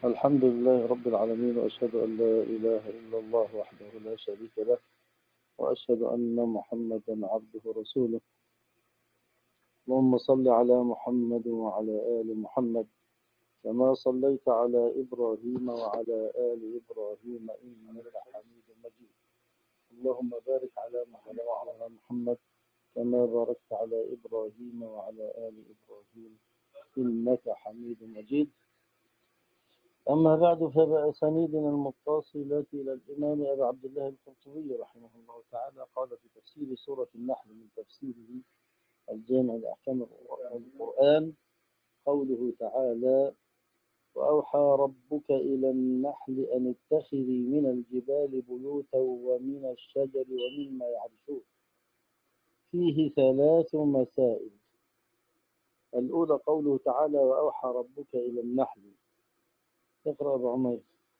الحمد لله رب العالمين، وأشهد أن لا إله إلا الله وحده لا شريك له، وأشهد أن محمدا عبده ورسوله. اللهم صل على محمد وعلى آل محمد كما صليت على إبراهيم وعلى آل إبراهيم إنك حميد مجيد. اللهم بارك على محمد وعلى محمد كما باركت على إبراهيم وعلى آل إبراهيم إنك حميد مجيد. أما بعد، فبأسانيدنا المتصلة إلى الإمام أبي عبد الله القرطبي رحمه الله تعالى قال في تفسير سورة النحل من تفسيره الجامع لأحكام القرآن قوله تعالى: وأوحى ربك إلى النحل أن اتخذي من الجبال بيوتا ومن الشجر ومما يعرشون. فيه 3 مسائل. الأولى قوله تعالى: وأوحى ربك إلى النحل. اقرأ أبو عمير.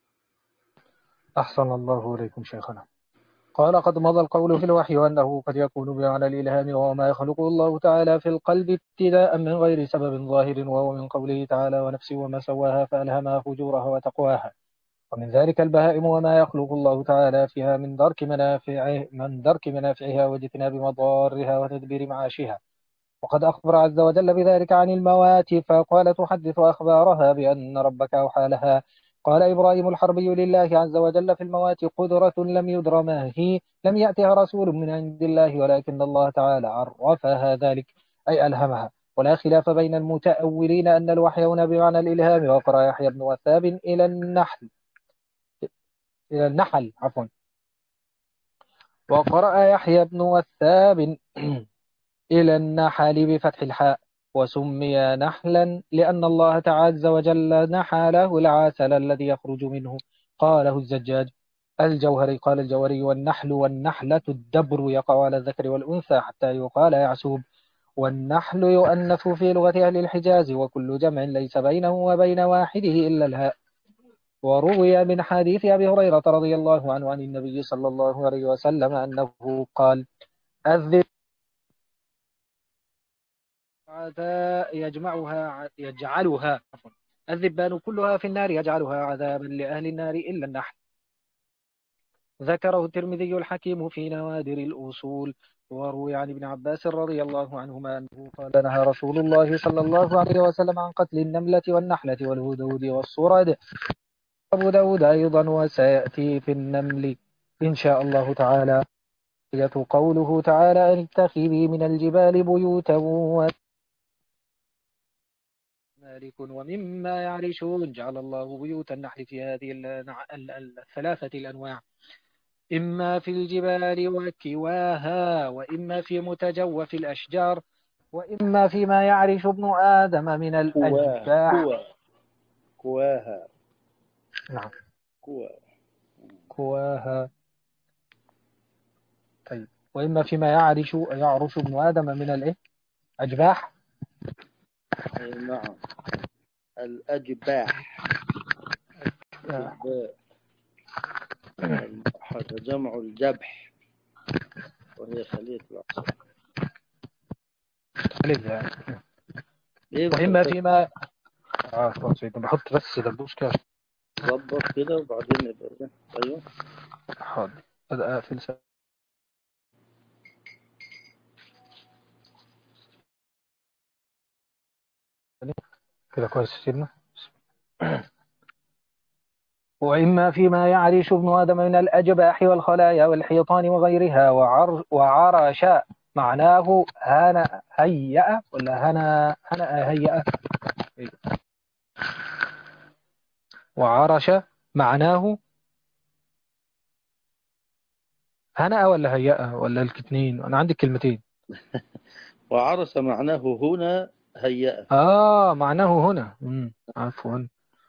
أحسن الله إليكم شيخنا. قال: قد مضى القول في الوحي وأنه قد يكون بمعنى الإلهام، وهو ما يخلقه الله تعالى في القلب ابتداء من غير سبب ظاهر، وهو من قوله تعالى: ونفس وما سواها فألهمها فجورها وتقواها. ومن ذلك البهائم وما يخلق الله تعالى فيها من درك منافعها واجتناب مضارها وتدبير معاشها. وقد أخبر عز وجل بذلك عن الموات، فقال: تحدث أخبارها بأن ربك أوحى لها. قال إبراهيم الحربي لله عز وجل في الموات: قدرة لم يدر ما هي، لم يأتها رسول من عند الله، ولكن الله تعالى عرفها ذلك، أي ألهمها. ولا خلاف بين المتأولين أن الوحي هنا بمعنى الإلهام. وقرأ يحيى بن وثاب إلى النحل وقرأ يحيى بن وثاب إلى النحل بفتح الحاء، وسمي نحلا لأن الله تعالى عز وجل نحى له العسل الذي يخرج منه. قاله الزجاج. الجوهري قال الجوهري: والنحل والنحلة الدبر يقع على الذكر والأنثى حتى يقال يعسوب. والنحل يؤنث في لغة أهل الحجاز، وكل جمع ليس بينه وبين واحده إلا الهاء. وروي من حديث أبي هريرة رضي الله عنه عن النبي صلى الله عليه وسلم أنه قال: أذن يجعلها الذبان كلها في النار، يجعلها عذابا لأهل النار إلا النحل. ذكره الترمذي الحكيم في نوادر الأصول. وروي عن ابن عباس رضي الله عنهما أنه قال: نهى رسول الله صلى الله عليه وسلم عن قتل النملة والنحلة والهدود والصرد. أبو داود أيضا. وسيأتي في النمل إن شاء الله تعالى قوله تعالى: أن اتخذي من الجبال بيوتا مالك ومما يعرشون. جعل الله بيوت النحل في هذه الثلاثة الأنواع: إما في الجبال وكواها، وإما في متجوف الأشجار، وإما فيما يعرش ابن آدم من الأجباح. كواها. نعم، كواها. طيب، وإما فيما يعرش ابن آدم من الأجباح. نعم، الأجباح. هذا جمع الجبح، وهي خلية الأعصاب. وإما فيما بحط بس دبوس كده ظبط كده وبعدين يبقى. أيوه، حاضر. أقفل كده كويس سيدنا. وإما فيما يعرش ابن آدم من الأجباح والخلايا والحيطان وغيرها. وعرش معناه هيأ ولا هيأ. وعرش معناه هنأ ولا هيأ ولا الاثنين؟ أنا عندي كلمتين. وعرس معناه هنا هيأ. معناه هنا. عفوا.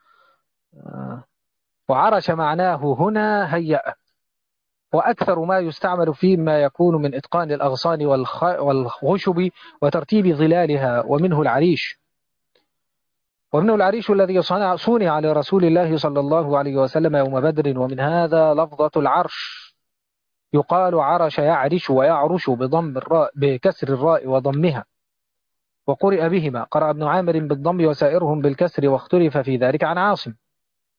وعرش معناه هنا هيأ. وأكثر ما يستعمل فيما يكون من إتقان الأغصان والخشب وترتيب ظلالها. ومنه العريش الذي صنع لرسول الله صلى الله عليه وسلم يوم بدر. ومن هذا لفظة العرش. يقال عرش يعرش ويعرش بكسر الراء وضمها، وقرئ بهما. قرأ ابن عامر بالضم وسائرهم بالكسر، واختلف في ذلك عن عاصم.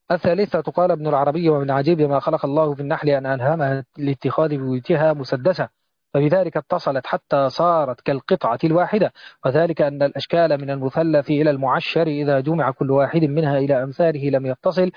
الثالثة قال ابن العربي: ومن عجيب ما خلق الله في النحل أن ألهمها لاتخاذ بيوتها مسدسة، فبذلك اتصلت حتى صارت كالقطعة الواحدة، وذلك أن الأشكال من المثلث إلى المعشر إذا جمع كل واحد منها إلى أمثاله لم يتصل،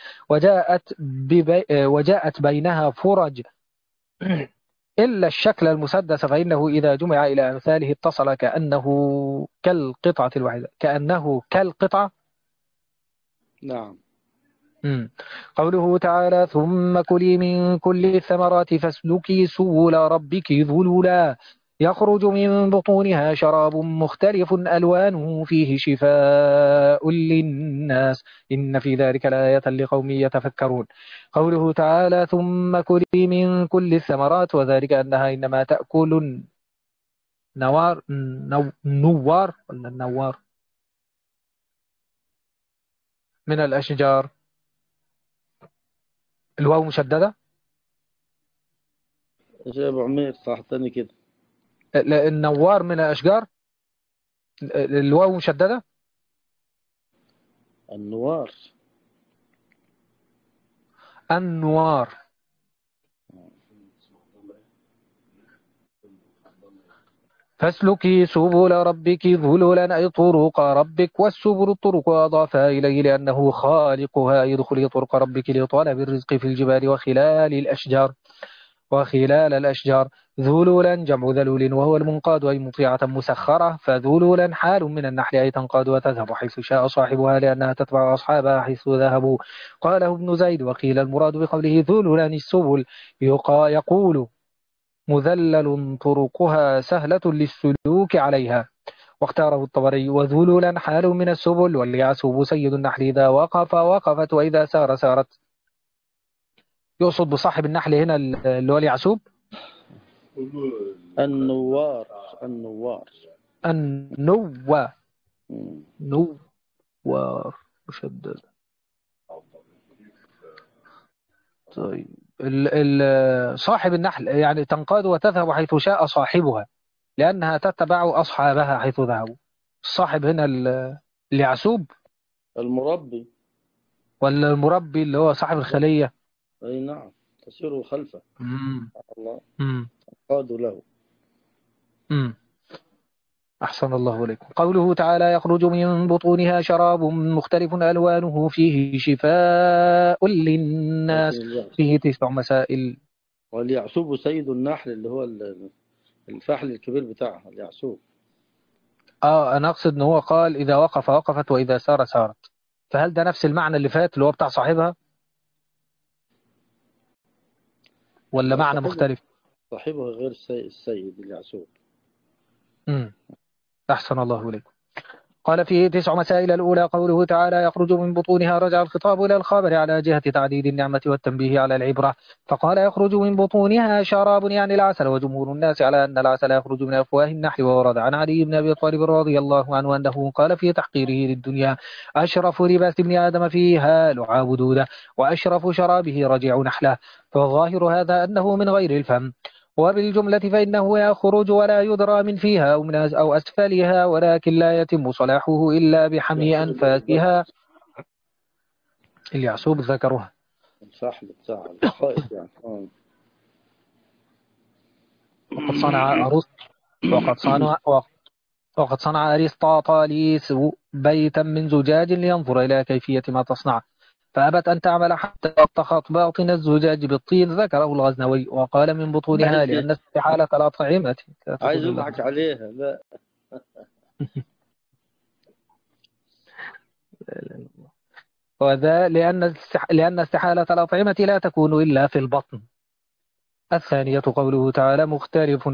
وجاءت بينها فرج إلا الشكل المسدس، فإنه إذا جمع إلى أمثاله اتصل كأنه كالقطعة الواحدة، كأنه كالقطعة. نعم. قوله تعالى: ثم كلي من كل الثمرات فاسلكي سبل ربك ذللا يخرج من بطونها شراب مختلف ألوانه فيه شفاء للناس إن في ذلك لآية لقوم يتفكرون. قوله تعالى: ثم كلي من كل الثمرات، وذلك أنها إنما تأكل نوار ولا النوار من الأشجار. الواو مشددة. يا أبو عمير صح تاني كده. النوار من الأشجار، الواو مشددة. النوار. النوار. فاسلكي سبل ربك ذللا أي طرق ربك، والسبل الطرق أضافها إليه لأنه خالقها، يدخل طرق ربك لطلب الرزق في الجبال وخلال الأشجار. ذلولا جمع ذلول وهو المنقاد أي مطيعة مسخرة، فذلولا حال من النحل أي تنقاد وتذهب حيث شاء صاحبها لأنها تتبع أصحابها حيث ذهبوا. قاله ابن زيد: وقيل المراد بقوله ذللا السبل، يقول مذلل طرقها سهلة للسلوك عليها. واختاره الطبري: وذللا حال من السبل، واليعسوب سيد النحل إذا وقف وقفت وإذا سار سارت. يقصد بصاحب النحل هنا اللي هو اليعسوب. النوار. النوار. النوار. نوار مشدد. طيب صاحب النحل يعني تنقاد وتذهب حيث شاء صاحبها لأنها تتبع أصحابها حيث ذهبوا. الصاحب هنا اليعسوب المربي ولا المربي اللي هو صاحب الخلية؟ أي نعم، تسير خلفه. الله مم. قادوا له. مم. أحسن الله إليكم. قوله تعالى: يخرج من بطونها شراب مختلف ألوانه فيه شفاء للناس. فيه 9 مسائل. واليعسوب سيد النحل اللي هو الفحل الكبير بتاعها اليعسوب. أنا أقصد إن هو قال إذا وقف وقفت وإذا سار سارت، فهل ده نفس المعنى اللي فات اللي هو بتاع صاحبها ولا لا، معنى مختلف؟ صاحبها غير السيد اليعسوب. أحسن الله إليكم. قال فيه 9 مسائل. الأولى قوله تعالى: يخرج من بطونها، رجع الخطاب إلى الخبر على جهة تعديد النعمة والتنبيه على العبرة، فقال: يخرج من بطونها شراب يعني العسل. وجمهور الناس على أن العسل يخرج من أفواه النحل. وورد عن علي بن أبي طالب رضي الله عنه أنه قال في تحقيره للدنيا: أشرف لباس ابن آدم فيها لعاب دودة، وأشرف شرابه رجع نحله. فالظاهر هذا أنه من غير الفم. وبالجملة فإنه يخرج ولا يدرى من فيها أو أسفلها، ولكن لا يتم صلاحه إلا بحمي أنفاسها. اليعسوب ذكرها. الفحل بتاع الحائط يعني. وقد صنع وقد صنع أرسطاطاليس بيتا من زجاج لينظر إلى كيفية ما تصنع، فأبت أن تعمل حتى التقط باطن الزجاج بالطين. ذكره الغزنوي وقال: من بطونها لأن استحالة الأطعمة. عايز يضحك عليها. لا. وذا لأن استحالة الأطعمة لا تكون إلا في البطن. الثانية قوله تعالى: مختلف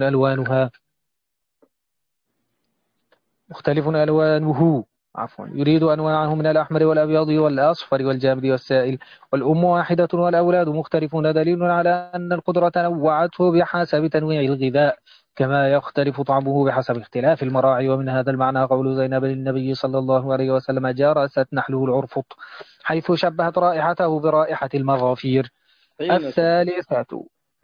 ألوانه، يريد أنواعه من الأحمر والأبيض والأصفر والجامد والسائل. والأم واحدة والأولاد مختلفون، دليل على أن القدرة نوعته بحسب تنويع الغذاء، كما يختلف طعمه بحسب اختلاف المراعي. ومن هذا المعنى قول زينب للنبي صلى الله عليه وسلم: جرست نحله العرفط، حيث شبهت رائحته برائحة المغافير. الثالثة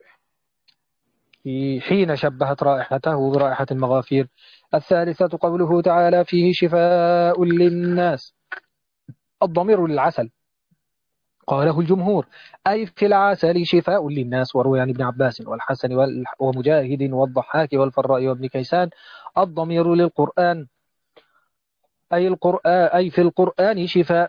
حين شبهت رائحته برائحة المغافير. الثالثة قوله تعالى: فيه شفاء للناس. الضمير للعسل، قاله الجمهور أي في العسل شفاء للناس. وروي عن ابن عباس والحسن ومجاهد والضحاك والفراء وابن كيسان الضمير للقرآن أي القرآن أي في القرآن شفاء.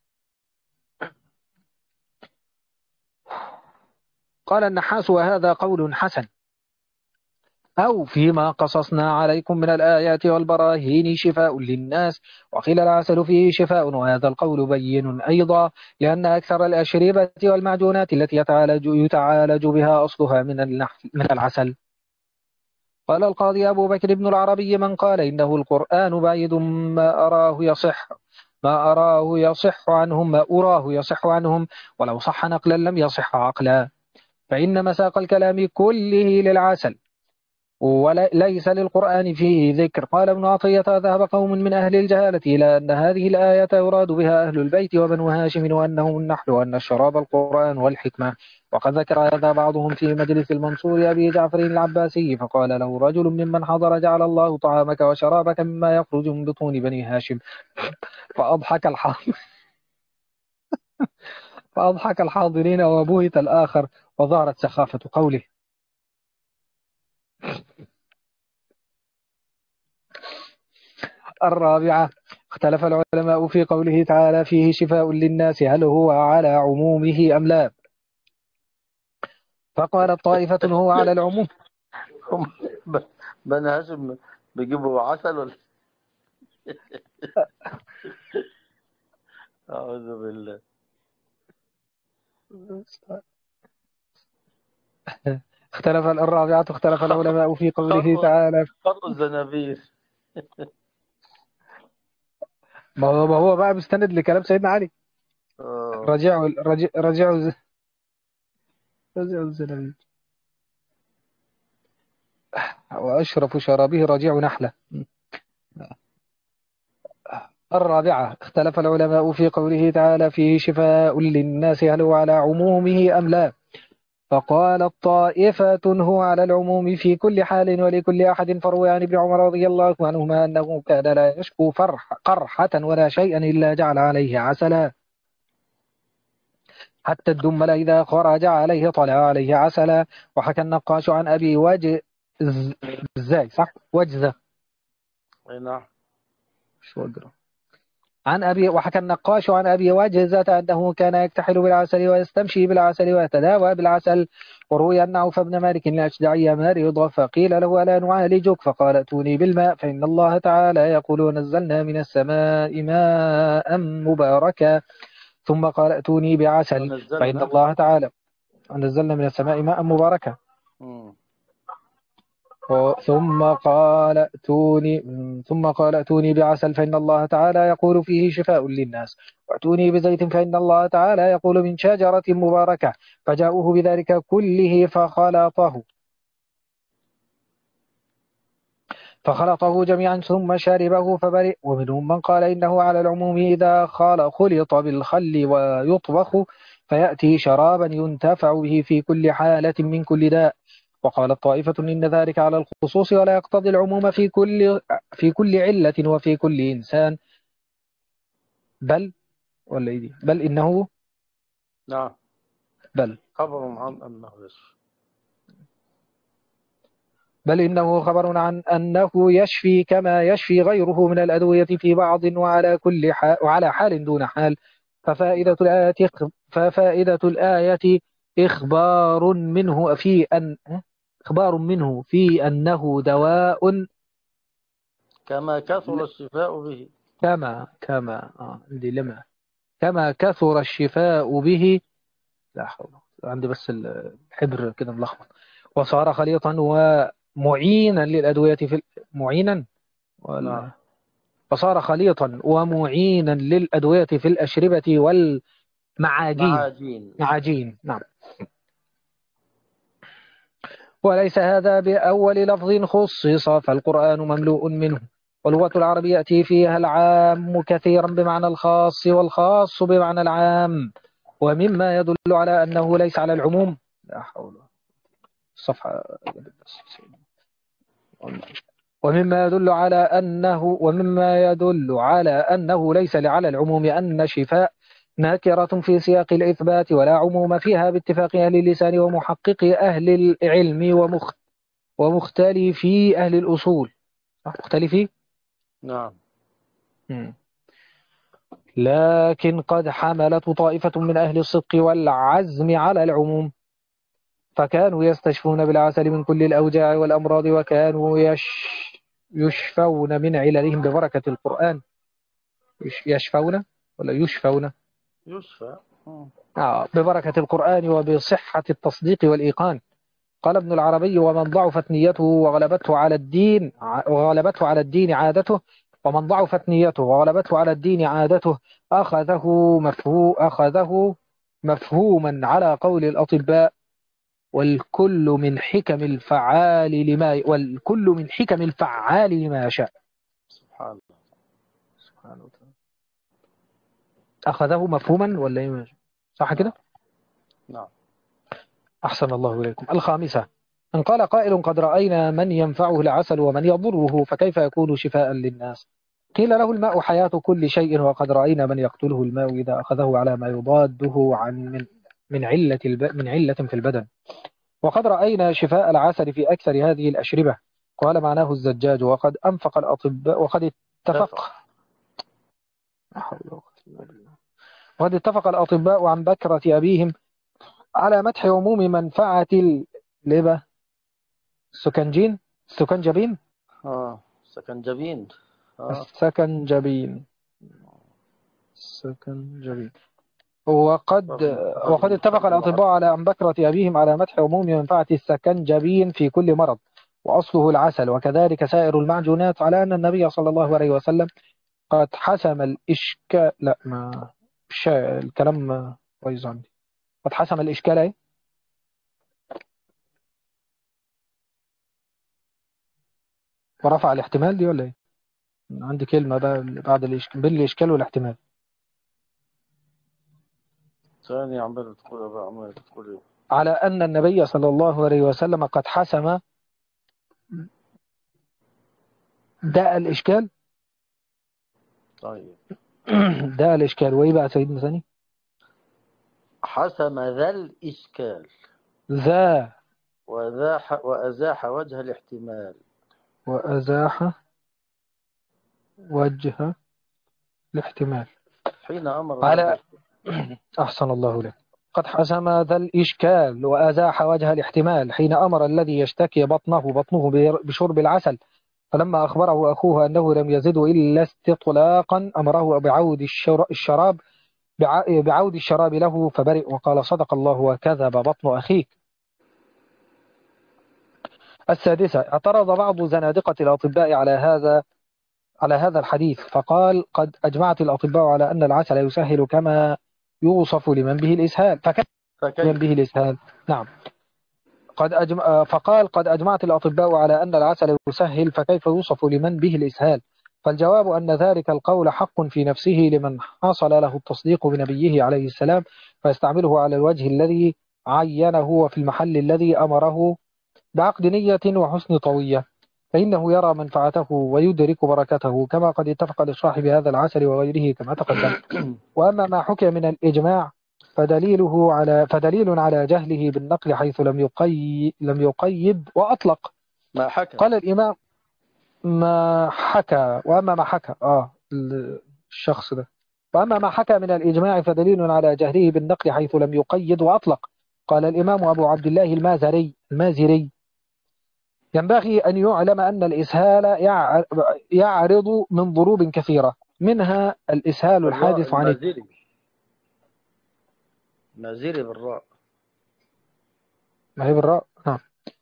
قال النحاس وهذا قول حسن أو فيما قصصنا عليكم من الآيات والبراهين شفاء للناس. وقيل العسل فيه شفاء وهذا القول بين أيضا لأن أكثر الأشربة والمعجونات التي يتعالج بها أصلها من العسل. قال القاضي أبو بكر بن العربي من قال إنه القرآن بعيد ما أراه يصح عنهم ولو صح نقلا لم يصح عقلا. فإن مساق الكلام كله للعسل وليس للقرآن فيه ذكر. قال ابن عطية ذهب قوم من أهل الجهالة إلى أن هذه الآية يراد بها أهل البيت وبنو هاشم وأنهم النحل وأن الشراب القرآن والحكمة. وقد ذكر هذا بعضهم في مجلس المنصور أبي جعفر العباسي فقال له رجل ممن حضر جعل الله طعامك وشرابك مما يخرج من بطون بني هاشم. فأضحك الحاضر فأضحك الحاضرين وبهت الآخر وظهرت سخافة قوله. الرابعة اختلف العلماء في قوله تعالى فيه شفاء للناس هل هو على عمومه أم لا. فقالت طائفة هو على العموم. هم بني هاشم بيجيبوا عسل ولا؟ أعوذ بالله. الرابعة اختلف العلماء في قوله تعالى خطوا الزنابير. ما هو بقى مستند لكلام سيدنا علي. رجعوا الزنابيل وأشرف شرابه رجيع نحلة. الرابعة اختلف العلماء في قوله تعالى فيه شفاء للناس هل هو على عمومه أم لا. فقالت طائفة هو على العموم في كل حال ولكل أحد. فروي عن ابن عمر رضي الله عنهما أنه كان لا يشكو قرحة ولا شيئا إلا جعل عليه عسلا حتى الدمل إذا خرج عليه طلع عليه عسلا. وحكى النقاش عن أبي ازاي صح وجزة نعم. شو أقرأ وحكى النقاش عن أبي وجزة أنه كان يكتحل بالعسل ويستمشي بالعسل ويتداوى بالعسل. وروي أن عوف بن مالك الأشجعي مرض فقيل له ألا نعالجك فقال ائتوني بالماء فإن الله تعالى يقول نزلنا من السماء ماء مباركا. ثم قال ائتوني بعسل فإن الله تعالى نزلنا من السماء ماء مباركا. ثم قال ائتوني بعسل فإن الله تعالى يقول فيه شفاء للناس. واتوني بزيت فإن الله تعالى يقول من شجرة مباركة. فجاءوه بذلك كله فخلطه جميعا ثم شربه فبرئ. ومنهم من قال إنه على العموم إذا خلط بالخل ويطبخ فيأتي شرابا ينتفع به في كل حالة من كل داء. وقالت طائفة إن ذلك على الخصوص ولا يقتضي العموم في كل علة وفي كل إنسان بل إنه نعم بل خبر عن أنه يشفي بل إنه خبر عن أنه يشفي كما يشفي غيره من الأدوية في بعض وعلى حال دون حال. ففائدة الآية إخبار منه في أنه دواء كما كثر الشفاء به. كما كثر الشفاء به. لا حول عندي بس الحبر كده ملخبط. وصار خليطا ومعينا للأدوية معينا نعم. فصار خليطا ومعينا للأدوية في الأشربة والمعاجين. نعم. وليس هذا بأول لفظ خصص فالقرآن مملوء منه. ولغة العرب يأتي فيها العام كثيرا بمعنى الخاص والخاص بمعنى العام. ومما يدل على أنه ليس على العموم لا حول الصفحة ومما يدل على أنه ليس على العموم أن نكرة في سياق الإثبات ولا عموم فيها باتفاق أهل اللسان ومحقق أهل العلم ومختلفي أهل الأصول. مختلفي؟ نعم. مم. لكن قد حملت طائفة من أهل الصدق والعزم على العموم، فكانوا يستشفون بالعسل من كل الأوجاع والأمراض، وكانوا يشفون من عللهم ببركة القرآن. يشفون ولا يشفون؟ يشفى. ببركة القرآن وبصحة التصديق والإيقان. قال ابن العربي: ومن ضعفت نيته وغلبته على الدين عادته، ومن ضعفت نيته وغلبته على الدين عادته أخذه مفهوما على قول الأطباء: والكل من حكم الفعال لما يشاء. سبحان الله. سبحانه وتعالى. أخذه مفهوما ولا إيه؟ صح كده؟ نعم. أحسن الله إليكم. الخامسة: إن قال قائل: قد رأينا من ينفعه العسل ومن يضره، فكيف يكون شفاء للناس؟ قيل له: الماء حياة كل شيء، وقد رأينا من يقتله الماء إذا أخذه على ما يضاده من علة في البدن، وقد رأينا شفاء العسل في أكثر هذه الأشربة. قال: معناه الزجاج. وقد اتفق الأطباء عن بكرة أبيهم على مدح عموم منفعة اللبة السكنجبين. سكنجبين. السكنجبين. وقد اتفق الأطباء عن بكرة أبيهم على مدح عموم منفعة السكنجبين في كل مرض، وأصله العسل، وكذلك سائر المعجونات، على أن النبي صلى الله عليه وسلم قد حسم الإشكال. لا، ما الكلام بايظ عندي. قد حسم الإشكال إيه؟ ورفع الاحتمال دي ولا إيه؟ عندي كلمة بقى بعد الإشكال، بين الإشكال والاحتمال. ثاني عمال تقول على أن النبي صلى الله عليه وسلم قد حسم داء الإشكال. طيب. داء الإشكال، وإيه بقى سيدنا ثاني؟ حسم ذا الإشكال ذا وأزاح وجه الاحتمال. وأزاح وجه الاحتمال حين أمر على النبي. أحسن الله لك. قد حسم ذا الإشكال وأزاح وجه الاحتمال حين أمر الذي يشتكي بطنه بشرب العسل، فلما أخبره أخوه أنه لم يزده إلا استطلاقا أمره بعود الشراب له، فبرئ وقال: صدق الله وكذب بطن أخيك. السادسة: اعترض بعض زنادقة الأطباء على هذا الحديث، فقال: قد أجمعت الأطباء على أن العسل يسهل كما يوصف لمن به الإسهال. فكيف من به الإسهال؟ نعم. فقال: قد أجمعت الأطباء على أن العسل يسهل، فكيف يوصف لمن به الإسهال؟ فالجواب أن ذلك القول حق في نفسه لمن حصل له التصديق بنبيه عليه السلام، فيستعمله على الوجه الذي عينه وفي المحل الذي أمره بعقد نية وحسن طوية، فإنه يرى منفعته ويدرك بركته، كما قد اتفق لصاحب هذا العسل وغيره كما تقدم. وأما ما حكي من الإجماع فدليل على جهله بالنقل، حيث لم يقيد وأطلق. ما حكى. قال الإمام: ما حكى. وأما ما حكى الشخص ده. وأما ما حكى من الإجماع فدليل على جهله بالنقل، حيث لم يقيد وأطلق. قال الإمام أبو عبد الله المازري: ينبغي أن يعلم أن الإسهال يعرض من ضروب كثيرة، منها الإسهال الحادث عن المازري بالراء. ما هي بالراء؟ نعم.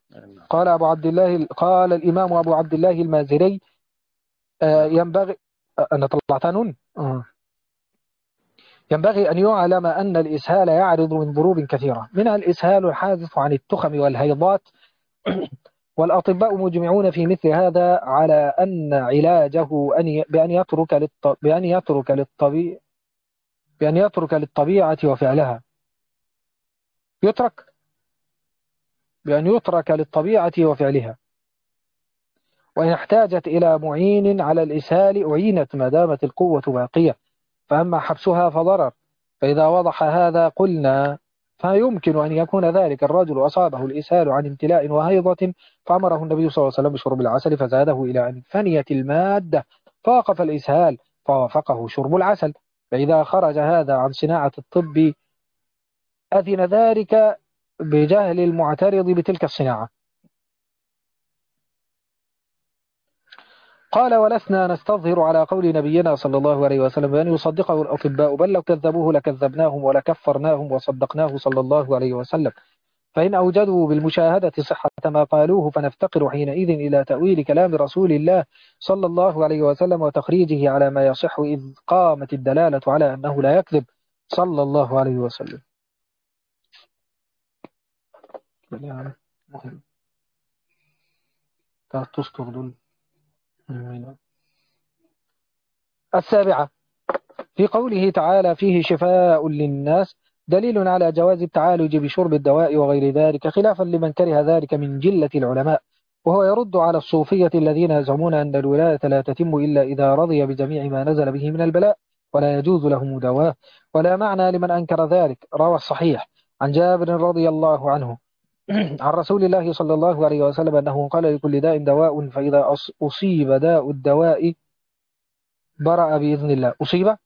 قال الإمام أبو عبد الله المازري: ينبغي أن طلعت نون. ينبغي أن يعلم أن الإسهال يعرض من ضروب كثيرة، منها الإسهال الحادث عن التخم والهيضات، والأطباء مجمعون في مثل هذا على أن علاجه بأن يترك للطبيعة وفعلها. بأن يترك للطبيعة وفعلها، وإن احتاجت إلى معين على الإسهال أعينت ما دامت القوة باقية، فأما حبسها فضرر، فإذا وضح هذا قلنا فيمكن أن يكون ذلك الرجل أصابه الإسهال عن امتلاء وهيضة، فأمره النبي صلى الله عليه وسلم بشرب العسل فزاده إلى أن فنيت المادة فوقف الإسهال فوافقه شرب العسل. فإذا خرج هذا عن صناعة الطب أذن ذلك بجهل المعترض بتلك الصناعة. قال ولسنا نستظهر على قول نبينا صلى الله عليه وسلم بأن يصدقه الأطباء، بل لو كذبوه لكذبناهم ولكفرناهم وصدقناه صلى الله عليه وسلم، فإن أوجدوا بالمشاهدة صحة ما قالوه فنفتقر حينئذ إلى تأويل كلام رسول الله صلى الله عليه وسلم وتخريجه على ما يصح، إذ قامت الدلالة على أنه لا يكذب صلى الله عليه وسلم. مهم. تستر دول. السابعة في قوله تعالى فيه شفاء للناس دليل على جواز التعالج بشرب الدواء وغير ذلك، خلافا لمن كره ذلك من جلة العلماء، وهو يرد على الصوفية الذين يزعمون أن الولاية لا تتم إلا إذا رضي بجميع ما نزل به من البلاء ولا يجوز له مداواه، ولا معنى لمن أنكر ذلك. روى الصحيح عن جابر رضي الله عنه عن رسول الله صلى الله عليه وسلم أنه قال لكل داء دواء، فإذا أصيب داء الدواء برأ بإذن الله. أصيب؟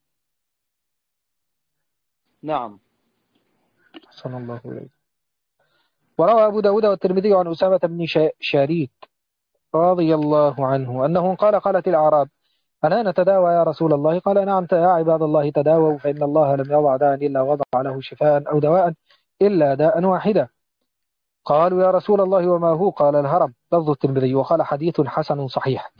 نعم. صلى الله عليه وسلم. وروى أبو داود والترمذي عن أسامة بن شريك رضي الله عنه أنه قال قالت الأعراب ألا نتداوى يا رسول الله؟ قال نعم يا عباد الله تداووا، فإن الله لم يضع داء إلا وضع له شفاء أو دواء إلا داء واحدا. قالوا يا رسول الله وما هو؟ قال الهرم. لفظ الترمذي. وقال حديث حسن صحيح.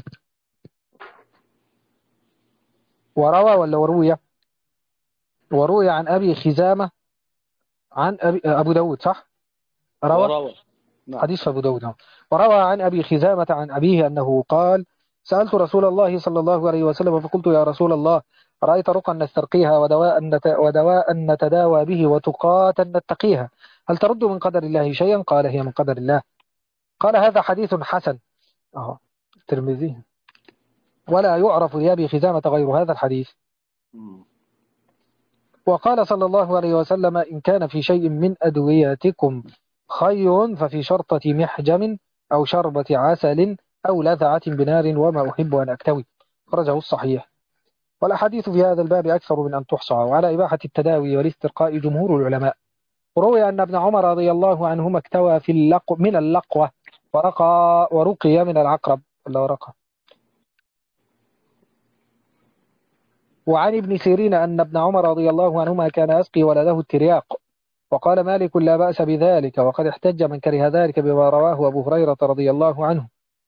وروي عن أبي خزامة عن أبو داود صح؟ روى نعم. حديث أبو داود. وروى عن أبي خزامة عن أبيه أنه قال سألت رسول الله صلى الله عليه وسلم فقلت يا رسول الله رأيت رقا نسترقيها ودواء نتداوى به وتقاة نتقيها، هل ترد من قدر الله شيئا؟ قال هي من قدر الله. قال هذا حديث حسن الترمذي، ولا يعرف لأبي خزامة غير هذا الحديث. وقال صلى الله عليه وسلم إن كان في شيء من أدويتكم خير ففي شرطة محجم أو شربة عسل أو لذعة بنار وما أحب أن أكتوي. خرجه الصحيح. والأحاديث في هذا الباب أكثر من أن تحصى، وعلى إباحة التداوي والاسترقاء جمهور العلماء. وروي أن ابن عمر رضي الله عنهما اكتوى من اللقوة ورقي من العقرب ولا ورقة. وعن ابن سيرين أن ابن عمر رضي الله عنهما كان يسقي ولده الترياق. وقال مالك لا بأس بذلك، وقد احتج من كره ذلك بما رواه أبو هريرة رضي الله عنه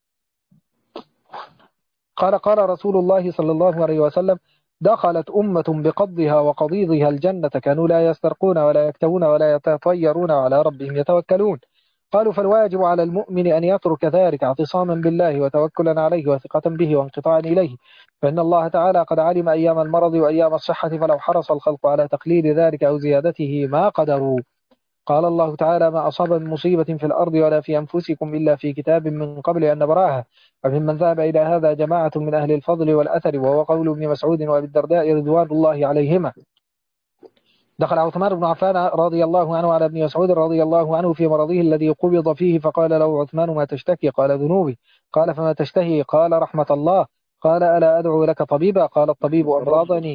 قال رسول الله صلى الله عليه وسلم دخلت أمة بقضها وقضيضها الجنة كانوا لا يسترقون ولا يكتوون ولا يتطيرون وعلى ربهم يتوكلون. قالوا فالواجب على المؤمن أن يترك ذلك اعتصاما بالله وتوكلا عليه وثقة به وانقطاعا إليه، فإن الله تعالى قد علم أيام المرض وأيام الصحة، فلو حرص الخلق على تقليد ذلك أو زيادته ما قدروا. قال الله تعالى ما أصاب من مصيبة في الأرض ولا في أنفسكم إلا في كتاب من قبل أن نبراها. وممن ذهب إلى هذا جماعة من أهل الفضل والأثر، وهو قول ابن مسعود وأبي الدرداء رضوان الله عليهما. دخل عثمان بن عفان رضي الله عنه على ابن مسعود رضي الله عنه في مرضه الذي قبض فيه، فقال له عثمان ما تشتكي؟ قال ذنوبي. قال فما تشتهي؟ قال رحمة الله. قال ألا أدعو لك طبيبا؟ قال الطبيب أمراضني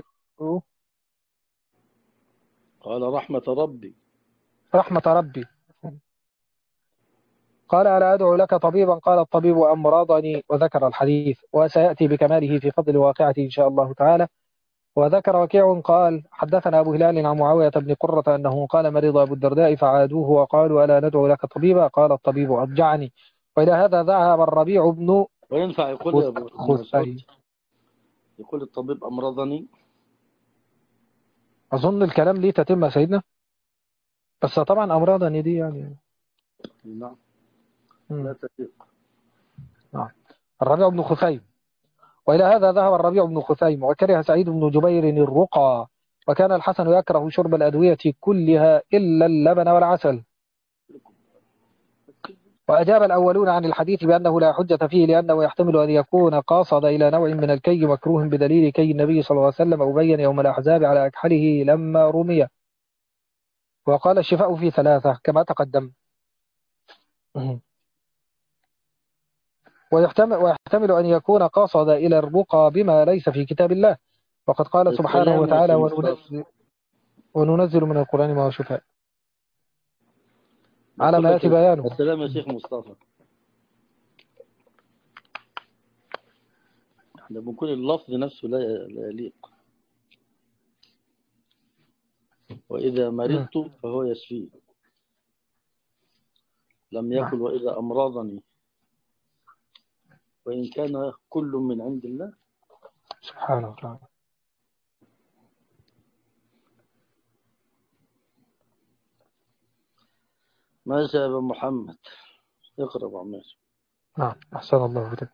قال رحمة ربي. قال ألا أدعو لك طبيبا؟ قال الطبيب أمراضني، وذكر الحديث وسيأتي بكماله في فضل الواقعة إن شاء الله تعالى. وذكر وكيع قال حدثنا أبو هلال عن معاوية بن قرة أنه قال مرض أبو الدرداء فعادوه وقالوا ألا ندعو لك طبيبا؟ قال الطبيب أضجعني. وإلى هذا ذهب الربيع بن وينفع يقول يا أبو مسعود يقول الطبيب أمرضني؟ أظن الكلام ليه تتم سيدنا، بس طبعا أمراضني دي يعني نعم لا تفيق. نعم. الربيع بن خثيم. وإلى هذا ذهب الربيع بن خثيم. وكره سعيد بن جبير الرقى. وكان الحسن يكره شرب الأدوية كلها إلا اللبن والعسل. وأجاب الأولون عن الحديث بأنه لا حجة فيه لأنه يحتمل أن يكون قاصد إلى نوع من الكي مكروه بدليل كي النبي صلى الله عليه وسلم أبين يوم الأحزاب على أكحله لما رمي. وقال الشفاء في ثلاثة كما تقدم. ويحتمل أن يكون قاصد إلى الرقى بما ليس في كتاب الله، وقد قال سبحانه السلام يا وتعالى شيخ مصطفى. وننزل من القرآن ما هو شفاء على بقول ما لك يأتي بيانه. السلام يا شيخ مصطفى. احنا بنقول اللفظ نفسه لا يليق. وإذا مرضت فهو يشفي، لم نعم. يقل وإذا أمراضني، وإن كان كل من عند الله سبحانه وتعالى. ماشي يا أبا محمد، اقرأ بعمر. نعم أحسن الله إليك.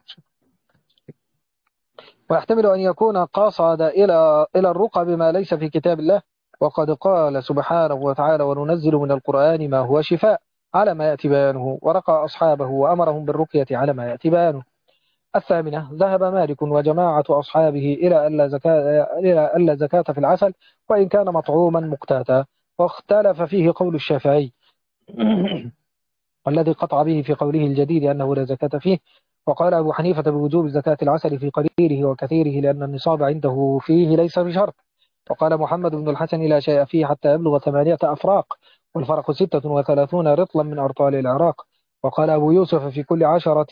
ويحتمل أن يكون قاصد إلى الرقى بما ليس في كتاب الله، وقد قال سبحانه وتعالى وننزل من القرآن ما هو شفاء على ما يأتي بيانه، ورقى أصحابه وأمرهم بالرقية على ما يأتي بيانه. الثامنة ذهب مالك وجماعة أصحابه إلى ألا زكاة في العسل وإن كان مطعوما مقتاتا، واختلف فيه قول الشافعي والذي قطع به في قوله الجديد أنه لا زكاة فيه. وقال أبو حنيفة بوجوب زكاة العسل في قليله وكثيره لأن النصاب عنده فيه ليس بشرط. وقال محمد بن الحسن لا شيء فيه حتى يبلغ 8 أفراق، والفرق 36 رطلا من أرطال العراق. وقال أبو يوسف في كل 10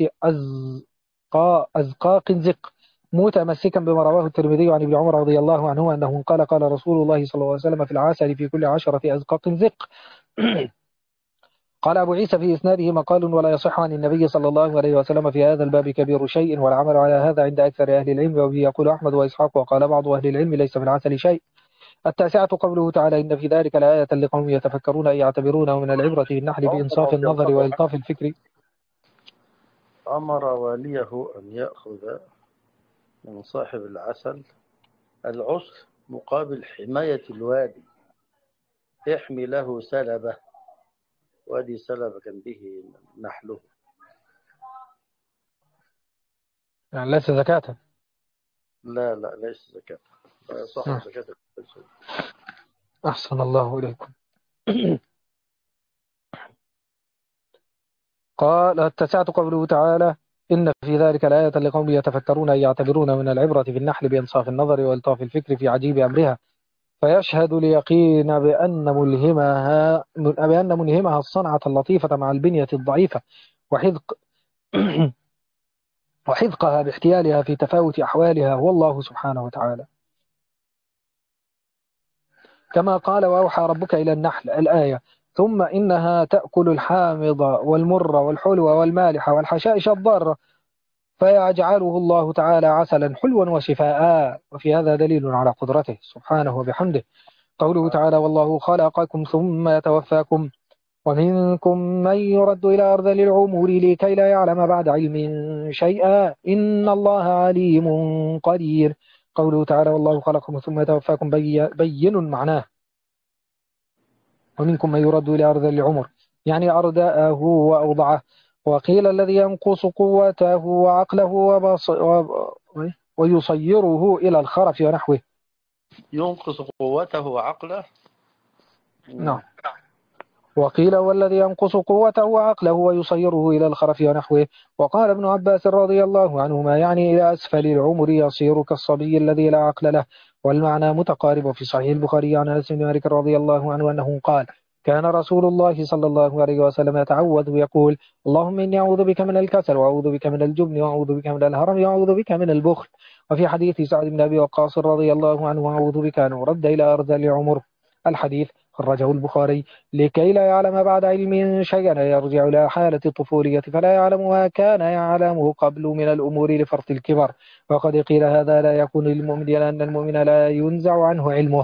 أزقاق زق، متمسكا بما رواه الترمذي عن ابن عمر رضي الله عنه أنه قال قال رسول الله صلى الله عليه وسلم في العسل في كل 10 أزقاق زق. قال أبو عيسى في إسناده مقال ولا يصح عن النبي صلى الله عليه وسلم في هذا الباب كبير شيء، والعمل على هذا عند أكثر أهل العلم، وبه يقول أحمد وإسحاق، وقال بعض أهل العلم ليس في العسل شيء. التاسعة قوله تعالى إن في ذلك لآية لقوم يتفكرون أي يعتبرون، ومن العبرة في النحل عمر بإنصاف رضي النظر الله عنه وإلطاف الفكر. أمر واليه أن يأخذ من صاحب العسل العسل مقابل حماية الوادي، احمي له سلبة، وادي سلبة كان به نحله. يعني ليس زكاة. لا ليس زكاة، لا صاحب زكاة. أحسن الله إليكم. قال التاسعة قوله تعالى إن في ذلك لآية لقوم يتفكرون أي يعتبرون، من العبرة في النحل بإنصاف النظر وإلطاف الفكر في عجيب أمرها، فيشهد اليقين بأن ملهمها الصنعة اللطيفة مع البنية الضعيفة وحذق وحذقها باحتيالها في تفاوت أحوالها هو الله سبحانه وتعالى، كما قال وأوحى ربك إلى النحل الآية ثم إنها تأكل الحامض والمر والحلو والمالح والحشائش الضارة فيجعله الله تعالى عسلا حلوا وشفاء. وفي هذا دليل على قدرته سبحانه وبحمده. قوله تعالى والله خلقكم ثم يتوفاكم ومنكم من يرد إلى أرذل العمر لكي لا يعلم بعد علم شيئا إن الله عليم قدير. قوله تعالى والله خلقكم ثم يتوفاكم بين معناه. ومنكم من يرد إلى أرذل العمر يعني أردأه وأوضعه. وقيل الذي ينقص قوته وعقله ويصيره إلى الخرف ونحوه. ينقص قوته وعقله. نعم. وقيل والذي ينقص قوته وعقله ويصيره إلى الخرف ونحوه. وقال ابن عباس رضي الله عنهما يعني إلى أسفل العمر يصير كالصبي الذي لا عقل له. والمعنى متقارب في صحيح البخاري عن أنس بن مالك رضي الله عنه أنه قال كان رسول الله صلى الله عليه وسلم يتعوذ ويقول اللهم إني أعوذ بك من الكسل وأعوذ بك من الجبن وأعوذ بك من الهرم وأعوذ بك من البخل. وفي حديث سعد بن أبي وقاص رضي الله عنه أعوذ بك أن أرد إلى أرذل العمر. الحديث خرجه البخاري لكي لا يعلم بعد علم شيئا يرجع إلى حالة الطفولية فلا يعلم ما كان يعلمه قبل من الأمور لفرط الكبر. وقد قيل هذا لا يكون للمؤمن لأن المؤمن لا ينزع عنه علمه.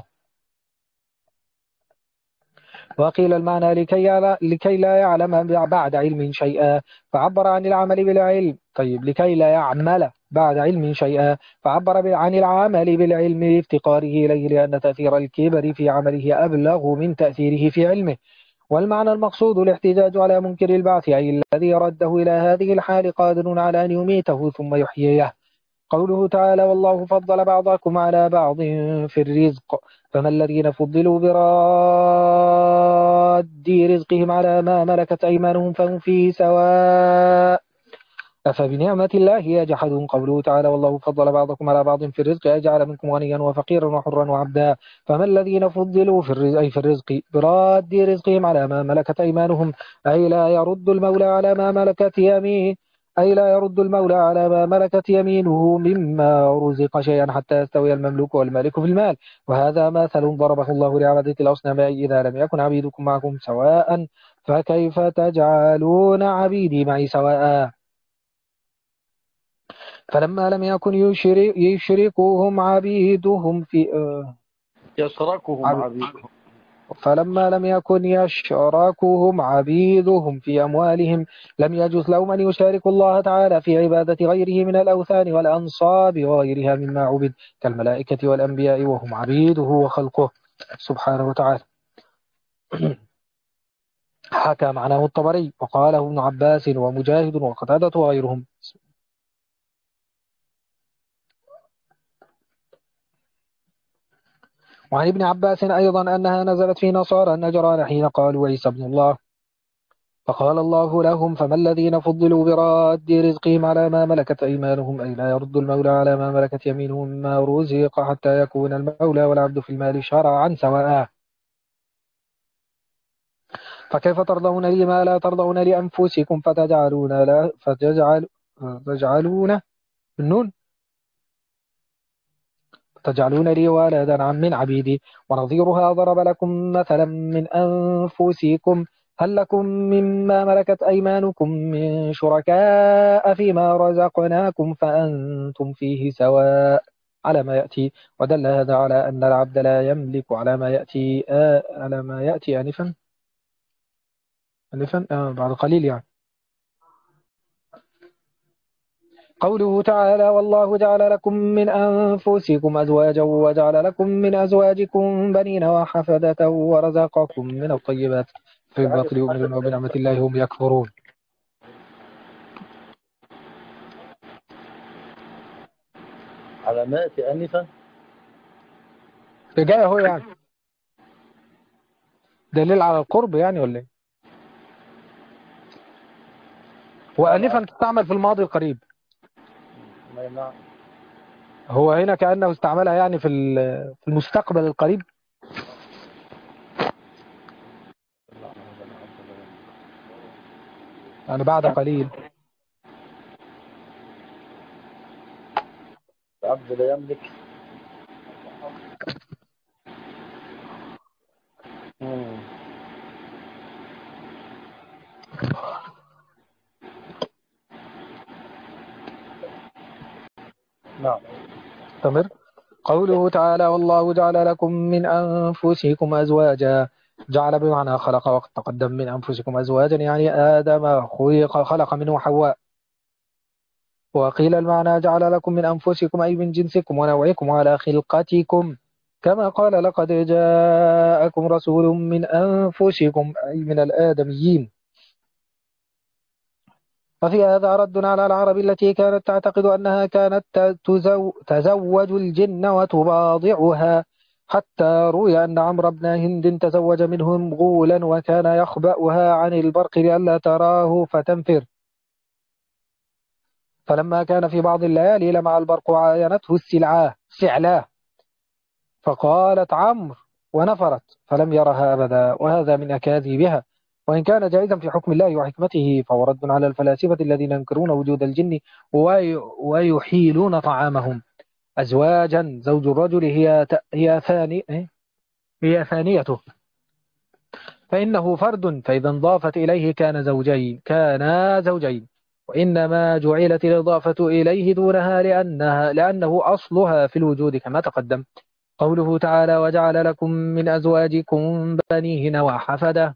وقيل المعنى لكي لا يعلم بعد علم شيئا فعبر عن العمل بالعلم. طيب لكي لا يعمل بعد علم شيئا فعبر عن العمل بالعلم لافتقاره إليه لأن تأثير الكبر في عمله أبلغ من تأثيره في علمه. والمعنى المقصود الاحتجاج على منكر البعث، أي الذي رده إلى هذه الحال قادر على أن يميته ثم يحييه. قوله تعالى: والله فضل بعضكم على بعض في الرزق، فما الذين فضلوا براد رزقهم على ما ملكت أيمانهم فهم فيه سواء أفبنعمة الله يجحدون. قوله تعالى: والله فضل بعضكم على بعض في الرزق، أي جعل منكم غنيا وفقيرا وحرا وعبدا. فما الذين فضلوا في الرزق، أي في الرزق، براد رزقهم على ما ملكت أيمانهم، أي لا يرد المولى على ما ملكت يمينه، أي لا يرد المولى على ما ملكت يمينه مما رزق شيئا حتى يستوي المملوك والمالك في المال. وهذا مثل ضربه الله لعبدة الأصنام، أي إذا لم يكن عبيدكم معكم سواء فكيف تجعلون عبيدي معي سواء. فلما لم يكن يشركهم عبيدهم في يشركهم عبيدهم. فلما لم يكن يشركهم عبيدهم في أموالهم لم يجوز لهم أن يشاركوا الله تعالى في عبادة غيره من الأوثان والأنصاب وغيرها مما عبد كالملائكة والأنبياء وهم عبيده وخلقه سبحانه وتعالى. حكى معناه الطبري وقاله ابن عباس ومجاهد وقتادة وغيرهم. وعن ابن عباس أيضا أنها نزلت في نصارى النجران حين قالوا عيسى ابن الله، فقال الله لهم: فما الذين فضلوا براد رزقهم على ما ملكت أيمانهم، أي لا يرد المولى على ما ملكت يمينهم مما رزق حتى يكون المولى والعبد في المال شرعا سواء. فكيف ترضون لي ما لا ترضون لأنفسكم فتجعلون النون تجعلون لي ولدا من عبيدي. ونظيرها: ضرب لكم مثلا من أنفسكم، هل لكم مما ملكت أيمانكم من شركاء فيما رزقناكم فأنتم فيه سواء على ما يأتي. ودل هذا على أن العبد لا يملك على ما يأتي آنفا بعد قليل يعني. قوله تعالى: والله جعل لكم من أنفسكم أزواجا وجعل لكم من أزواجكم بنين وحفدة ورزقكم من الطيبات في الباطل يؤمنون وبنعمة الله هم يكفرون. علامات آنفا جاي هو يعني دليل على القرب يعني ولا ايه؟ وآنفا تستعمل في الماضي القريب. نعم. هو هنا كأنه استعملها يعني في المستقبل القريب. يعني بعد قليل. العبد لا يملك. نعم. استمر. قوله تعالى: والله جعل لكم من أنفسكم أزواجا، جعل بمعنى خلق، وقد تقدم من أنفسكم أزواجا يعني آدم خلق منه حواء. وقيل المعنى جعل لكم من أنفسكم أي من جنسكم ونوعكم على خلقتكم، كما قال: لقد جاءكم رسول من أنفسكم أي من الآدميين. ففي هذا رد على العرب التي كانت تعتقد أنها كانت تزوج الجن وتباضعها، حتى روي أن عمرو بن هند تزوج منهم غولا وكان يخبأها عن البرق لئلا تراه فتنفر. فلما كان في بعض الليالي لمع البرق عاينته السعلاه فقالت عمرو ونفرت فلم يرها أبدا، وهذا من أكاذيبها. وإن كان جائزا في حكم الله وحكمته فهو رد على الفلاسفة الذين ينكرون وجود الجن ويحيلون طعامهم. أزواجا زوج الرجل هي ثانيته، فإنه فرد، فإذا انضافت إليه كانا زوجين. وإنما جعلت الإضافة إليه دونها لأنه أصلها في الوجود كما تقدم. قوله تعالى: وجعل لكم من أزواجكم بنين وحفدة،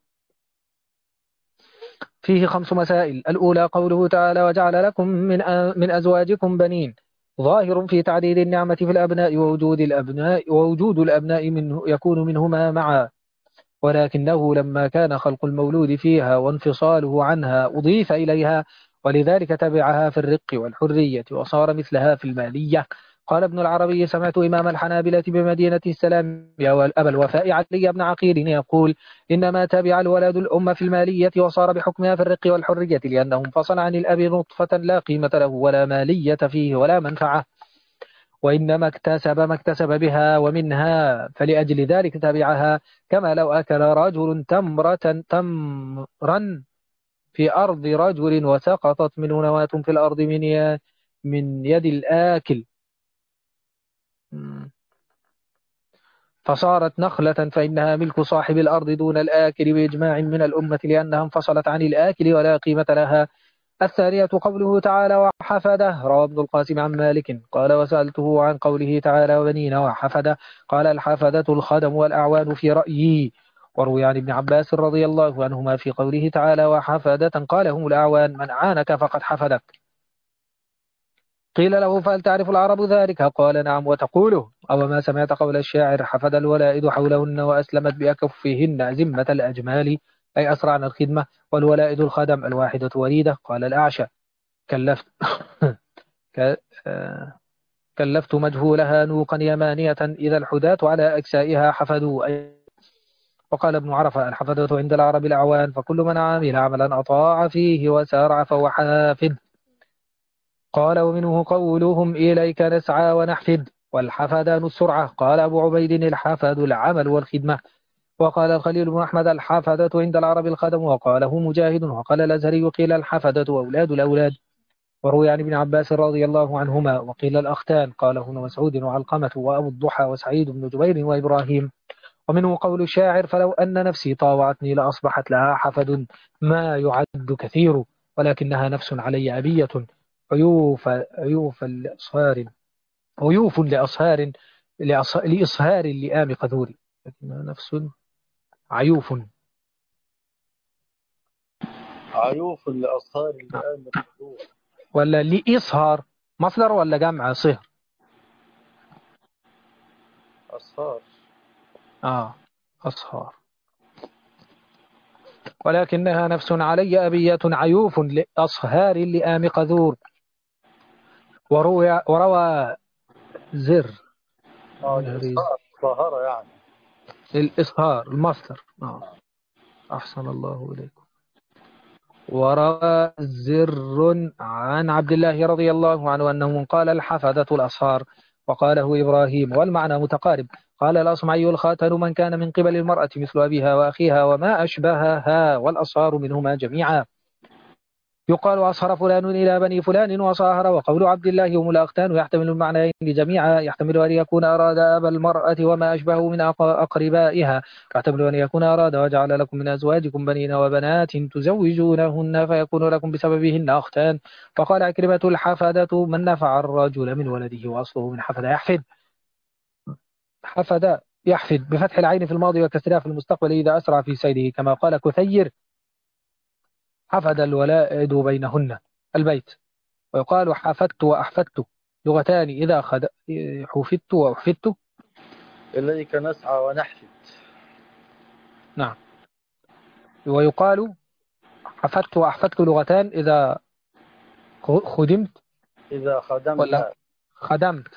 فيه 5 مسائل. الأولى قوله تعالى: وجعل لكم من أزواجكم بنين، ظاهر في تعديد النعمة في الأبناء ووجود الأبناء منه يكون منهما معا. ولكنه لما كان خلق المولود فيها وانفصاله عنها أضيف إليها، ولذلك تبعها في الرق والحرية وصار مثلها في المالية. قال ابن العربي: سمعت إمام الحنابلة بمدينة السلام أبا الوفاء علي بن عقيل يقول: إنما تبع الولد الأم في المالية وصار بحكمها في الرق والحرية، لأنه انفصل عن الأب نطفة لا قيمة له ولا مالية فيه ولا منفعة، وإنما اكتسب ما اكتسب بها ومنها، فلأجل ذلك تبعها. كما لو أكل رجل تمرا في أرض رجل وسقطت منه نواة في الأرض من يد الآكل فصارت نخلة، فإنها ملك صاحب الأرض دون الآكل بإجماع من الأمة، لأنها انفصلت عن الآكل ولا قيمة لها. الثانية قوله تعالى: وحفده. روى ابن القاسم عن مالك قال: وسألته عن قوله تعالى: وبنين وحفده، قال: الحفدة الخدم والأعوان في رأيي. وروي عن ابن عباس رضي الله عنهما في قوله تعالى: وحفدة، قال: هم الأعوان، من عانك فقد حفدك. قيل له: فهل تعرف العرب ذلك؟ قال: نعم. وتقوله: أو ما سمعت قول الشاعر: حفد الولائد حولهن وأسلمت بأكفهن ذمة الأجمال، أي أسرعن الخدمة. والولائد الخدم الواحدة وليدة. قال الأعشى: كلفت ك- آه، كلفت مجهولها نوقا يمانية إذا الحداة على أكسائها حفدوا. وقال ابن عرفة: الحفدة عند العرب الأعوان، فكل من عمل عملا أطاع فيه وسارع فهو حافد. قال: ومنه قولهم: إليك نسعى ونحفد، والحفدان السرعة. قال أبو عبيد: الحفد العمل والخدمة. وقال الخليل بن أحمد: الحفدة عند العرب الخدم. وقاله مجاهد. وقال الأزهري: قيل الحفدة أولاد الأولاد. وروي عن ابن عباس رضي الله عنهما وقيل الأختان. قاله ابن مسعود وعلقمة وأبو الضحى وسعيد بن جبير وإبراهيم. ومنه قول الشاعر: فلو أن نفسي طاوعتني لأصبحت لها حفد ما يعد كثير، ولكنها نفس علي أبية، عيوف لأصهار، عيوف لأصهار، لإصهار اللئام قذور. لكنها نفس عيوف. عيوف لأصهار اللئام الحضور. ولا لإصهار مصدر ولا جمع صهر؟ أصهار. أصهار. ولكنها نفس علي أبية عيوف لأصهار اللئام قذور. وروى زر الإصهار ظاهرة يعني. الإصهار المصدر. أحسن الله إليكم. وروى زر عن عبد الله رضي الله عنه أنه قال: الحفدة الأصهار. وقاله إبراهيم والمعنى متقارب. قال الأصمعي: الخاتن من كان من قبل المرأة مثل أبيها وأخيها وما أشبهها، والأصهار منهما جميعا. يقال: أصهر فلان إلى بني فلان وصاهر. وقول عبد الله: هم الأختان، يحتمل المعنيين جميعا. يحتمل أن يكون أراد أبا المرأة وما أشبهه من أقربائها، يحتمل أن يكون أراد: وجعل لكم من أزواجكم بنين وبنات تزوجونهن فيكون لكم بسببهن أختان. فقال عكرمة: الحفدة من نفع الرجل من ولده، وأصله من حفد يحفد. حفد يحفد بفتح العين في الماضي وكسرها في المستقبل إذا أسرع في سيره، كما قال كثير: حفد الولائد بينهن البيت. ويقال: حفدت وأحفدت، لغتان إذا حفدت وأحفدت. إليك نسعى ونحفد. نعم. ويقال: حفدت وأحفدت، لغتان إذا خدمت إذا ولا خدمنا. خدمت.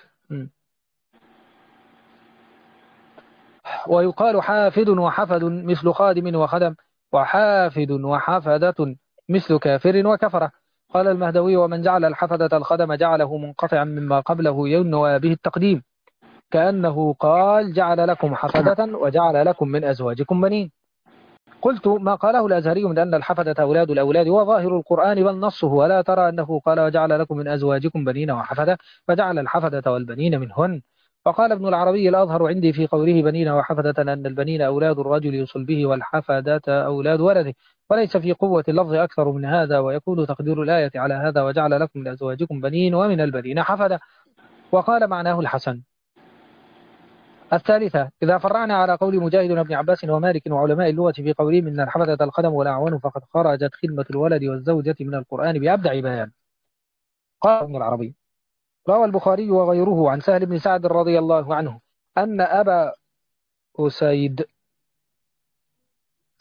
ويقال: حافد وحفد مثل خادم وخدم، وحافد وحفدة مثل كافر وكفرة. قال المهدوي: ومن جعل الحفدة الخدم جعله منقطعا مما قبله ينوى به التقديم، كأنه قال: جعل لكم حفدة وجعل لكم من أزواجكم بنين. قلت: ما قاله الأزهري من أن الحفدة أولاد الأولاد وظاهر القرآن بل نصه، ولا ترى أنه قال: وجعل لكم من أزواجكم بنين وحفدة، فجعل الحفدة والبنين منهن. وقال ابن العربي: الأظهر عندي في قوله بنين وحفدة أن البنين أولاد الرجل يصل به، والحفدة أولاد ولده، وليس في قوة اللفظ أكثر من هذا، ويكون تقدير الآية على هذا: وجعل لكم من أزواجكم بنين ومن البنين حفدة. وقال معناه الحسن. الثالثة: إذا فرعنا على قول مجاهد وابن عباس ومالك وعلماء اللغة في قولهم إن الحفدة القدم والأعوان، فقد خرجت خدمة الولد والزوجة من القرآن بأبدع بيان. قال ابن العربي: روى البخاري وغيره عن سهل بن سعد رضي الله عنه أن أبا أسيد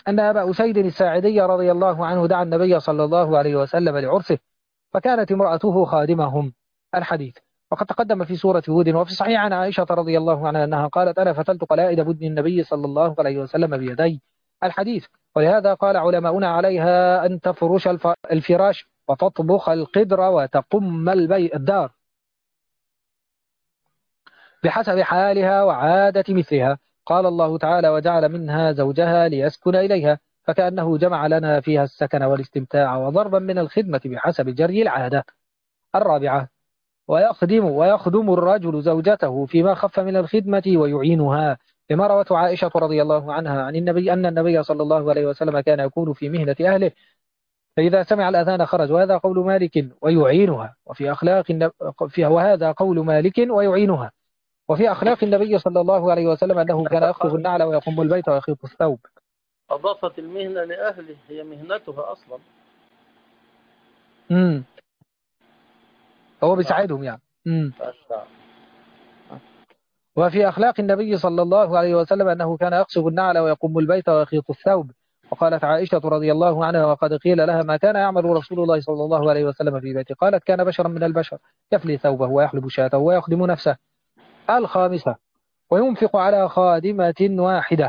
أن أبا أسيد الساعدي رضي الله عنه دعا النبي صلى الله عليه وسلم لعرسه، فكانت امرأته خادمهم. الحديث وقد تقدم في سورة هود. وفي صحيح عن عائشة رضي الله عنها أنها قالت: أنا فتلت قلائد بدن النبي صلى الله عليه وسلم بيدي. الحديث. ولهذا قال علماؤنا عليها أن تفرش الفراش وتطبخ القدر وتقم الدار بحسب حالها وعادة مثلها. قال الله تعالى: وجعل منها زوجها ليسكن إليها، فكأنه جمع لنا فيها السكن والاستمتاع وضربا من الخدمة بحسب جري العادة. الرابعة. ويخدم الرجل زوجته فيما خف من الخدمة ويعينها، لما روت عائشة رضي الله عنها عن النبي أن النبي صلى الله عليه وسلم كان يكون في مهنة أهله، فإذا سمع الأذان خرج. وهذا قول مالك ويعينها. وهذا قول مالك ويعينها. وفي أخلاق النبي صلى الله عليه وسلم أنه كان يخطب النعل ويقوم البيت ويخيط الثوب. أضافت المهنة لأهله، هي مهنتها أصلا. هو بيساعدهم يعني. وفي أخلاق النبي صلى الله عليه وسلم أنه كان يخصب النعل ويقوم البيت ويخيط الثوب. وقالت عائشة رضي الله عنها وقد قيل لها: ما كان يعمل رسول الله صلى الله عليه وسلم في بيته؟ قالت: كان بشرا من البشر، يفلي ثوبه ويحلب شاته ويخدم نفسه. الخامسة. وينفق على خادمة واحدة،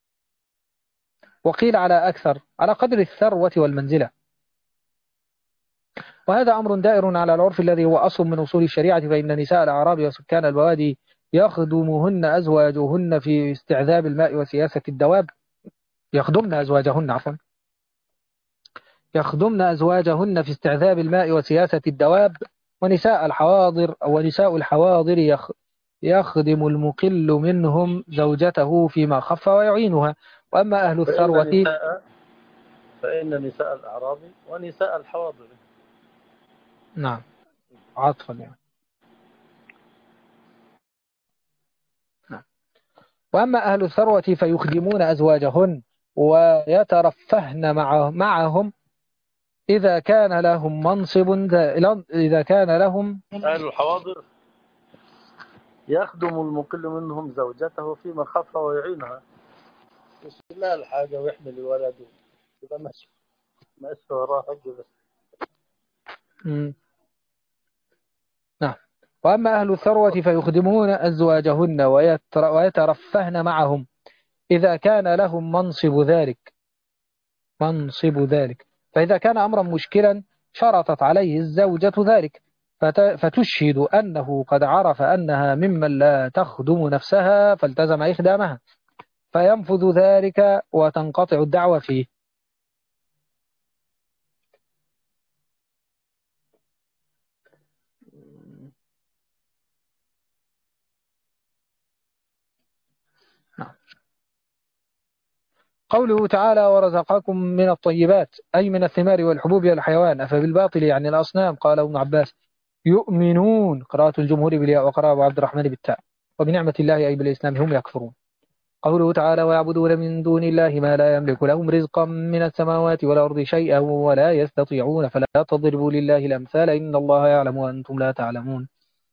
وقيل على أكثر، على قدر الثروة والمنزلة. وهذا أمر دائر على العرف الذي هو أصل من أصول الشريعة، فإن نساء الأعراب وسكان البوادي يخدمهن أزواجهن في استعذاب الماء وسياسة الدواب. يخدمن أزواجهن في استعذاب الماء وسياسة الدواب. ونساء الحواضر يخدم المقل منهم زوجته فيما خف ويعينها. وأما أهل الثروة فإن نساء الأعراب ونساء الحواضر. نعم، عطفا يعني. وأما أهل الثروة فيخدمون أزواجهن ويترفهن معهم إذا كان لهم أهل الحواضر يخدم المقل منهم زوجته فيما خف ويعينها، يشتري لها الحاجة ويحمل الولد يبقى ماشي وراها كده. نعم. وأما أهل الثروة فيخدمون أزواجهن ويترفهن معهم إذا كان لهم منصب ذلك. فإذا كان أمرا مشكلا شرطت عليه الزوجة ذلك، فتشهد أنه قد عرف أنها ممن لا تخدم نفسها فالتزم إخدامها، فينفذ ذلك وتنقطع الدعوة فيه. قوله تعالى: ورزقكم من الطيبات، أي من الثمار والحبوب والحيوان، أفبالباطل يعني الأصنام؟ قال ابن عباس: يؤمنون، قراءة الجمهور بالياء وقراءة أبو عبد الرحمن بالتاء، وبنعمة الله أي بالإسلام هم يكفرون. قوله تعالى: ويعبدون من دون الله ما لا يملك لهم رزقا من السماوات والأرض شيئا ولا يستطيعون فلا تضربوا لله الأمثال إن الله يعلم وأنتم لا تعلمون.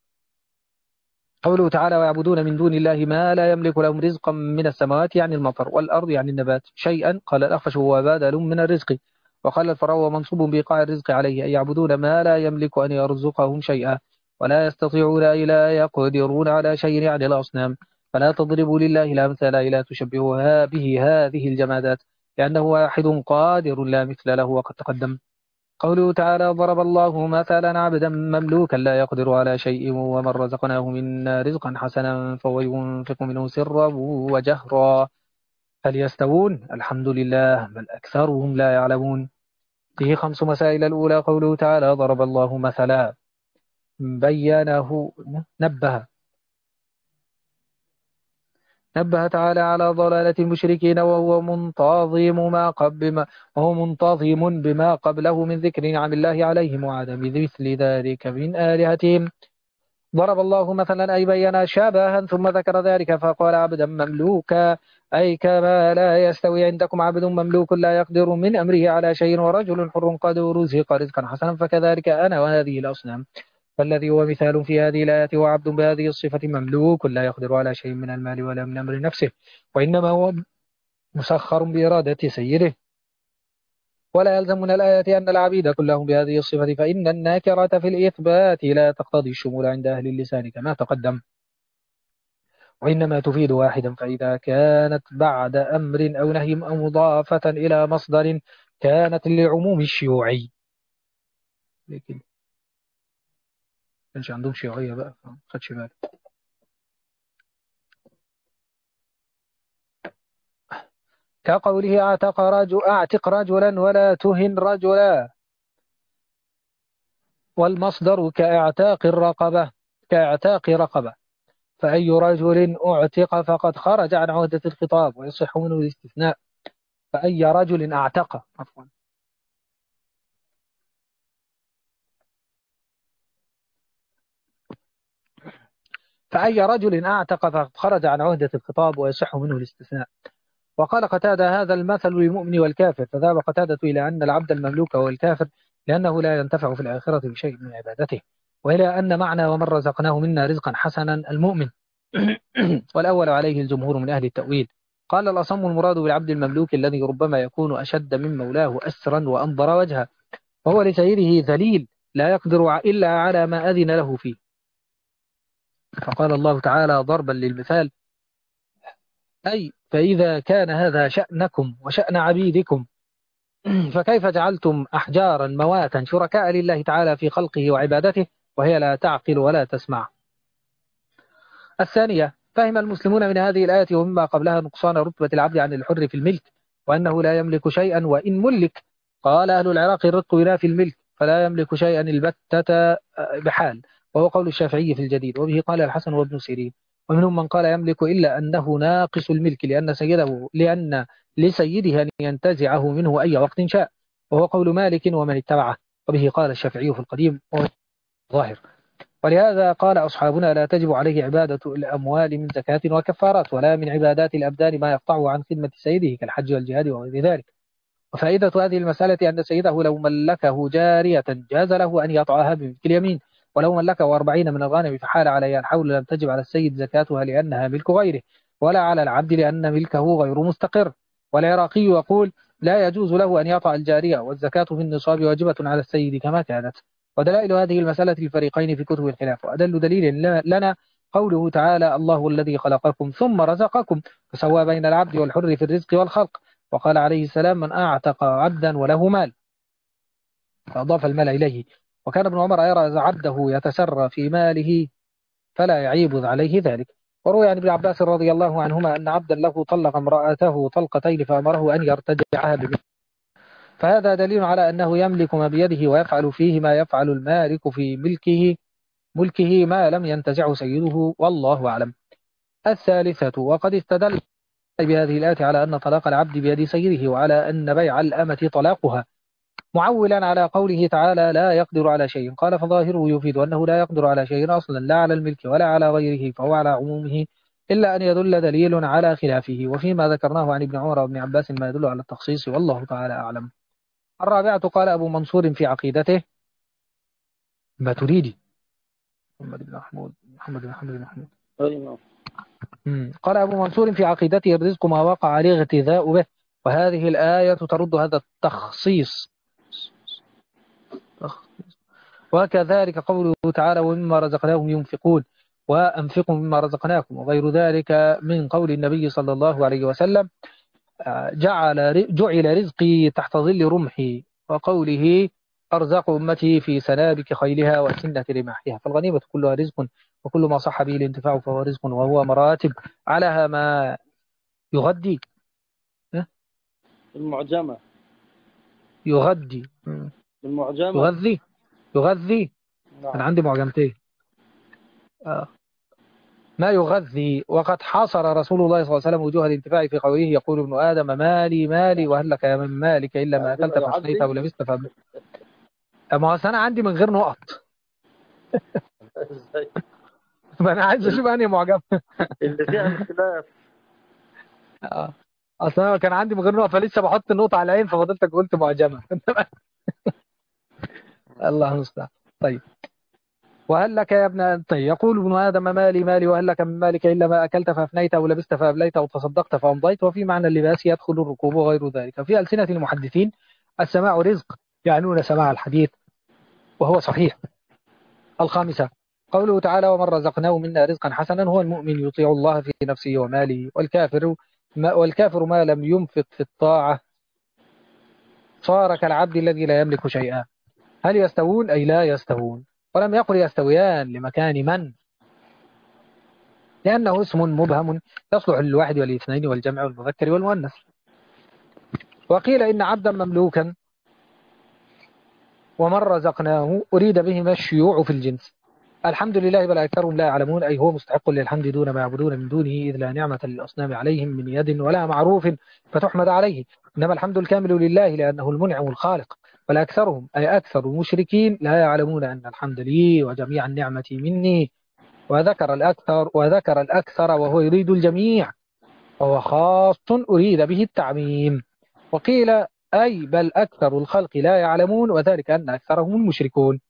قوله تعالى: ويعبدون من دون الله ما لا يملك لهم رزقا من السماوات يعني المطر، والأرض يعني النبات، شيئا قال الأخفش هو بدل من الرزق، وقال الفراء منصوب بإيقاع الرزق عليه، أي يعبدون ما لا يملك أن يرزقهم شيئا، ولا يستطيعون أي لا يقدرون على شيء يعني الأصنام. فلا تضربوا لله الأمثال أي لا تشبهها به هذه الجمادات، لأنه واحد قادر لا مثل له، وقد تقدم. قوله تعالى: ضرب الله مثلا عبدا مملوكا لا يقدر على شيء ومن رزقناه منا رزقا حسنا فهو ينفق منه سرا وجهرا هل يستوون؟ الحمد لله بل أكثرهم لا يعلمون. فيه 5 مسائل. الأولى قوله تعالى: ضرب الله مثلا، بينه نبه تعالى على ضلالة المشركين، وهو منتظم بما قبله من ذكر نعم الله عليهم وعدم مثل ذلك من آلهتهم. ضرب الله مثلا أي بين شبها ثم ذكر ذلك فقال: عبدا مملوكا، أي كما لا يستوي عندكم عبد مملوك لا يقدر من أمره على شيء ورجل حر قد رزق رزقا حسنا، فكذلك أنا وهذه الأصنام. فالذي هو مثال في هذه الآية هو عبد بهذه الصفة مملوك لا يقدر على شيء من المال ولا من أمر نفسه، وإنما هو مسخر بإرادة سيده. ولا يلزم من الآية أن العبيد كلهم بهذه الصفة، فإن الناكرة في الإثبات لا تقتضي الشمول عند أهل اللسان كما تقدم، وإنما تفيد واحدا، فإذا كانت بعد أمر أو نهي أو مضافة إلى مصدر كانت لعموم الشيوعي. لكن كانش عندهم شيوعية بقى، خدش بالك. كقوله أعتق رجلا ولا تهن رجلا، والمصدر كاعتاق رقبة، فأي رجل أعتق فقد خرج عن عهدة الخطاب ويصح منه الاستثناء. فأي رجل أعتق عفوا فأي رجل أعتق فقد خرج عن عهدة الخطاب ويصح منه الاستثناء. وقال قتادة هذا المثل للمؤمن والكافر، فذهب قتادة إلى أن العبد المملوك هو الكافر لأنه لا ينتفع في الآخرة بشيء من عبادته، وإلى أن معنى ومن رزقناه منا رزقا حسنا المؤمن. والأول عليه الجمهور من أهل التأويل. قال الأصم المراد بالعبد المملوك الذي ربما يكون أشد من مولاه أسرا وأنظر وجها، وهو لسيده ذليل لا يقدر إلا على ما أذن له فيه. فقال الله تعالى ضربا للمثال: أي فإذا كان هذا شأنكم وشأن عبيدكم فكيف جعلتم أحجارا مواتا شركاء لله تعالى في خلقه وعبادته وهي لا تعقل ولا تسمع. الثانية: فهم المسلمون من هذه الآية ومما قبلها نقصان رتبة العبد عن الحر في الملك، وأنه لا يملك شيئا وإن ملك. قال أهل العراق: الرق ينافي الملك، فلا يملك شيئا البتة بحال، وهو قول الشافعي في الجديد، وبه قال الحسن وابن سيرين. ومنهم من قال يملك إلا أنه ناقص الملك لأن لسيده أن ينتزعه منه أي وقت شاء، وهو قول مالك ومن اتبعه، وبه قال الشافعي في القديم وهو ظاهر. ولهذا قال أصحابنا: لا تجب عليه عبادة الأموال من زكاة وكفارات، ولا من عبادات الأبدان ما يقطعه عن خدمة سيده كالحج والجهاد وغير ذلك. وفائدة هذه المسألة أن سيده لو ملكه جارية جاز له أن يطعها بملك اليمين، ولو ملكه 40 من الغنم فحال عليها الحول لم تجب على السيد زكاتها لأنها ملك غيره، ولا على العبد لأن ملكه غير مستقر. والعراقي يقول: لا يجوز له أن يطع الجارية، والزكاة في النصاب واجبة على السيد كما كانت. ودلائل هذه المسألة الفريقين في كتب الخلاف، وأدل دليل لنا قوله تعالى: الله الذي خلقكم ثم رزقكم، فسوى بين العبد والحر في الرزق والخلق. وقال عليه السلام: من أعتق عبدا وله مال، فأضاف المال إليه. وكان ابن عمر يرى عبده يتسرى في ماله فلا يعيب عليه ذلك. وروي عن ابن عباس رضي الله عنهما أن عبدا له طلق امرأته طلقتين فأمره أن يرتجعها بمثله، فهذا دليل على أنه يملك ما بيده ويفعل فيه ما يفعل المالك في ملكه ما لم ينتزعه سيده، والله أعلم. الثالثة: وقد استدل بهذه الآية على أن طلاق العبد بيد سيده، وعلى أن بيع الأمة طلاقها، معولا على قوله تعالى: لا يقدر على شيء. قال: فظاهره يفيد أنه لا يقدر على شيء أصلا، لا على الملك ولا على غيره، فهو على عمومه إلا أن يدل دليل على خلافه. وفيما ذكرناه عن ابن عمر وابن عباس ما يدل على التخصيص، والله تعالى أعلم. الرابعة: قال أبو منصور في عقيدته ما تريدي محمد بن محمود. أي قال أبو منصور في عقيدته: الرزق ما وقع الاغتذاء به، وهذه الآية ترد هذا التخصيص. وكذلك قوله تعالى: ومما رزقناهم ينفقون، وأنفقوا مما رزقناكم، وغير ذلك من قول النبي صلى الله عليه وسلم: جعل رزقي تحت ظل رمحي، وقوله: أرزاق أمتي في سنابك خيلها وأسنة رماحها. فالغنيمة كلها رزق، وكل ما صح به الانتفاع فهو رزق، وهو مراتب علىها ما يغدي المعجمة. يغدي المعجمة. يغذي. أنا نعم. عندي معجمتين. ما يغذي. وقد حاصر رسول الله صلى الله عليه وسلم وجوه الانتفاع في قوله: يقول ابن آدم مالي مالي، وهل لك يا من مالك إلا ما أكلت عندما فأفنيت يعدي. أو لبست فأبليت. أما أصل أنا عندي من غير نقط. ازاي؟ ما أنا عايز أشوف أنهي معجم. اللي فيها الخلاف. أصل أنا كان عندي من غير نقط، فلسه بحط النقطة على العين ففضلتك قلت معجمة. الله المستعان. طيب، وهل لك يا ابن طيب يقول ابن آدم مالي مالي وهل لك من مالك إلا ما أكلت فأفنيت أو لبست فأبليت أو تصدقت فأمضيت. وفي معنى اللباس يدخل الركوب وغير ذلك. في ألسنة المحدثين السماع رزق، يعنون سماع الحديث، وهو صحيح. الخامسة قوله تعالى ومن رزقناه منا رزقا حسنا هو المؤمن يطيع الله في نفسه وماله، والكافر ما لم ينفق في الطاعة صار كالعبد الذي لا يملك شيئا. هل يستوون؟ أي لا يستوون. ولم يقل يستويان لمكان من، لأنه اسم مبهم يصلح للواحد والاثنين والجمع والمذكر والمؤنث. وقيل إن عبدا مملوكا ومن رزقناه أريد بهما الشيوع في الجنس. الحمد لله بل أكثرهم لا يعلمون، أي هو مستحق للحمد دون ما يعبدون من دونه، إذ لا نعمة للأصنام عليهم من يد ولا معروف فتحمد عليه. إنما الحمد الكامل لله لأنه المنعم الخالق. والأكثرهم أي أكثر المشركين لا يعلمون أن الحمد لي وجميع النعمة مني. وذكر الأكثر وهو يريد الجميع، وهو خاص أريد به التعميم. وقيل أي بل أكثر الخلق لا يعلمون، وذلك أن أكثرهم المشركون.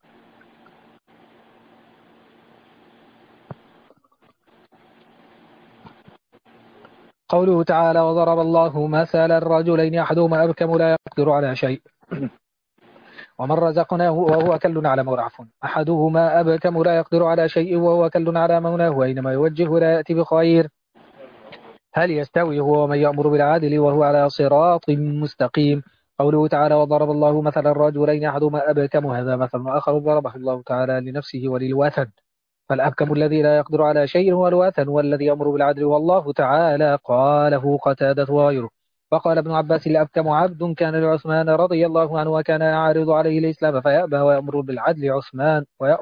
قوله تعالى وضرب الله مثلا الرجلين أحدهما أبكم لا يقدر على شيء ومن رزقناه وهو كل على مرعف. أحدهما أبكم لا يقدر على شيء وهو كل على موناه أينما يوجه لا يأتي بخير. هل يستوي هو ومن يأمر بالعدل وهو على صراط مستقيم. قوله تعالى وضرب الله مثلا الرجلين أحدهما أبكم، هذا مثل آخر ضربه الله تعالى لنفسه وللوثن. فالأبكم الذي لا يقدر على شيء هو الوثن، والذي يأمر بالعدل والله تعالى قاله قتادة وغيره. وقال ابن عباس الأبكم عبد كان لعثمان رضي الله عنه وكان يعرض عليه الإسلام فيأبى ويأمر بالعدل عثمان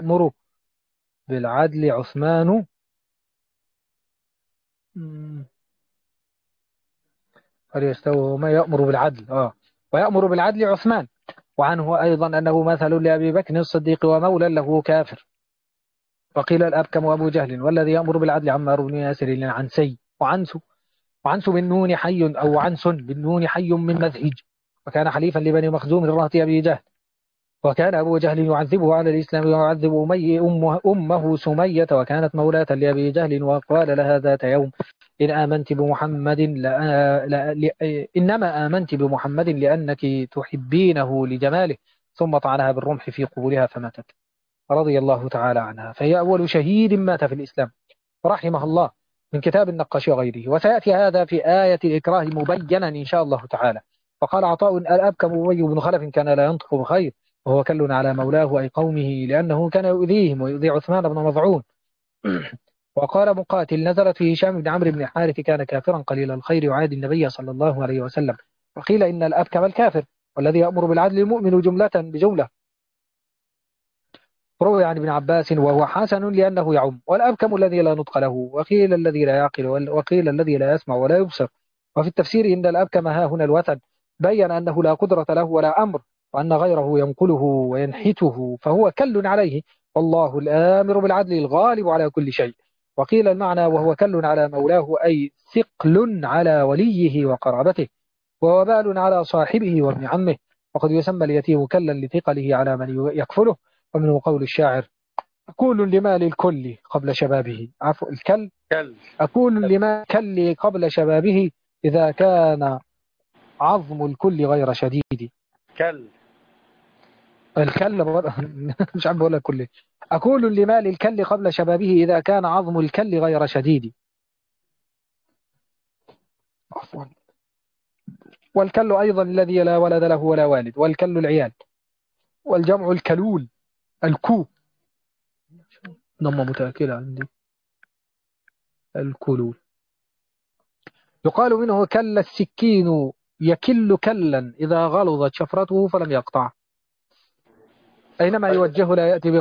فليستووا ما يأمر بالعدل ويأمر بالعدل عثمان. وعنه أيضا أنه مثل لأبي بكر الصديق ومولى له كافر. وقيل الأبكم أبو جهل، والذي يأمر بالعدل عمار بن ياسر عنسي وعنس بالنون حي أو عنس بالنون حي من مذهج، وكان حليفا لبني مخزوم رهط أبي جهل. وكان أبو جهل يعذبه على الإسلام ويعذب أمه سمية وكانت مولاة لأبي جهل. وقال لها ذات يوم إن آمنت بمحمد إنما آمنت بمحمد لأنك تحبينه لجماله، ثم طعنها بالرمح في قبولها فماتت رضي الله تعالى عنها. فهي أول شهيد مات في الإسلام رحمه الله من كتاب النقاش وغيره. وسيأتي هذا في آية الإكراه مبينا إن شاء الله تعالى. فقال عطاء الأبكم أبي بن خلف كان لا ينطق بخير وهو كل على مولاه أي قومه لأنه كان يؤذيهم ويؤذي عثمان بن مظعون. وقال مقاتل نزلت في هشام بن عمرو بن الحارث كان كافرا قليل الخير يعادي النبي صلى الله عليه وسلم. وقيل إن الأبكم الكافر والذي يأمر بالعدل المؤمن جملة بجملة. روي عن ابن عباس وهو حسن لأنه يعم. والأبكم الذي لا نطق له، وقيل الذي لا يعقل، وقيل الذي لا يسمع ولا يبصر. وفي التفسير إن الأبكم ها هنا الوثن، بين أنه لا قدرة له ولا أمر، وأن غيره ينقله وينحته فهو كل عليه، والله الآمر بالعدل الغالب على كل شيء. وقيل المعنى وهو كل على مولاه أي ثقل على وليه وقرابته ووبال على صاحبه وابن عمه. وقد يسمى اليتيم كلا لثقله على من يكفله. ومنه قول الشاعر أكون لمال الكل قبل شبابه عفوا الكل كل أكون لمال الكل قبل شبابه إذا كان عظم الكل غير شديد. كل مش عم بقول لك كله. أكون لمال الكل قبل شبابه إذا كان عظم الكل غير شديد. عفوا. والكل أيضا الذي لا ولد له ولا والد، والكل العيال، والجمع الكلول الكو ضمة متأكلة عندي الكلول. يقال منه كل السكين يكل كلا إذا غلظت شفرته فلم يقطع. أينما يوجه لا يأتي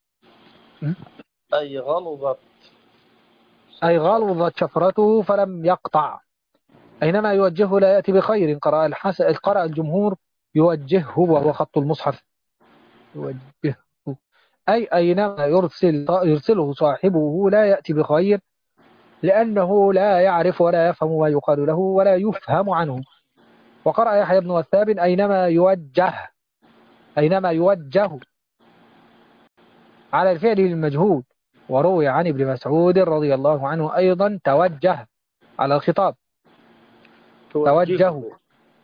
أي غلظت شفرته فلم يقطع. أينما يوجه لا يأتي بخير. قرأ الجمهور يوجهه وهو خط المصحف يوجهه، أي أينما يرسله صاحبه لا يأتي بخير، لأنه لا يعرف ولا يفهم ما يقال له ولا يفهم عنه. وقرأ يحيى بن وثاب أينما يوجه على الفعل المجهول. وروي عن ابن مسعود رضي الله عنه أيضا توجه على الخطاب. توجهوا. توجهه.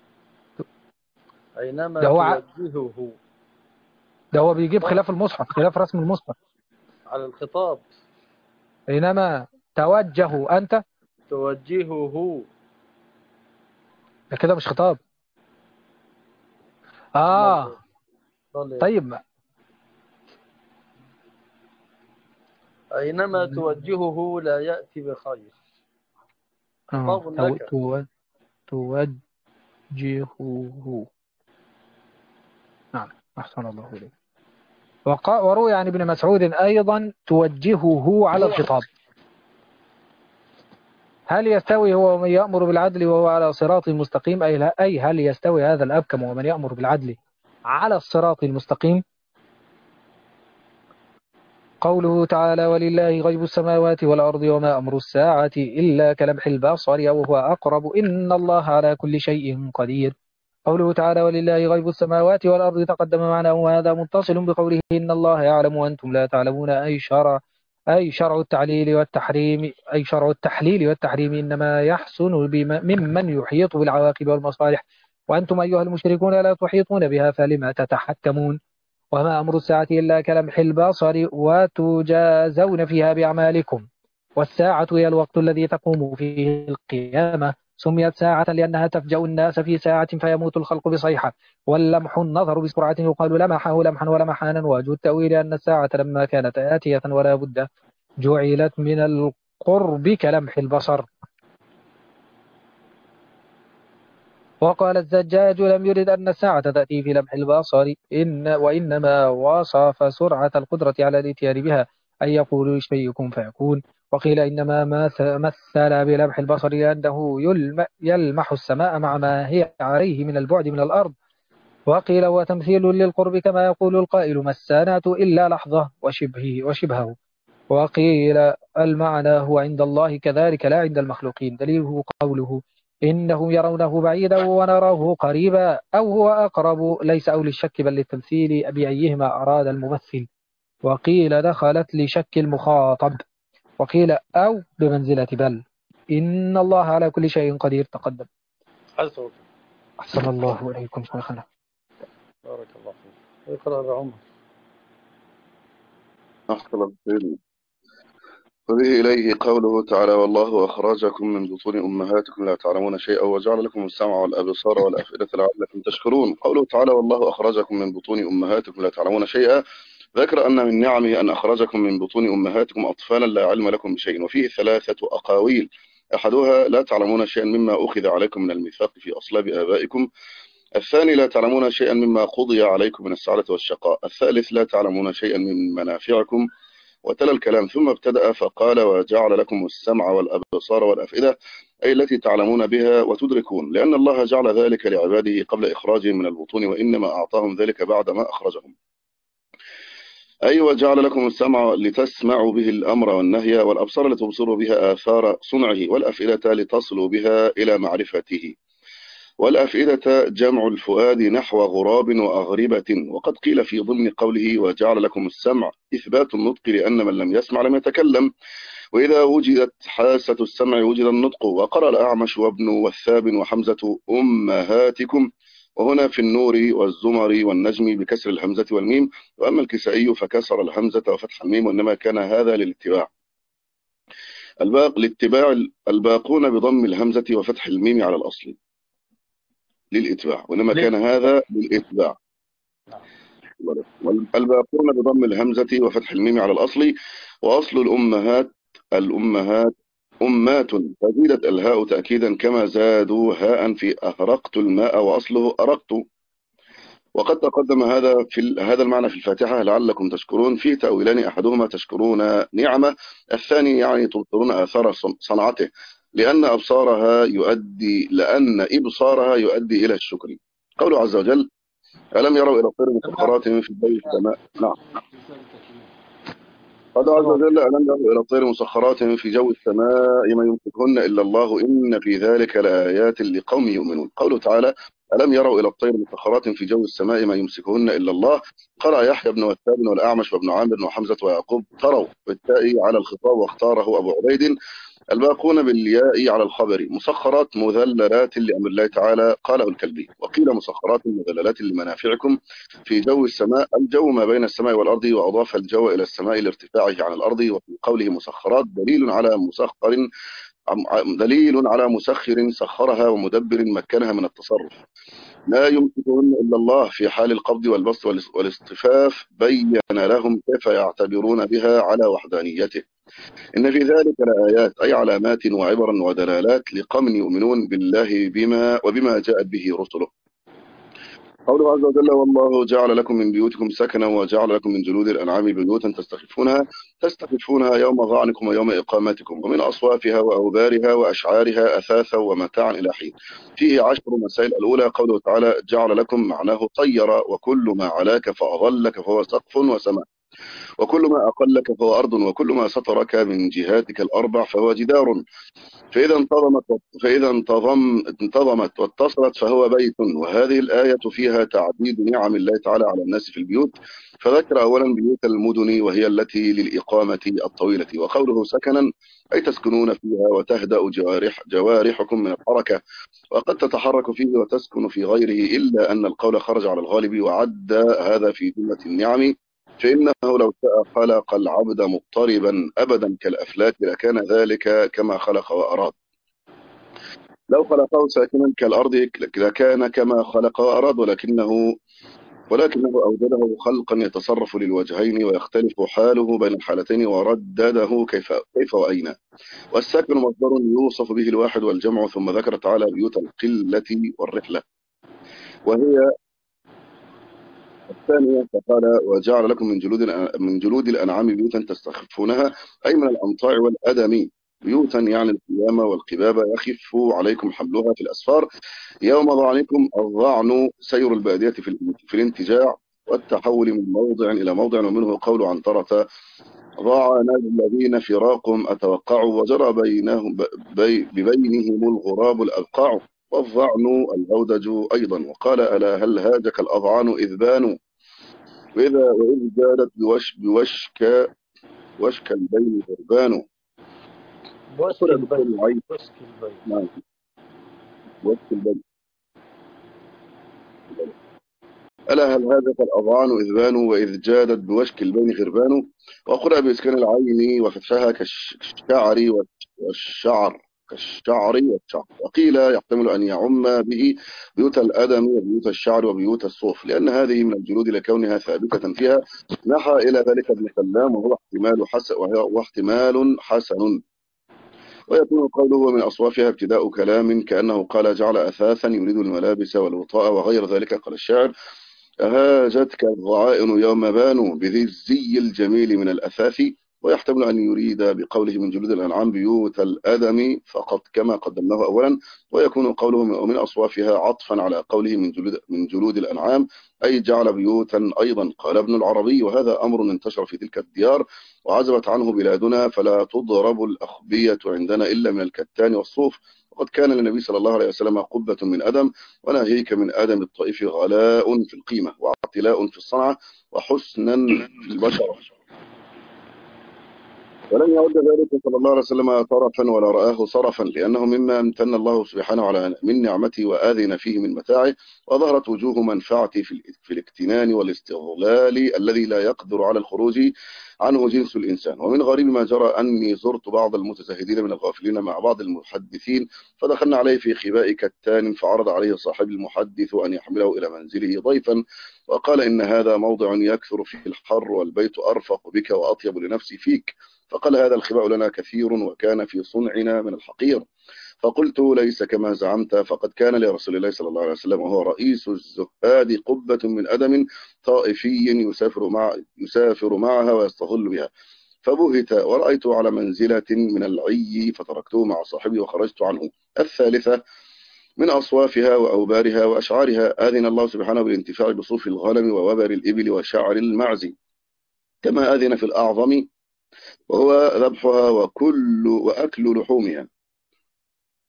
أينما ده هو توجهه. ده هو بيجيب خلاف المصحف، خلاف رسم المصحف. على الخطاب. أينما توجهوا أنت، توجهه. ده كده مش خطاب. أمال إيه؟ طيب. أينما توجهه لا يأتي بخير. خطاب لك. توجهه. نعم، أحسن الله إليك. وروي عن ابن مسعود أيضا توجهه على الخطاب. هل يستوي هو ومن يأمر بالعدل وهو على صراط مستقيم، أي لا؟ أي هل يستوي هذا الأبكم ومن يأمر بالعدل على الصراط المستقيم؟ قوله تعالى ولله غيب السماوات والأرض وما أمر الساعة إلا كلمح البصر أو هو أقرب إن الله على كل شيء قدير. قوله تعالى ولله غيب السماوات والأرض تقدم معناه وهذا متصل بقوله إن الله يعلم وأنتم لا تعلمون، أي شرع التعليل والتحريم، أي شرع التحليل والتحريم إنما يحسن ممن يحيط بالعواقب والمصالح، وأنتم أيها المشركون لا تحيطون بها فلما تتحكمون. وما أمر الساعة إلا كلمح البصر وتجازون فيها بأعمالكم. والساعة هي الوقت الذي تقوم فيه القيامة، سميت ساعة لأنها تفجأ الناس في ساعة فيموت الخلق بصيحة. واللمح النظر بسرعة يقال لمحه لمحا ولمحانا. وجه التأويل أن الساعة لما كانت آتية ولا بد جعلت من القرب كلمح البصر. وقال الزجاج لم يرد أن الساعة تأتي في لمح البصر وإنما وصف سرعة القدرة على الاتيان بها، أن يقول لشيء كن فيكون. وقيل إنما مثل بلمح البصر لأنه يلمح السماء مع ما هي عليه من البعد من الأرض. وقيل هو تمثيل للقرب كما يقول القائل ما الساعة إلا لحظة وشبهه. وقيل المعنى هو عند الله كذلك لا عند المخلوقين، دليله قوله إنهم يرونه بعيدا ونراه قريبا أو هو أقرب، ليس أو للشك بل للتمثيل بأيهما أراد الممثل. وقيل دخلت لشك المخاطب. وقيل أو بمنزلة بل. إن الله على كل شيء قدير تقدم. حسن. أحسن الله إليكم شيخنا. بارك الله فيك. اقرأ يا عمر. أحسن الله. فبه إليه قوله تعالى والله أخرجكم من بطون أمهاتكم لا تعلمون شيئا وجعل لكم السمع والأبصار والأفئدة لعلكم تشكرون. قوله تعالى والله أخرجكم من بطون أمهاتكم لا تعلمون شيئا، ذكر أن من نعمه أن أخرجكم من بطون أمهاتكم أطفالا لا علم لكم بشيء. وفيه 3 أقاويل، أحدها لا تعلمون شيئا مما أخذ عليكم من الميثاق في أصلاب آبائكم. الثاني لا تعلمون شيئا مما قضي عليكم من السعادة والشقاء. الثالث لا تعلمون شيئا من منافعكم. وتلا الكلام ثم ابتدأ فقال وجعل لكم السمع والأبصار والأفئدة، أي التي تعلمون بها وتدركون، لأن الله جعل ذلك لعباده قبل إخراجهم من البطون وإنما أعطاهم ذلك بعد ما أخرجهم. أي وجعل لكم السمع لتسمعوا به الأمر والنهي، والأبصار لتبصروا بها آثار صنعه، والأفئدة لتصلوا بها إلى معرفته. والأفئدة جمع الفؤاد نحو غراب وأغربة. وقد قيل في ضمن قوله وجعل لكم السمع إثبات النطق، لأن من لم يسمع لم يتكلم، وإذا وجدت حاسة السمع وجد النطق. وقرأ الأعمش وابن والثاب وحمزة أمهاتكم، وهنا في النور والزمر والنجم بكسر الهمزة والميم. وأما الكسائي فكسر الهمزة وفتح الميم، وإنما كان هذا للاتباع. الاتباع الباقون بضم الهمزة وفتح الميم على الأصل للإتباع، وإنما كان هذا للإتباع. الباقون بضم الهمزة وفتح الميم على الأصل. وأصل الأمهات أمات، فزيدت الهاء تأكيدا كما زادوا هاء في أهرقت الماء وأصله أرقت. وقد تقدم هذا المعنى في الفاتحة لعلكم تشكرون، في تأويلان أحدهما تشكرون نعمة، الثاني يعني تبصرون آثار صنعته، لأن إبصارها يؤدي إلى الشكر. قوله عز وجل ألم يروا إلى الطير مسخرات في جو السماء. نعم، قال عز وجل ألم يروا إلى الطير مسخرات في جو السماء ما يمسكهن إلا الله إن في ذلك لآيات لقوم يؤمنون. قوله تعالى ألم يروا إلى الطير مسخرات في جو السماء ما يمسكهن إلا الله. قرأ يحيى بن وثاب والأعمش وابن عامر وحمزة ويعقوب تروا بالتاء على الخطاب واختاره أبو عبيد. الباقون بالياء على الخبر. مسخرات مذللات لأمر الله تعالى قاله الكلبي. وقيل مسخرات مذللات لمنافعكم في جو السماء، الجو ما بين السماء والأرض، وأضاف الجو إلى السماء لارتفاعه عن الأرض. وفي قوله مسخرات دليل على مسخر سخرها ومدبر مكنها من التصرف. لا يمسكهن إلا الله في حال القبض والبسط والاصطفاف. بين لهم كيف يعتبرون بها على وحدانيته. إن في ذلك لآيات أي علامات وعبرا ودلالات لقوم يؤمنون بالله وبما جاءت به رسله. قوله عز وجل والله جعل لكم من بيوتكم سكنا وجعل لكم من جلود الأنعام بيوتا تستخفونها يوم ظعنكم ويوم إقامتكم، ومن أصوافها وأوبارها وأشعارها أثاثا ومتاعا إلى حين. فيه 10 مسائل. الأولى قوله تعالى جعل لكم، معناه طير، وكل ما علاك فأظلك فهو سقف وسماء، وكل ما أقلك فهو أرض، وكل ما سترك من جهاتك الأربع فهو جدار، فإذا انتظمت واتصلت فهو بيت. وهذه الآية فيها تعديد نعم الله تعالى على الناس في البيوت، فذكر أولا بيوت المدن وهي التي للإقامة الطويلة. وقوله سكنا أي تسكنون فيها وتهدأ جوارحكم من الحركة، وقد تتحرك فيه وتسكن في غيره، إلا أن القول خرج على الغالب وعد هذا في جملة النعم، فإنه لو شاء خلق العبد مضطربا أبدا كالأفلاك لكان ذلك كما خلق وأراد. لو خلقه ساكنا كالأرض لكان كما خلق وأراد، ولكنه أوجده خلقا يتصرف للوجهين ويختلف حاله بين الحالتين، وردده كيف وأين. والساكن مصدر يوصف به الواحد والجمع. ثم ذكر تعالى بيوت القلة والرحلة وهي الثانية، فقال وجعل لكم من جلود الأنعام بيوتا تستخفونها، أي من الأمطاع والأدم. بيوتا يعني القيامة والقبابة يخف عليكم حملها في الأسفار. يوم ظعنكم، الظعن سير البادية في الانتجاع والتحول من موضع إلى موضع. ومنه قول عنترة ضاعن الذين فراقهم أتوقعوا وجرى ببينهم الغراب الأبقع. والظعن الهودج أيضا. وقال ألا هل هاجك الأضعان إذ بانوا وإذ جادت بوشك البين غربان. بوسك البين. نعم بوشك البين. ألا هل هاجك الأضعان إذ بانوا وإذ جادت بوشك البين غربان. وقرأ بإسكان العين وفتحها كالشعر والشعر. وقيل يحتمل أن يعم به بيوت الأدم وبيوت الشعر وبيوت الصوف، لأن هذه من الجلود لكونها ثابتة فيها. نحى إلى ذلك ابن سلام وهو احتمال حسن. ويكون قوله من أصوافها ابتداء كلام كأنه قال جعل أثاثا يريد الملابس والوطاء وغير ذلك. قال الشاعر أهاجتك الضعائن يوم بانوا بذي الزي الجميل من الأثاث. ويحتمل أن يريد بقوله من جلود الأنعام بيوت الأدم فقط كما قدمناه أولا. ويكون قوله من أصوافها عطفا على قوله من جلود الأنعام، أي جعل بيوتا أيضا. قال ابن العربي وهذا أمر انتشر في تلك الديار وعزبت عنه بلادنا، فلا تضرب الأخبية عندنا إلا من الكتان والصوف. وقد كان للنبي صلى الله عليه وسلم قبة من أدم، وناهيك من آدم الطائف غلاء في القيمة واعتلاء في الصنعة وحسنا في البشرة. ولم يعد ذلك صلى الله عليه وسلم طرفا ولا رآه صرفا، لأنه مما امتن الله سبحانه على من نعمته وآذن فيه من متاعه، وظهرت وجوه منفعته في الاكتنان والاستغلال الذي لا يقدر على الخروج عنه جنس الإنسان. ومن غريب ما جرى أني زرت بعض المتزهدين من الغافلين مع بعض المحدثين، فدخلنا عليه في خباء كتان، فعرض عليه صاحب المحدث أن يحمله إلى منزله ضيفا، وقال إن هذا موضع يكثر فيه الحر والبيت أرفق بك وأطيب لنفسي فيك. فقال هذا الخباء لنا كثير وكان في صنعنا من الحقير. فقلت ليس كما زعمت، فقد كان لرسول الله صلى الله عليه وسلم وهو رئيس الزهاد قبة من أدم طائفي يسافر معها ويستظل بها. فبهت ورأيت على منزلة من العي فتركته مع صاحبي وخرجت عنه. الثالثة من أصوافها وأوبارها وأشعارها آذن الله سبحانه بالانتفاع بصوف الغنم ووبر الإبل وشعر المعز، كما آذن في الأعظم وهو ذبحها وأكل لحومها.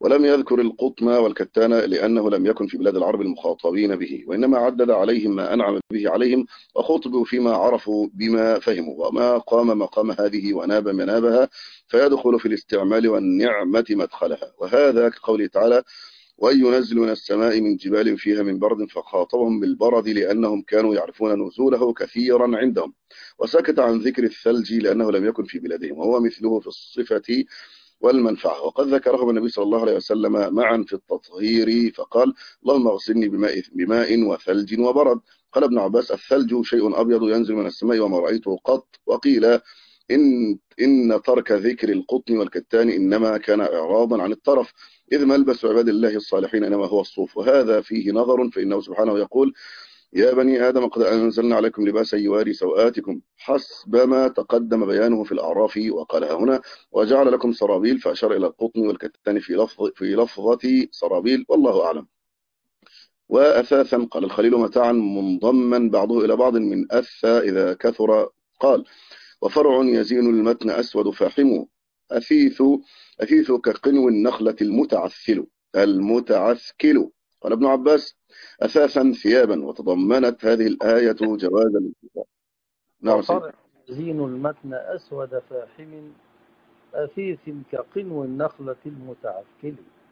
ولم يذكر القطن والكتان لأنه لم يكن في بلاد العرب المخاطبين به، وإنما عدد عليهم ما أنعم به عليهم وخطبوا فيما عرفوا بما فهموا، وما قام مقام هذه وناب منابها فيدخل في الاستعمال والنعمة مدخلها. وهذا كقوله تعالى: وأن ينزل من السماء من جبال فيها من برد فخاطبهم بالبرد لأنهم كانوا يعرفون نزوله كثيرا عندهم، وسكت عن ذكر الثلج لأنه لم يكن في بلادهم، وهو مثله في الصفة والمنفعة. وقد ذكرهم النبي صلى الله عليه وسلم معا في التطهير فقال: اللهم اغسلني بماء وثلج وبرد. قال ابن عباس: الثلج شيء أبيض ينزل من السماء وما رأيته قط. وقيل إن ترك ذكر القطن والكتان إنما كان إعراضا عن الطرف، إذ ملبس عباد الله الصالحين إنما هو الصوف. وهذا فيه نظر، فإنه سبحانه يقول: يا بني آدم قد أنزلنا عليكم لباسا يواري سوآتكم، حسب ما تقدم بيانه في الأعراف. وقالها هنا: وجعل لكم سرابيل، فأشار إلى القطن والكتان في لفظة سرابيل، والله أعلم. وأثاثا قال الخليل: متاعا منضما بعضه إلى بعض من أثى إذا كثر. قال: وفرع يزين المتن أسود فاحم، أثيث كقنو النخلة المتعثكل. قال ابن عباس: أثاثا ثيابا. وتضمنت هذه الآية جواز الانتفاع. نعم سيدي. وفرع يزين المتن أسود فاحم، أثيث كقنو النخلة المتعثكل.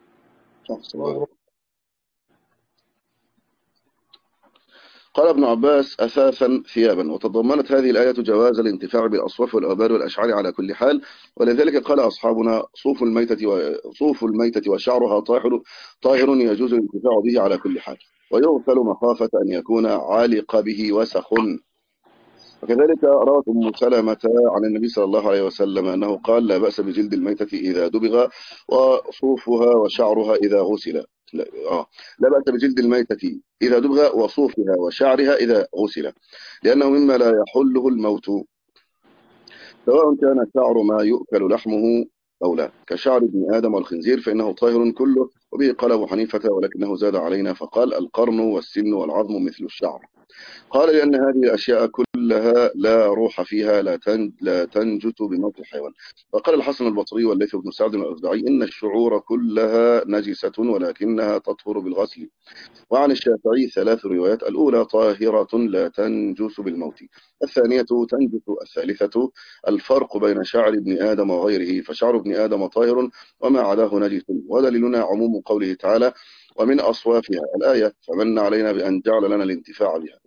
قال ابن عباس: أثاثا ثيابا. وتضمنت هذه الآية جواز الانتفاع بالأصواف والأوبار والأشعار على كل حال، ولذلك قال أصحابنا: صوف الميتة وشعرها طاهر يجوز الانتفاع به على كل حال، ويغسل مخافة أن يكون عالق به وسخ. وكذلك روت أم سلمة عن النبي صلى الله عليه وسلم أنه قال: لا بأس بجلد الميتة إذا دبغ وصوفها وشعرها إذا غسل. لا بأس بجلد الميتة إذا دبغ وصوفها وشعرها إذا غسل، لأنه مما لا يحله الموت، سواء كان شعر ما يؤكل لحمه أو لا، كشعر ابن آدم والخنزير فإنه طاهر كله. وبه قال أبو حنيفة، ولكنه زاد علينا فقال: القرن والسن والعظم مثل الشعر. قال: لأن هذه الأشياء كلها لا روح فيها، لا تنجت بموت الحيوان. وقال الحسن البصري والليث بن سعد الأفزعي: إن الشعور كلها نجسة ولكنها تطهر بالغسل. وعن الشافعي 3 روايات: الأولى طاهرة لا تنجس بالموت، الثانية تنجس، الثالثة الفرق بين شعر ابن آدم وغيره، فشعر ابن آدم طاهر وما عداه نجس. ودليلنا عموم قوله تعالى: ومن أصوافها الآية، فمن علينا بأن جعل لنا الانتفاع بها،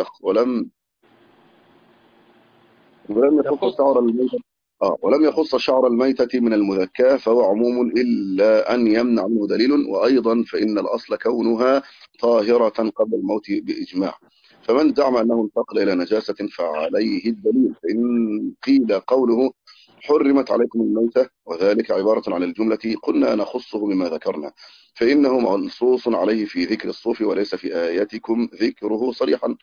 ولم يخص شعر الميتة من المذكاة، فهو عموم إلا أن يمنع منه دليل. وأيضا فإن الأصل كونها طاهرة قبل الموت بإجماع، فمن زعم أنه انتقل إلى نجاسة فعليه الدليل. فإن قيل قوله: حرمت عليكم الميتة، وذلك عبارة عن الجملة، قلنا نخصه بما ذكرنا، فإنه منصوص عليه في ذكر الصوف وليس في آياتكم ذكره صريحا،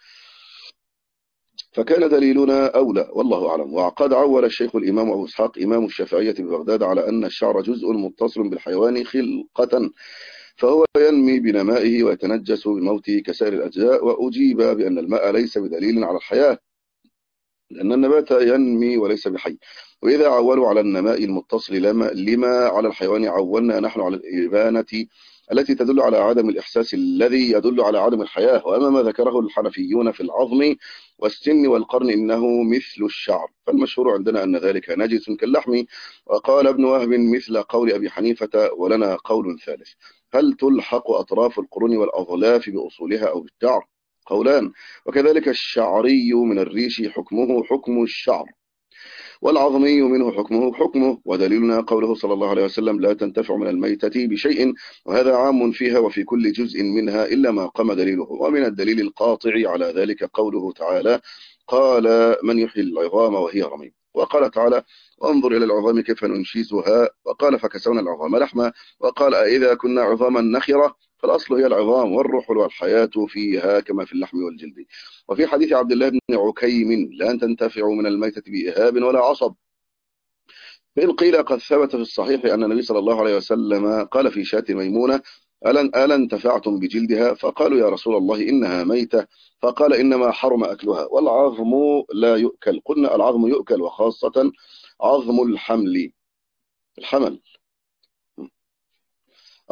فكان دليلنا أولى، والله أعلم. وقد عول الشيخ الإمام أبو إسحاق إمام الشافعية ببغداد على أن الشعر جزء متصل بالحيوان خلقة، فهو ينمي بنمائه ويتنجس بموته كسائر الأجزاء. وأجيب بأن الماء ليس بدليل على الحياة، لأن النبات ينمي وليس بحي. وإذا عولوا على النماء المتصل لما على الحيوان، عولنا نحن على الإبانة التي تدل على عدم الإحساس الذي يدل على عدم الحياة. وأما ما ذكره الحنفيون في العظم والسن والقرن إنه مثل الشعر، فالمشهور عندنا أن ذلك نجس كاللحم. وقال ابن وهب مثل قول أبي حنيفة، ولنا قول ثالث: هل تلحق أطراف القرون والأظلاف بأصولها أو بالشعر؟ قولان. وكذلك الشعري من الريش حكمه حكم الشعر، والعظمي منه حكمه. ودليلنا قوله صلى الله عليه وسلم: لا تنتفع من الميتة بشيء، وهذا عام فيها وفي كل جزء منها إلا ما قام دليله. ومن الدليل القاطع على ذلك قوله تعالى: قال: من يحيي العظام وهي رميم. وقال تعالى: وانظر إلى العظام كيف ننشزها. وقال: فكسونا العظام لحما. وقال: أإذا كنا عظاما نخرة. فالأصل هي العظام، والروح والحياة فيها كما في اللحم والجلد. وفي حديث عبد الله بن عكيم: لا تنتفع من الميتة بإهاب ولا عصب. فإن قيل قد ثبت في الصحيح أن النبي صلى الله عليه وسلم قال في شاة ميمونة: ألا انتفعتم بجلدها؟ فقالوا: يا رسول الله إنها ميتة. فقال: إنما حرم أكلها، والعظم لا يؤكل. قلنا: العظم يؤكل، وخاصة عظم الحمل.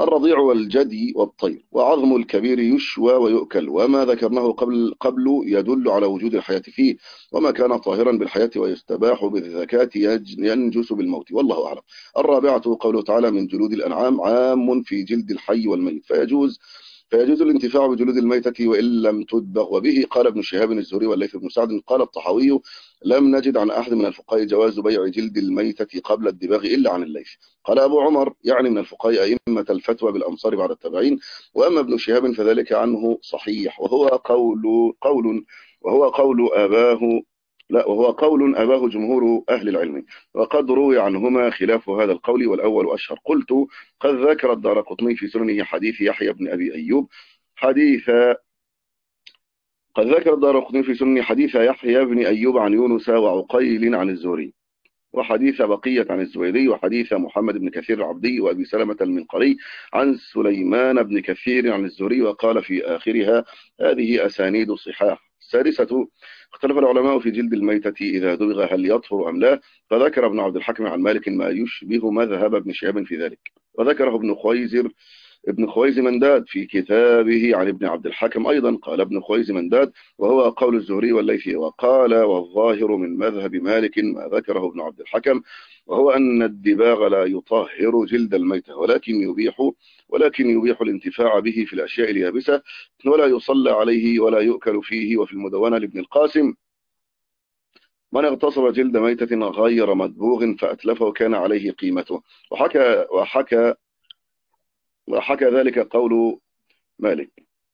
الرضيع والجدي والطير، وعظم الكبير يشوى ويؤكل، وما ذكرناه قبل يدل على وجود الحياة فيه، وما كان طاهرا بالحياة ويستباح بالذكاة ينجس بالموت، والله أعلم. الرابعة قوله تعالى من جلود الأنعام عام في جلد الحي والميت، فيجوز الانتفاع بجلود الميتة وإن لم تدبغ. وبه قال ابن شهاب الزهري والليث بن سعد قال الطحاوي لم نجد عن أحد من الفقهاء جواز بيع جلد الميتة قبل الدباغ إلا عن الليث. قال أبو عمر يعني من الفقهاء أئمة الفتوى بالأمصار بعد التابعين، وأما ابن شهاب فذلك عنه صحيح، وهو قول أباه جمهور أهل العلم، وقد روي عنهما خلاف هذا القول، والأول أشهر. قلت قد ذكر الدارقطني في سننه حديث يحيى بن أبي أيوب قد ذكر الدارقطني في سننه حديث يحيى بن أيوب عن يونس وعقيل عن الزهري، وحديث بقية عن الزبيدي، وحديث محمد بن كثير العبدي وأبي سلمة المنقري عن سليمان بن كثير عن الزهري، وقال في آخرها هذه أسانيد صحاح. السادسة اختلف العلماء في جلد الميتة إذا دبغ هل يطهر أم لا، فذكر ابن عبد الحكم عن مالك ما يشبه مذهب ابن شهاب في ذلك، وذكره ابن خويز منداد في كتابه عن ابن عبد الحكم أيضا. قال ابن خويز منداد وهو قول الزهري والليثي، وقال والظاهر من مذهب مالك ما ذكره ابن عبد الحكم، وهو أن الدباغ لا يطهر جلد الميتة، ولكن يبيح الانتفاع به في الأشياء اليابسة، ولا يصلى عليه ولا يؤكل فيه. وفي المدونة لابن القاسم من اغتصب جلد ميتة غير مدبوغ فأتلفه كان عليه قيمته، وحكى ذلك قول مالك.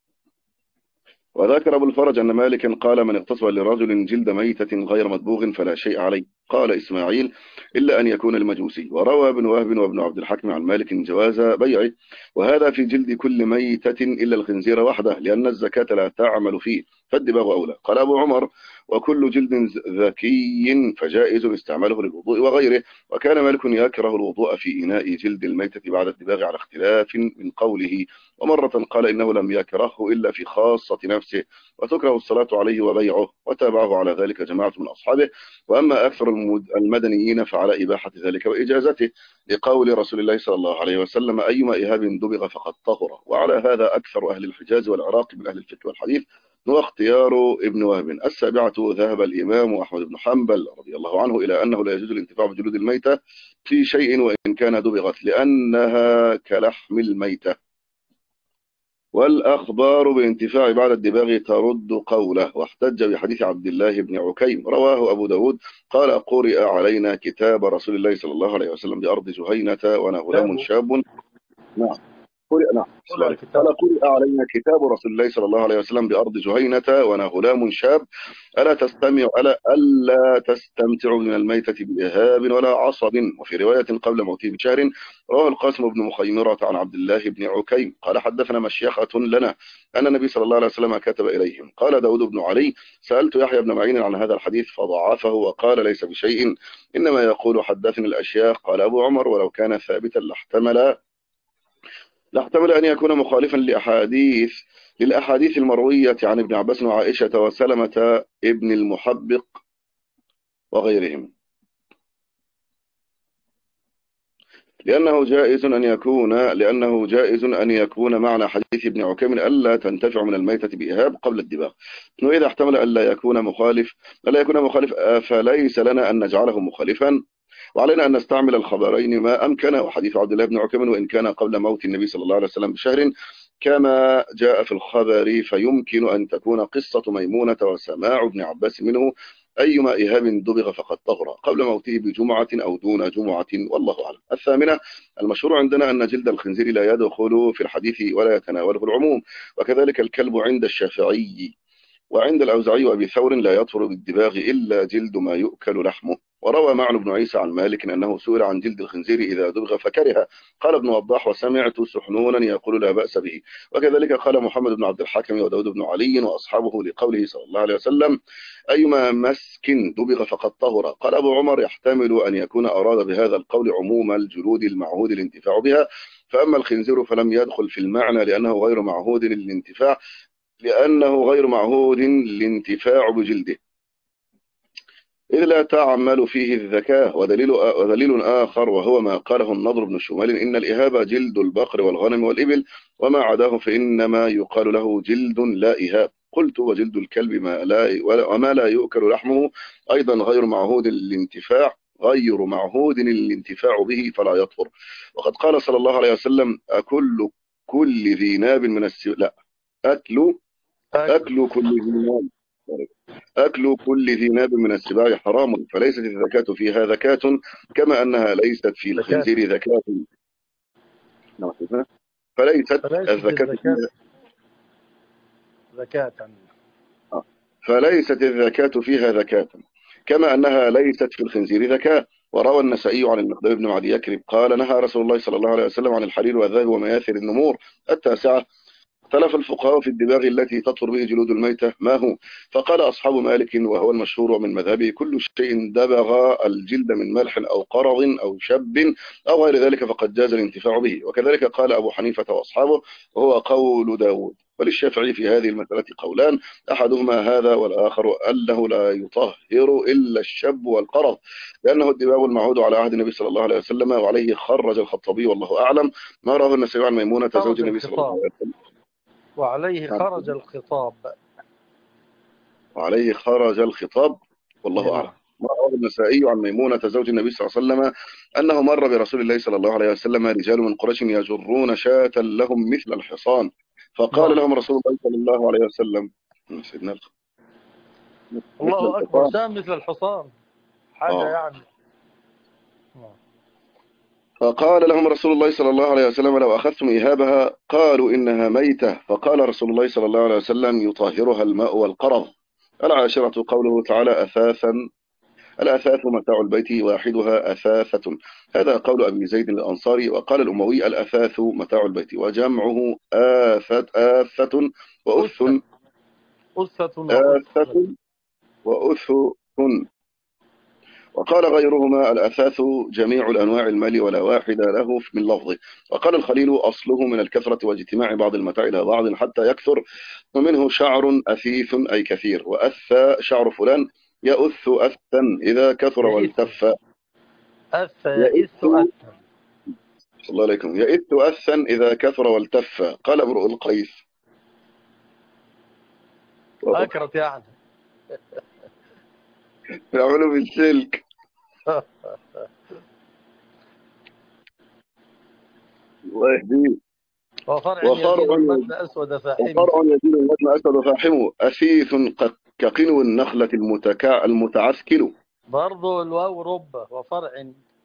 وذكر أبو الفرج أن مالكا قال من اغتصب لرجل جلد ميتة غير مدبوغ فلا شيء عليه. قال إسماعيل إلا أن يكون المجوسي. وروى ابن وهب وابن عبد الحكم عن مالك جواز بيعه، وهذا في جلد كل ميتة إلا الخنزير وحده، لأن الزكاة لا تعمل فيه فالدباغ أولى. قال أبو عمر وكل جلد ذكي فجائز استعماله للوضوء وغيره. وكان مالك يكره الوضوء في إناء جلد الميتة بعد الدباغ على اختلاف من قوله، ومرة قال إنه لم يكرهه إلا في خاصة نفسه، وتكره الصلاة عليه وبيعه، وتابعه على ذلك جماعة من أصحابه. وأما أكثر المدنيين فعلى إباحة ذلك وإجازته، لقول رسول الله صلى الله عليه وسلم أيما إهاب دبغ فقد طهر. وعلى هذا أكثر أهل الحجاز والعراق من أهل الفقه والحديث، هو اختيار ابن وهب. السابعة ذهب الإمام أحمد بن حنبل رضي الله عنه إلى أنه لا يجوز الانتفاع بجلود الميتة في شيء وإن كان دبغت، لأنها كلحم الميتة، والأخبار بانتفاع بعد الدباغ ترد قوله. واحتج بحديث عبد الله بن عكيم رواه أبو داود قال قرئ علينا كتاب رسول الله صلى الله عليه وسلم بأرض جهينة وأنا غلام شاب. نعم قال قرئ علينا كتاب رسول الله صلى الله عليه وسلم بأرض جهينة وأنا غلام شاب ألا تستمتع من الميتة بإهاب ولا عصب. وفي رواية قبل موته بشهر رواه القاسم بن مخيمرة عن عبد الله بن عكيم قال حدثنا مشيخة لنا أن النبي صلى الله عليه وسلم كتب إليهم. قال داود بن علي سألت يحيى بن معين عن هذا الحديث فضعفه وقال ليس بشيء، إنما يقول حدثني الأشياخ. قال أبو عمر ولو كان ثابتا لاحتمل أن يكون مخالفا للأحاديث المروية عن ابن عباس وعائشة وسلمة ابن المحبق وغيرهم، لأنه جائز أن يكون معنى حديث ابن عكيم ألا تنتفع من الميتة بإهاب قبل الدباغ. وإذا احتمل ألا يكون مخالف فليس لنا أن نجعله مخالفا، وعلينا أن نستعمل الخبرين ما أمكن. وحديث عبد الله بن عكيم وإن كان قبل موت النبي صلى الله عليه وسلم بشهر كما جاء في الخبر، فيمكن أن تكون قصة ميمونة وسماع ابن عباس منه أيما إهاب دبغ فقد طهر قبل موته بجمعة أو دون جمعة، والله أعلم. الثامنة المشهور عندنا أن جلد الخنزير لا يدخل في الحديث ولا يتناوله العموم، وكذلك الكلب عند الشافعي وعند الأوزاعي وأبي ثور لا يطهر بالدباغ إلا جلد ما يؤكل لحمه. وروى معن بن عيسى عن مالك أنه سئل عن جلد الخنزير إذا دبغ فكره. قال ابن وضاح وسمعت سحنونا يقول لا بأس به. وكذلك قال محمد بن عبد الحكم وداود بن علي وأصحابه لقوله صلى الله عليه وسلم أيما مسك دبغ فقد طهر. قال أبو عمر يحتمل أن يكون أراد بهذا القول عموم الجلود المعهود الانتفاع بها، فأما الخنزير فلم يدخل في المعنى لأنه غير معهود الانتفاع بجلده. إذ لا تعمل فيه الذكاء. ودليل آخر وهو ما قاله النضر بن شمال: إن الإهاب جلد البقر والغنم والإبل، وما عداه فإنما يقال له جلد لا إهاب. قلت: وجلد الكلب وما لا يؤكل لحمه أيضا غير معهود الانتفاع به فلا يطهر. وقد قال صلى الله عليه وسلم: كل ذي ناب من لا أكل أكل كل ذي ناب أكل كل ذي ناب من السباع حرام، فليست الزكاة فيها زكاة، كما أنها ليست في زكاة. الخنزير زكاة. فليست فليست الزكاة الزكاة فيها زكاة. فليست الزكاة فيها زكاة، كما أنها ليست في الخنزير زكاة. وروى النسائي عن المقدام بن معدي يكرب قال: نهى رسول الله صلى الله عليه وسلم عن الحرير والذهب ومياثر النمور. 9. اختلف الفقهاء في الدباغ التي تطهر به جلود الميتة ما هو، فقال أصحاب مالك وهو المشهور ومن مذهبه: كل شيء دبغ الجلد من ملح أو قرض أو شب أو غير ذلك فقد جاز الانتفاع به. وكذلك قال أبو حنيفة وأصحابه، وهو قول داود. وللشافعي في هذه المسألة قولان: أحدهما هذا، والآخر أنه لا يطهر إلا الشب والقرض، لأنه الدباغ المعهود على عهد النبي صلى الله عليه وسلم. وعليه خرج الخطابي والله أعلم ما رواه النسائي عن ميمونة زوج خرج النبي صلى الله الخطاب، عليه وسلم. وعليه خرج الخطاب. وعليه خرج الخطاب والله أعلم. نعم. ما رواه النسائي عن ميمونة زوج النبي صلى الله عليه وسلم أنه مر برسول الله صلى الله عليه وسلم رجال من قريش يجرون شاة لهم مثل الحصان، فقال الله لهم رسول الله صلى الله عليه وسلم: سيدنا مثل الله أكبر، الحصان. شام مثل الحصان، حاجة آه. يعني. فقال لهم رسول الله صلى الله عليه وسلم: لو أخذتم إهابها قالوا إنها ميتة. فقال رسول الله صلى الله عليه وسلم: يطهرها الماء والقرض. 10 قوله تعالى: الأثاث متاع البيت واحدها أثاثة. هذا قول أبي زيد الأنصاري. وقال الأموي: الأثاث متاع البيت، وجمعه آثة وأث. أثة أثة وأثة. آثة وأث. وقال غيرهما: الأثاث جميع الأنواع المال ولا واحد له من لفظه. وقال الخليل: أصله من الكثرة واجتماع بعض المتاع إلى بعض حتى يكثر، ومنه شعر أثيث أي كثير. وأث شعر فلان يأث أثا إذا كثر يئث والتف. أث يئث يئث أثا. صلى الله عليكم. يئث أثا إذا كثر والتف. قال امرؤ القيس: أكرت يعني. يعملوا بالسلك. الله يهديه. وفرع وفرع يزيد المتن أسود فاحم. يزيد المتن أسد فاحمه. أثيث كقنو النخلة المتعسكل. برضو الواو رب. وفرع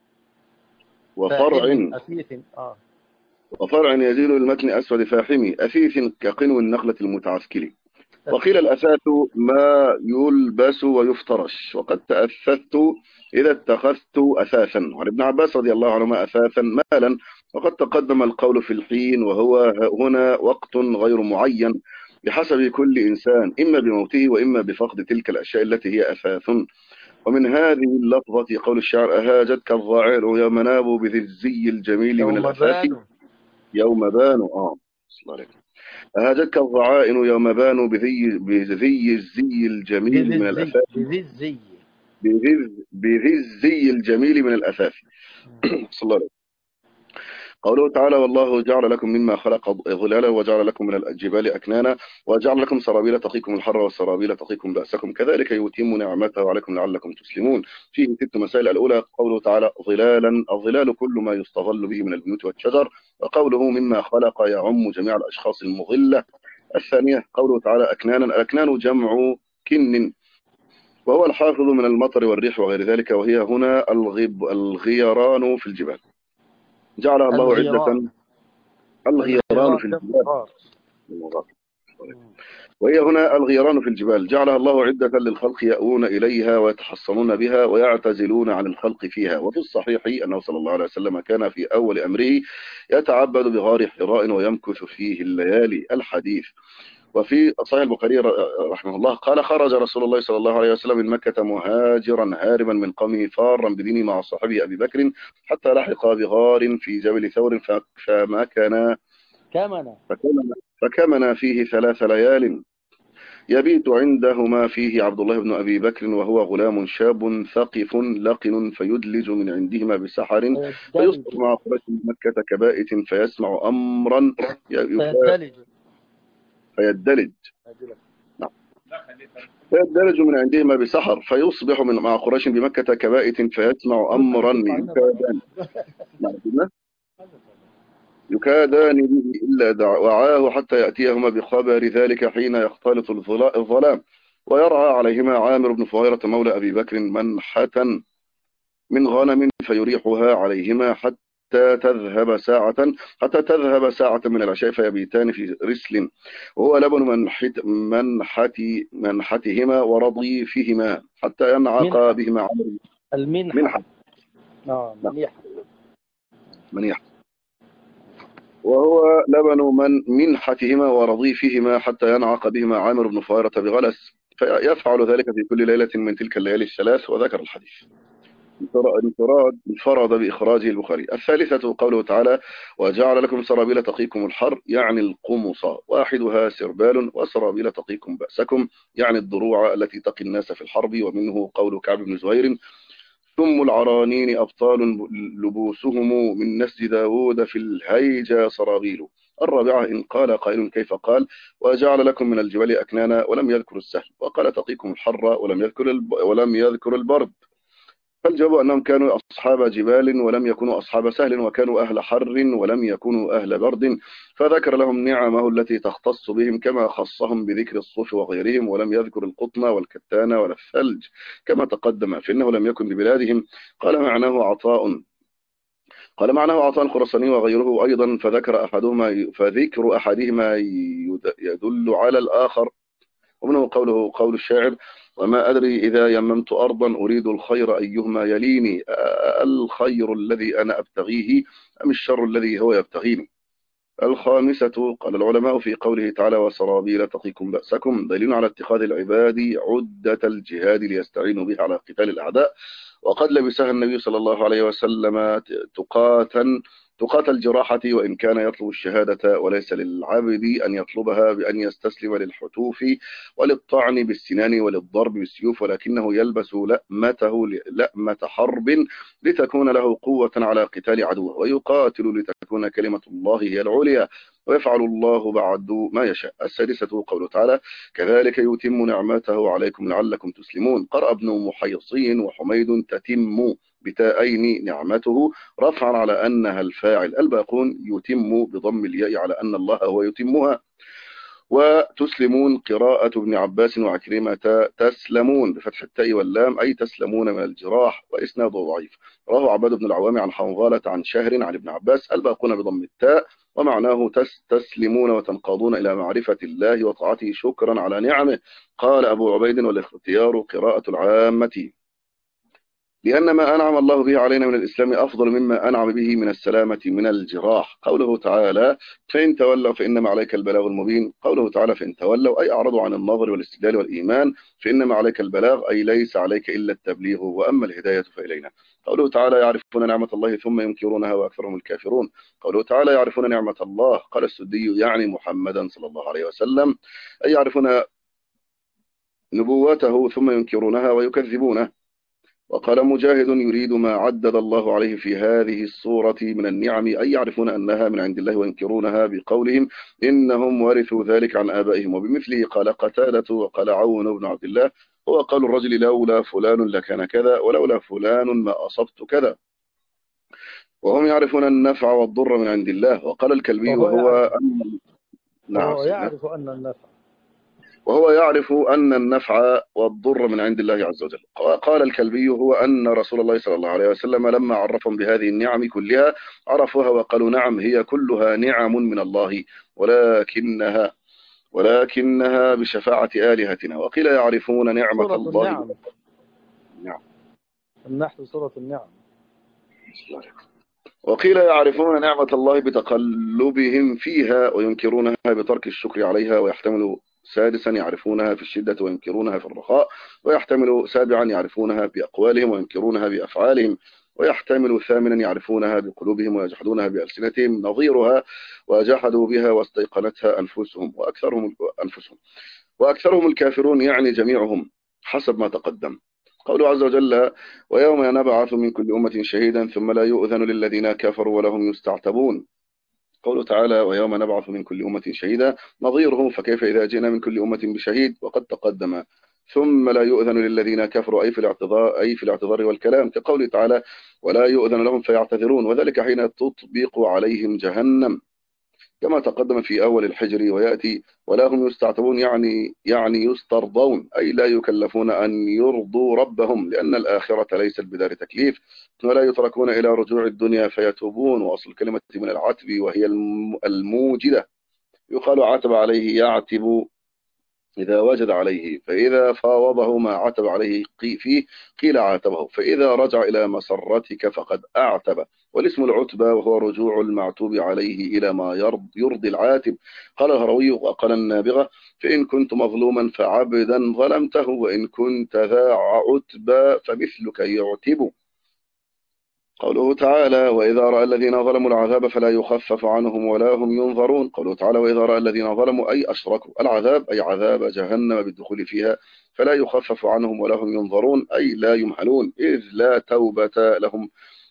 وفرع فاحم أثيث. وفرع يزيد المتن أسود فاحم. أثيث كقنو النخلة المتعسكل. وقيل الأثاث ما يلبس ويفترش. وقد تأثثت إذا اتخذت أثاثا. وعن ابن عباس رضي الله عنهما: أثاثا مالا. وقد تقدم القول في الحين، وهو هنا وقت غير معين بحسب كل إنسان، إما بموته وإما بفقد تلك الأشياء التي هي أثاث. ومن هذه اللفظة قول الشاعر: أهاجتك الظاعر يوم نابوا بذي الزي الجميل من يوم الأثاث. بانوا. يوم بانوا صلى الله عليه وسلم. أهاجتك الضعائن يوم بانوا بذي الزي الجميل بذي من الزي الأثاث. بذي الزي. بذي الزي الجميل من الأثاث. صلى الله عليه وسلم. قوله تعالى: والله جعل لكم مما خلق ظلالا وجعل لكم من الجبال أكنانا وجعل لكم سرابيل تقيكم الحر والسرابيل تقيكم بأسكم كذلك يتم نعمته عليكم لعلكم تسلمون. فيه 6 مسائل. الأولى قوله تعالى: ظلالا. الظلال كل ما يستظل به من البيوت والشجر. وقوله مما خلق يعم جميع الأشخاص المظلة. الثانية قوله تعالى: أكنانا. الأكنان جمع كن، وهو الحافظ من المطر والريح وغير ذلك. وهي هنا الغيران في الجبال جعلها الله عدة. الغيران. الغيران الغيران في جمع الجبال. غار. وهي هنا الغيران في الجبال جعلها الله عدة للخلق يأوون إليها ويتحصنون بها ويعتزلون عن الخلق فيها. وفي الصحيح أنه صلى الله عليه وسلم كان في أول أمره يتعبد بغار حراء ويمكث فيه الليالي. الحديث. وفي صحيح البخاري رحمه الله قال: خرج رسول الله صلى الله عليه وسلم من مكة مهاجرا هاربا من قومه فارا بدينه مع صاحبه أبي بكر، حتى لحق بغار في جبل ثور فمكن كمنا. فكمن فيه 3 ليال. يبيت عندهما فيه عبد الله بن أبي بكر وهو غلام شاب ثقف لقن فيدلج من عندهما بسحر فيصبح مع قريش مكة كبائت فيسمع أمرا فيدلج نعم. فيدلج من عندهما بسحر فيصبح مع قريش بمكة كبائت فيسمع أمرا يكادان به إلا دعواه حتى يأتيهما بخبر ذلك حين يختلط الظلام ويرعى عليهما عامر بن فهيرة مولى أبي بكر منحة من غنم فيريحها عليهما حتى تذهب ساعة من العشاء فيبيتان في رسل وهو لبن منحتهما ورضيفهما حتى ينعق بهما عامر المنحة منيحة وهو لبن منحتهما ورضيفهما حتى ينعق بهما عامر بن فهيرة بغلس فيفعل ذلك في كل ليلة من تلك الليالي الثلاث. وذكر الحديث انفرد بإخراجه البخاري. الثالثة قوله تعالى وجعل لكم سرابيل تقيكم الحر يعني القمص واحدها سربال وسرابيل تقيكم بأسكم يعني الضروع التي تقي الناس في الحرب. ومنه قول كعب بن زهير ثم العرانين أبطال لبوسهم من نسج داود في الهيجا سرابيل. الرابعة إن قال قائل كيف قال وجعل لكم من الجبال أكنانا ولم يذكر السهل وقال تقيكم الحر ولم يذكر البرد. فالجواب أنهم كانوا أصحاب جبال ولم يكونوا أصحاب سهل وكانوا أهل حر ولم يكونوا أهل برد فذكر لهم نعمه التي تختص بهم كما خصهم بذكر الصوف وغيرهم ولم يذكر القطن والكتان ولا الثلج كما تقدم فإنه لم يكن ببلادهم. قال معناه عطاء الخرساني وغيره أيضا فذكر أحدهما يدل على الآخر. ومنه قول الشاعر وما أدري إذا يممت أرضا أريد الخير أيهما يليني الخير الذي أنا أبتغيه أم الشر الذي هو يبتغيني. الخامسة قال العلماء في قوله تعالى وسرابيل تقيكم بأسكم دليل على اتخاذ العباد عدة الجهاد ليستعينوا بها على قتال الأعداء وقد لبسها النبي صلى الله عليه وسلم تقاتل جراحة وإن كان يطلب الشهادة وليس للعبد أن يطلبها بأن يستسلم للحتوف وللطعن بالسنان وللضرب بالسيوف ولكنه يلبس لأمة حرب لتكون له قوة على قتال عدوه ويقاتل لتكون كلمة الله هي العليا ويفعل الله بعد ما يشاء. السادسة قوله تعالى كذلك يتم نعمته عليكم لعلكم تسلمون. قرأ ابن محيصي وحميد تتم بتاءين نعمته رفعا على أنها الفاعل الباقون يتم بضم الياء على أن الله هو يتمها. وتسلمون قراءة ابن عباس وعكرمة تسلمون بفتح التاء واللام أي تسلمون من الجراح وإسناده ضعيف. رواه عباد بن العوام عن حنظلة عن شهر عن ابن عباس الباقون بضم التاء ومعناه تستسلمون وتنقادون إلى معرفة الله وطاعته شكرا على نعمه. قال أبو عبيد والاختيار قراءة العامة لأن ما أنعم الله به علينا من الإسلام أفضل مما أنعم به من السلامة من الجراح. قوله تعالى فإن تولوا فإنما عليك البلاغ المبين. قوله تعالى فإن تولوا أي أعرضوا عن النظر والاستدلال والإيمان فإنما عليك البلاغ أي ليس عليك إلا التبليغ وأما الهداية فإلينا. قوله تعالى يعرفون نعمة الله ثم ينكرونها وأكثرهم الكافرون. قوله تعالى يعرفون نعمة الله قال السدي يعني محمدا صلى الله عليه وسلم أي يعرفون نبوته ثم ينكرونها ويكذبونه. وقال مجاهد يريد ما عدد الله عليه في هذه الصورة من النعم أي يعرفون أنها من عند الله وينكرونها بقولهم إنهم ورثوا ذلك عن آبائهم. وبمثله قال قتادة وقال عون بن عبد الله هو قال الرجل لولا فلان لكان كذا ولولا فلان ما أصبت كذا. وهم يعرفون النفع والضر من عند الله. وقال الكلبي وهو يعرف أن النفع والضر من عند الله عز وجل. قال الكلبي هو أن رسول الله صلى الله عليه وسلم لما عرفهم بهذه النعم كلها عرفوها وقالوا نعم هي كلها نعم من الله ولكنها بشفاعة آلهتنا. وقيل يعرفون نعمة الله نعم النحل سورة النعم. وقيل يعرفون نعمة الله بتقلبهم فيها وينكرونها بترك الشكر عليها. ويحتمل سادسا يعرفونها في الشدة وينكرونها في الرخاء. ويحتمل سابعا يعرفونها بأقوالهم وينكرونها بأفعالهم. ويحتمل ثامنا يعرفونها بقلوبهم ويجحدونها بألسنتهم نظيرها وجحدوا بها واستيقنتها أنفسهم. أنفسهم. وأكثرهم الكافرون يعني جميعهم حسب ما تقدم. قوله عز وجل: ويوم نبعث من كل أمة شهيدا ثم لا يؤذن للذين كفروا ولا هم يستعتبون. قوله تعالى: ويوم نبعث من كل أمة شهيدا نظيره فكيف إذا جئنا من كل أمة بشهيد وقد تقدم. ثم لا يؤذن للذين كفروا أي في الاعتذار والكلام، كقوله تعالى: ولا يؤذن لهم فيعتذرون، وذلك حين تطبق عليهم جهنم كما تقدم في أول الحجر. ويأتي ولا هم يستعتبون يعني يسترضون، أي لا يكلفون أن يرضوا ربهم، لأن الآخرة ليست بدار تكليف. ولا يتركون إلى رجوع الدنيا فيتوبون، وأصل الكلمة من العتب وهي الموجدة، يقال عتب عليه يعتب إذا وجد عليه، فإذا فاوضه ما عتب عليه فيه قيل عاتبه، فإذا رجع إلى مسرتك فقد أعتب. والاسم العتبة وهو رجوع المعتوب عليه إلى ما يرضي العاتب. قال الهروي وقال النابغة: فإن كنت مظلوما فعبدا ظلمته، وإن كنت ذا عتبى فمثلك يعتب. قوله تعالى: وإذا رأى الذين ظلموا العذاب فلا يخفف عنهم ولا هم ينظرون. قوله تعالى: وإذا رأى الذين ظلموا أي أشركوا العذاب أي عذاب جهنم بالدخول فيها فلا يخفف عنهم ولا هم ينظرون، أي لا يمهلون، إذ لا توبة لهم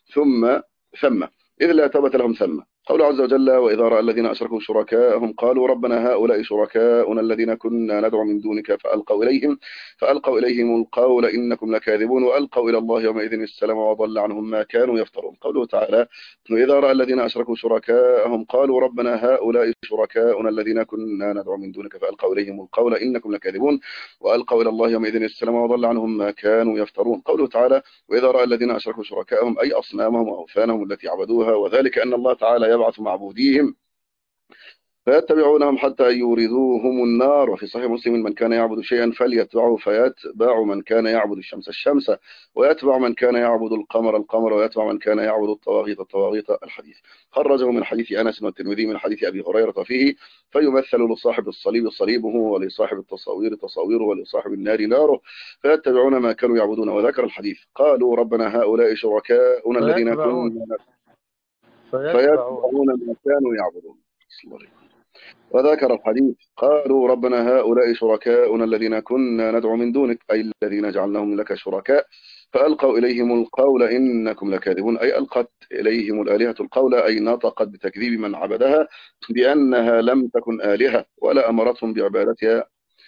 ثم. قول عز وجل: وإذا رأى الذين أشركوا شركاءهم قالوا ربنا هؤلاء شركاؤنا الذين كنا ندعو من دونك فألقوا إليهم القول إنكم لكاذبون، وألقوا إلى الله يومئذ السلام وضل عنهم ما كانوا يفترون. قوله تعالى: وإذا رأى الذين أشركوا شركاءهم قالوا ربنا هؤلاء شركاؤنا الذين كنا ندعو من دونك فألقوا إليهم القول إنكم لكاذبون، وألقوا إلى الله يومئذ السلام وضل عنهم ما كانوا يفترون. قوله تعالى: وإذا رأى الذين أشركوا شركاءهم أي أصنامهم وأوثانهم التي عبدوها، وذلك أن الله تعالى يبعث معبوديهم فيتبعونهم حتى يوردوهم النار. وفي صحيح مسلم: من كان يعبد شيئا فليتبعه، فيتبع من كان يعبد الشمس، ويتبع من كان يعبد القمر، ويتبع من كان يعبد الطواغيت الحديث. خرجه من حديث أنس والترمذي من حديث أبي هريرة فيه: فيمثل لصاحب الصليب صليبه، ولصاحب التصاوير تصاويره، ولصاحب النار ناره، فيتبعون ما كانوا يعبدون. وذكر الحديث: قالوا ربنا هؤلاء شركاؤنا الذين كنا فيتبعون ما كانوا يعبدون. وذكر الحديث: قالوا ربنا هؤلاء شركاؤنا الذين كنا ندعو من دونك أي الذين جعلناهم لك شركاء، فألقوا إليهم القول إنكم لكاذبون، أي ألقت إليهم الآلهة القول، أي نطقت بتكذيب من عبدها بأنها لم تكن آلهة ولا أمرتهم بعبادتها.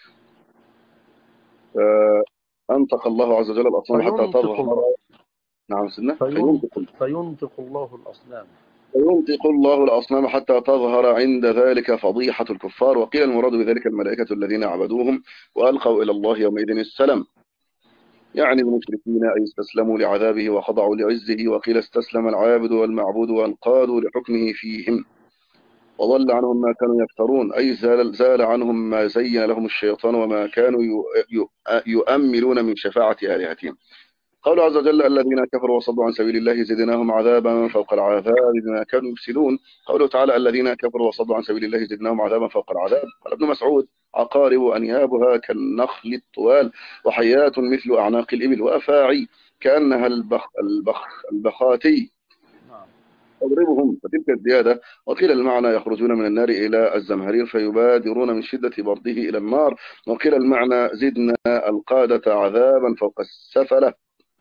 أنطق الله عز وجل الأصنام حتى تظهر. نعم سنة. فينطق الله الأصنام. فينطق الله الأصنام حتى تظهر عند ذلك فضيحة الكفار. وقيل المراد بذلك الملائكة الذين عبدوهم وألقوا إلى الله يومئذ السلام، يعني المشركين، أي استسلموا لعذابه وخضعوا لعزه. وقيل استسلم العابد والمعبود وانقادوا لحكمه فيهم، وضل عنهم ما كانوا يفترون، أي زال عنهم ما زين لهم الشيطان وما كانوا يؤملون من شفاعة آلهتهم. قول عز وجل: الذين كفروا وصدوا عن سبيل الله زدناهم عذابا فوق العذاب بما كانوا يفسدون. قوله تعالى: الذين كفروا وصدوا عن سبيل الله زدناهم عذابا فوق العذاب. قال ابن مسعود: عقارب أنيابها كالنخل الطوال، وحيات مثل أعناق الإبل، وأفاعي كأنها البخاتي تضربهم، فتلك الزيادة. وقيل المعنى: يخرجون من النار إلى الزمهرير فيبادرون من شدة برده إلى النار. وقيل المعنى: زدنا القادة عذابا فوق السفلة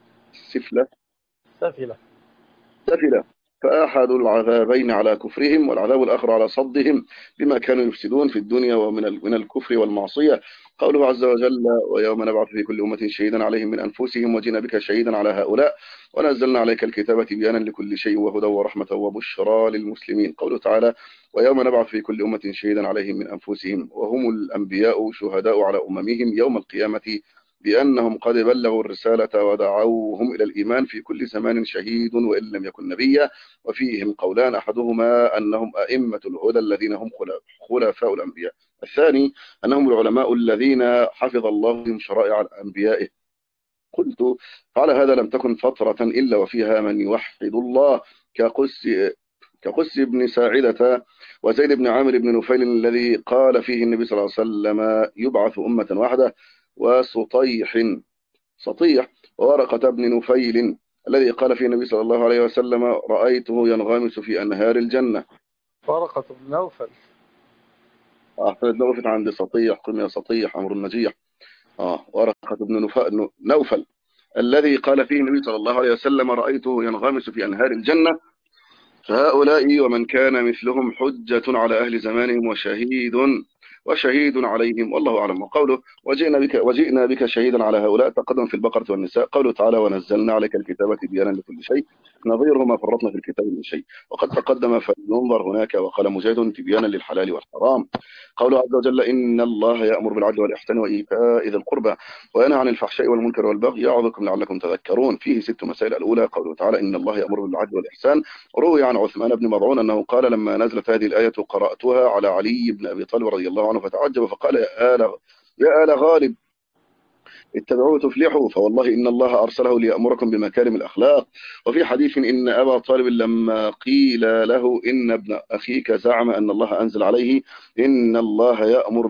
سفلة، فأحد العذابين على كفرهم، والعذاب الآخر على صدهم بما كانوا يفسدون في الدنيا ومن الكفر والمعصية. قوله عز وجل: ويوم نبعث في كل أمة شهيدا عليهم من أنفسهم وجئنا بك شهيدا على هؤلاء ونزلنا عليك الكتاب تبيانا لكل شيء وهدى ورحمة وبشرى للمسلمين. قوله تعالى: ويوم نبعث في كل أمة شهيدا عليهم من أنفسهم، وهم الأنبياء شهداء على أممهم يوم القيامة بأنهم قد بلغوا الرسالة ودعوهم إلى الإيمان في كل زمان شهيد وإن لم يكن نبيا. وفيهم قولان: أحدهما أنهم أئمة الهدى الذين هم خلفاء الأنبياء، الثاني أنهم العلماء الذين حفظ الله من شرائع أنبيائه. قلت: فعلى هذا لم تكن فترة إلا وفيها من يوحد الله كقس بن ساعدة وزيد بن عامر بن نفيل الذي قال فيه النبي صلى الله عليه وسلم: يبعث أمة واحدة، سطيح وورقة بن نفيل الذي قال فيه النبي صلى الله عليه وسلم: رأيته ينغمس في أنهار الجنة. ورقة بن نوفل وقفت عند سطيح، قم يا سطيح أمر النجيح. ورقة بن نوفل الذي قال فيه النبي صلى الله عليه وسلم: رأيته ينغمس في أنهار الجنة، فهؤلاء ومن كان مثلهم حجة على أهل زمانهم وشهيد عليهم، والله أعلم. وقوله: وجئنا بك شهيدا على هؤلاء، تقدم في البقرة والنساء. قوله تعالى: ونزلنا عليك الكتاب تبيانا لكل شيء، نظيره ما فرطنا في الكتاب من شيء. وقد تقدم فلننظر هناك. وقال مجاهد: تبيانا للحلال والحرام. قوله عز وجل: إن الله يأمر بالعدل والإحسان وإيتاء ذي القربى وينهى عن الفحشاء والمنكر والبغي يعظكم لعلكم تذكرون. فيه 6 مسائل. الأولى: قوله تعالى: إن الله يأمر بالعدل والإحسان. روي عن عثمان بن مظعون أنه قال لما نزلت هذه الآية: قرأتها على علي بن أبي طالب رضي الله عنه فتعجب فقال: يا آل غالب اتبعوه تفلحوا، فوالله إن الله أرسله ليأمركم بمكارم الأخلاق. وفي حديث إن أبا طالب لما قيل له إن ابن أخيك زعم أن الله أنزل عليه: إن الله يأمر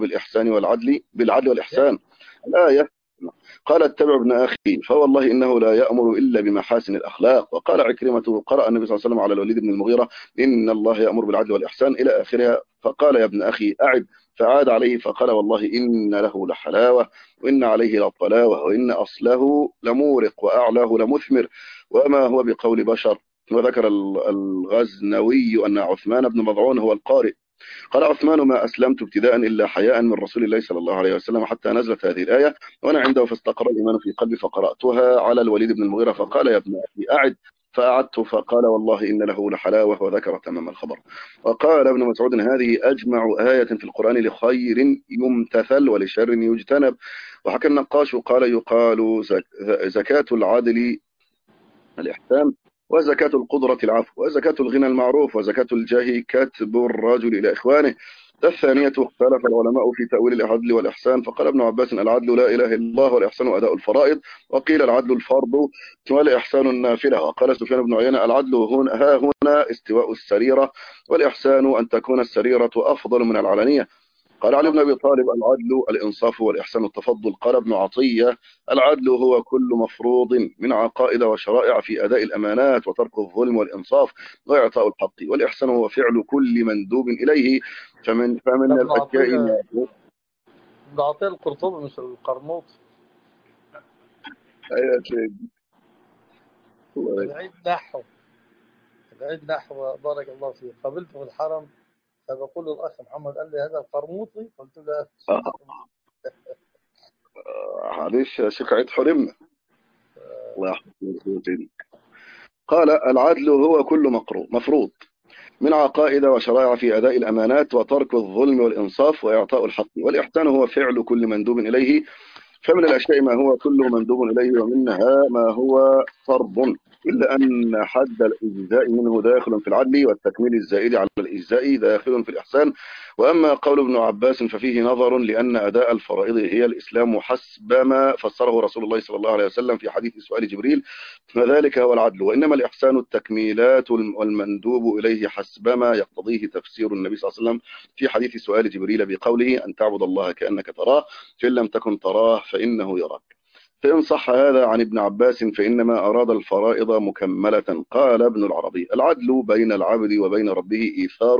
بالعدل والإحسان، الآية، قال: اتبع ابن أخي، فوالله إنه لا يأمر إلا بمحاسن الأخلاق. وقال عكرمة: قرأ النبي صلى الله عليه وسلم على الوليد بن المغيرة: إن الله يأمر بالعدل والإحسان إلى آخرها، فقال: يا ابن أخي أعد، فعاد عليه فقال: والله إن له لحلاوة، وإن عليه لطلاوة، وإن أصله لمورق، وأعلاه لمثمر، وما هو بقول بشر. وذكر الغزنوي أن عثمان بن مظعون هو القارئ. قال عثمان: ما أسلمت ابتداء إلا حياء من رسول الله صلى الله عليه وسلم حتى نزلت هذه الآية وأنا عنده، فاستقر الإيمان في قلبي، فقرأتها على الوليد بن المغيرة فقال: يا ابن أخي أعد، فأعدت فقال: والله إن له لحلاوة، وذكر تمام الخبر. وقال ابن مسعود: هذه أجمع آية في القرآن لخير يمتثل ولشر يجتنب. وحكى النقاش يقال زكاة العدل الإحسان، وزكاة القدرة العفو، وزكاة الغنى المعروف، وزكاة الجاه كتب الرجل إلى إخوانه. الثانية: اختلف العلماء في تأويل العدل والإحسان، فقال ابن عباس: العدل لا إله إلا الله، والإحسان أداء الفرائض. وقيل: العدل الفرض والإحسان النافلة. وقال سفيان بن عيينة: العدل هنا استواء السريرة، والإحسان أن تكون السريرة أفضل من العلانية. قال علي بن أبي طالب: العدل الإنصاف والإحسان التفضل. قال ابن عطية: العدل هو كل مفروض من عقائد وشرائع في أداء الأمانات وترك الظلم والإنصاف وإعطاء الحق. والإحسان هو فعل كل مندوب إليه، فمن ابن الأشياء عطية القرطبي مش القرموط. العيد نحو بارك الله فيك. قابلته في الحرم فبقول الأخ محمد، قال لي: هذا القرموطي؟ قلت له: معلش يا شيخ عيد حرمنا، الله يحفظك. قال: العدل هو كل مفروض من عقائد وشرائع في أداء الأمانات وترك الظلم والإنصاف وإعطاء الحق. والإحسان هو فعل كل مندوب إليه، فمن الأشياء ما هو كله مندوب إليه، ومنها ما هو فرض، إلا أن حد الإجزاء منه داخل في العدل، والتكميل الزائد على الإجزاء داخل في الإحسان. وأما قول ابن عباس ففيه نظر، لأن أداء الفرائض هي الإسلام حسب ما فسره رسول الله صلى الله عليه وسلم في حديث سؤال جبريل، فذلك هو العدل. وإنما الإحسان التكميلات والمندوب إليه حسب ما يقتضيه تفسير النبي صلى الله عليه وسلم في حديث سؤال جبريل بقوله: أن تعبد الله كأنك تراه، فإن لم تكن تراه فإنه يراك. فإن صح هذا عن ابن عباس فإنما أراد الفرائض مكملة. قال ابن العربي: العدل بين العبد وبين ربه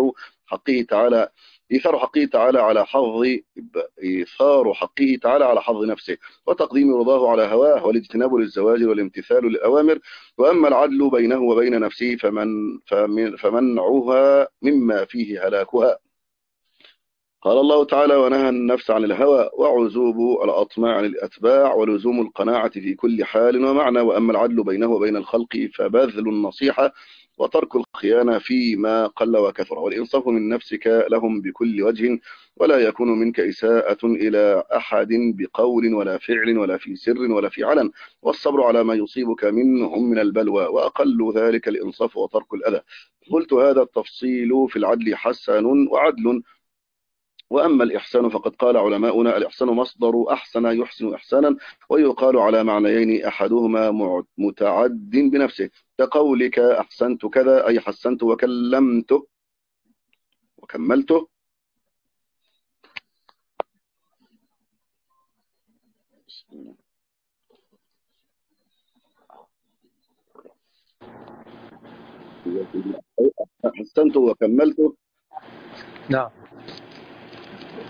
إيثار حقه تعالى على حظ نفسه، وتقديم رضاه على هواه، والاجتناب للزواجر والامتثال للأوامر. وأما العدل بينه وبين نفسه فمنعها مما فيه هلاكها. قال الله تعالى: ونهى النفس عن الهوى، وعزوب الأطماع عن الأتباع، ولزوم القناعة في كل حال ومعنى. وأما العدل بينه وبين الخلق فبذل النصيحة وترك الخيانة فيما قل وكثر، والإنصاف من نفسك لهم بكل وجه، ولا يكون منك إساءة إلى أحد بقول ولا فعل ولا في سر ولا في علن، والصبر على ما يصيبك منهم من البلوى، وأقل ذلك الإنصاف وترك الأذى. قلت: هذا التفصيل في العدل حسن وعدل. وأما الإحسان فقد قال علماؤنا: الإحسان مصدر أحسن يحسن إحسانا، ويقال على معنيين: أحدهما متعد بنفسه، كقولك أحسنت كذا، أي حسنت وكملته. أحسنت وكملته. نعم.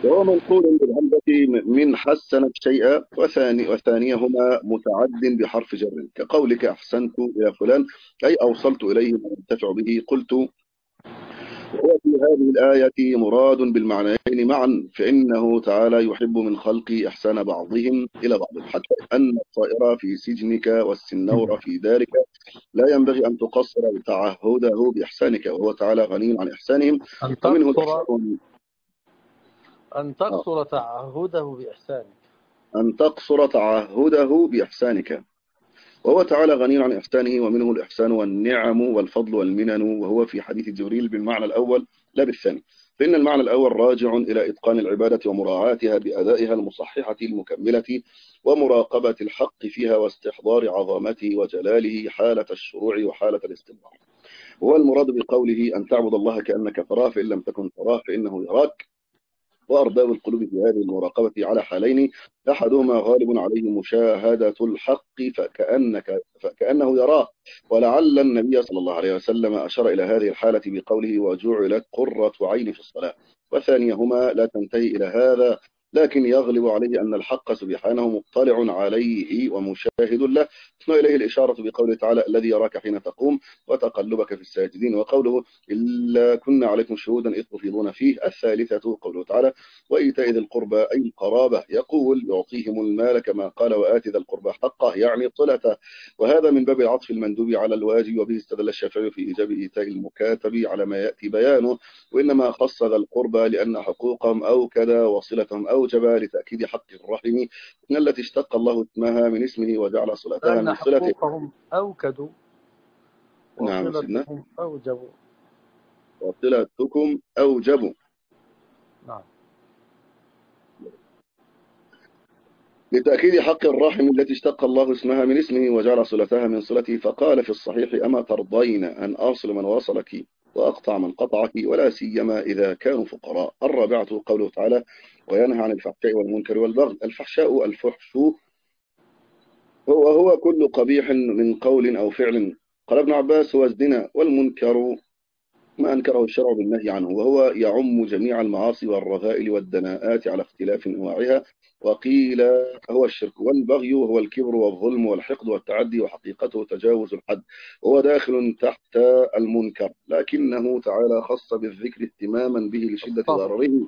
وهو منقول بالهمزة من حسن الشيء، وثانيهما متعد بحرف جر كقولك أحسنت إلى فلان أي أوصلت إليه ما أنتفع به. قلت وهو في هذه الآية مراد بالمعنيين معا، فإنه تعالى يحب من خلق إحسان بعضهم إلى بعض، حتى أن الطائر في سجنك والسنور في دارك لا ينبغي أن تقصر تعهده بإحسانك، وهو تعالى غني عن إحسانهم أن ومنه تقصر الإحسان. أن تقصر تعهده بإحسانك. أن تقصر تعهده بإحسانك، وهو تعالى غني عن إحسانه ومنه الإحسان والنعم والفضل والمنن، وهو في حديث جبريل بالمعنى الأول لا بالثاني، فإن المعنى الأول راجع إلى إتقان العبادة ومراعاتها بأدائها المصححة المكملة، ومراقبة الحق فيها واستحضار عظمته وجلاله حالة الشروع وحالة الاستمرار. هو المراد بقوله أن تعبد الله كأنك تراه، فإن لم تكن تراه فإنه يراك. وأرباب القلوب في هذه المراقبة على حالين، أحدهما غالب عليه مشاهدة الحق فكأنه يراه، ولعل النبي صلى الله عليه وسلم أشار إلى هذه الحالة بقوله وجعلت قرة عين في الصلاة. وثانيهما لا تنتهي إلى هذا، لكن يغلب عليه أن الحق سبحانه مطلع عليه ومشاهد له، وإليه الإشارة بقوله تعالى الذي يراك حين تقوم وتقلبك في الساجدين، وقوله إلا كنا عليكم شهودا إذ تفيضون فيه. الثالثة قوله تعالى وإيتاء ذي القربى أي القرابة، يقول يعطيهم المال كما قال وآت ذا القربى حقه يعني صلته، وهذا من باب العطف المندوب على الواجب، وبه استدل الشافعي في إيجاب إيتاء المكاتب على ما يأتي بيانه، وإنما خص ذا القربى لأن حقوقهم أوكد وصلتهم أوجب لتأكيد حق الرحم التي اشتق الله اسمها من اسمه وجعل صلتها لأن من صلته. حقوقهم أوكدوا نعم سيدنا. وصلتهم أوجبوا. وصلتكم أوجب. نعم. لتأكيد حق الرحم التي اشتق الله اسمها من اسمه وجعل صلتها من صلته، فقال في الصحيح أما ترضين أن أصل من وصلك وأقطع من قطعك، ولا سيما إذا كانوا فقراء. الرابعة قوله تعالى وينهى عن الفحشاء والمنكر والبغي. الفحشاء الفحش هو كل قبيح من قول أو فعل، قال ابن عباس هو الزنا، والمنكر ما أنكره الشرع بالنهي عنه، وهو يعم جميع المعاصي والرذائل والدناءات على اختلاف أنواعها. وقيل هو الشرك، والبغي هو الكبر والظلم والحقد والتعدي، وحقيقته تجاوز الحد، وهو داخل تحت المنكر، لكنه تعالى خص بالذكر اهتماما به لشدة ضرره.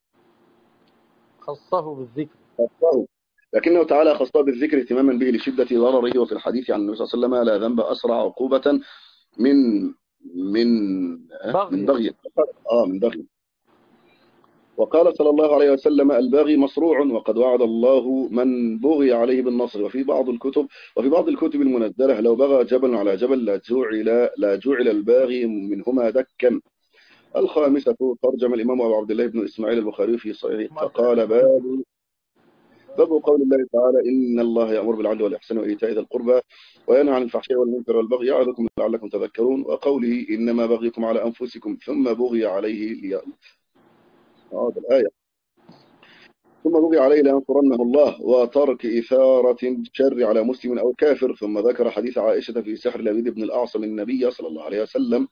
خصه بالذكر. لكنه تعالى خصه بالذكر اهتماما به لشدة ضرره. وفي الحديث عن النبي صلى الله عليه وسلم لا ذنب أسرع عقوبة من من من بغي. من بغي. وقال صلى الله عليه وسلم الباغي مصروع، وقد وعد الله من بغي عليه بالنصر. وفي بعض الكتب المنزلة لو بغى جبل على جبل لا جعل الباغي منهما دكا. الخامسة ترجم الإمام أبو عبد الله بن إسماعيل البخاري في صحيحه فقال باب قول الله تعالى إن الله يأمر بالعدل والإحسان وإيتاء ذي القربى وينهى عن الفحشاء والمنكر والبغي يعظكم لعلكم تذكرون. وقوله إنما بغيكم على أنفسكم ثم بغي عليه الآية ثم بغي عليه لينصرنه الله، وترك إثارة الشر على مسلم أو كافر. ثم ذكر حديث عائشة في سحر لبيد بن الأعصم النبي صلى الله عليه وسلم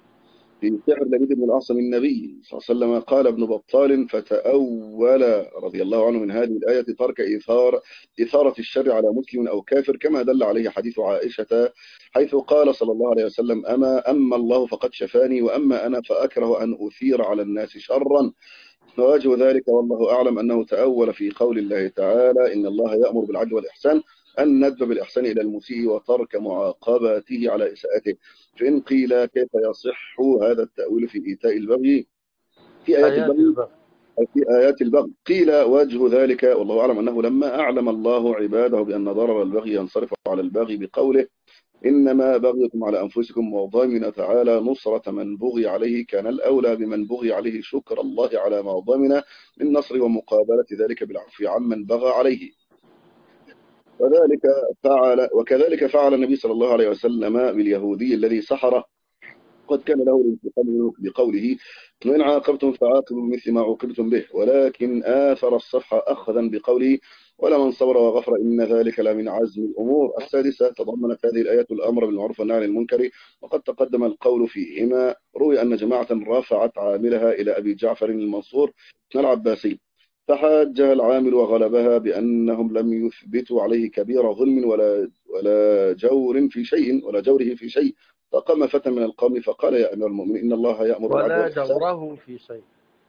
صلى الله عليه وسلم قال ابن بطال فتأول رضي الله عنه من هذه الآية ترك إثارة الشر على مسلم أو كافر، كما دل عليه حديث عائشة حيث قال صلى الله عليه وسلم أما الله فقد شفاني، وأما أنا فأكره أن أثير على الناس شرا. فوجه ذلك والله أعلم أنه تأول في قول الله تعالى إن الله يأمر بالعدل والإحسان أن ندب بالإحسان إلى المسيء وترك معاقبته على إساءته. فإن قيل كيف يصح هذا التأويل في إيتاء البغي في آيات البغي قيل وجه ذلك والله أعلم أنه لما أعلم الله عباده بأن ضرر البغي ينصرف على البغي بقوله إنما بغيكم على أنفسكم، وضمن تعالى نصرة من بغي عليه، كان الأولى بمن بغي عليه شكر الله على ما ضمن من نصر ومقابلة ذلك بالعفو عمن بغى عليه. وكذلك فعل النبي صلى الله عليه وسلم باليهودي الذي سحره، قد كان له الانتقام منه بقوله وإن عاقبتم فعاقبوا بمثل ما عوقبتم به، ولكن آثر الصفح أخذا بقوله ولمن صبر وغفر إن ذلك لمن عزم الأمور. السادسة تضمنت هذه الآية الأمر بالمعروف والنهي عن المنكر، وقد تقدم القول فيهما. روي أن جماعة رفعت عاملها إلى أبي جعفر المنصور العباسي فحاجها العامل وغلبها بأنهم لم يثبتوا عليه كبير ظلم ولا جور في شيء ولا جوره في شيء. فقام فتى من القوم فقال يا أمير المؤمنين إن الله يأمر بالعدل ولا والإحسان. جوره في شيء.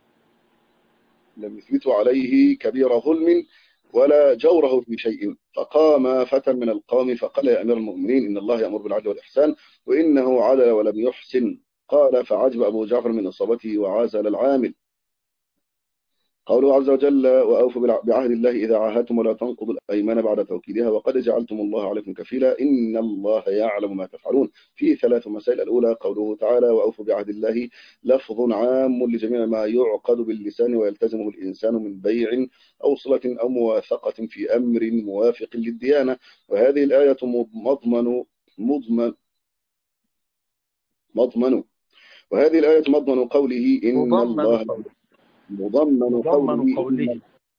لم يثبتوا عليه كبير ظلم ولا جوره في شيء. فقام فتى من القوم فقال يا أمير المؤمنين إن الله يأمر بالعدل والإحسان وإنه عدل ولم يحسن. قال فعجب أبو جعفر من إصابته وعازل العامل. قوله عز وجل وأوفوا بعهد الله إذا عاهدتم ولا تنقضوا الأيمان بعد توكيدها وقد جعلتم الله عليكم كفيلا إن الله يعلم ما تفعلون. في 3 مسائل. الأولى قوله تعالى وأوفوا بعهد الله لفظ عام لجميع ما يعقد باللسان ويلتزمه الإنسان من بيع أو صلة أو مواثقة في أمر موافق للديانة. وهذه الآية مضمن وهذه الآية مضمن قوله إن الله مضمن قوله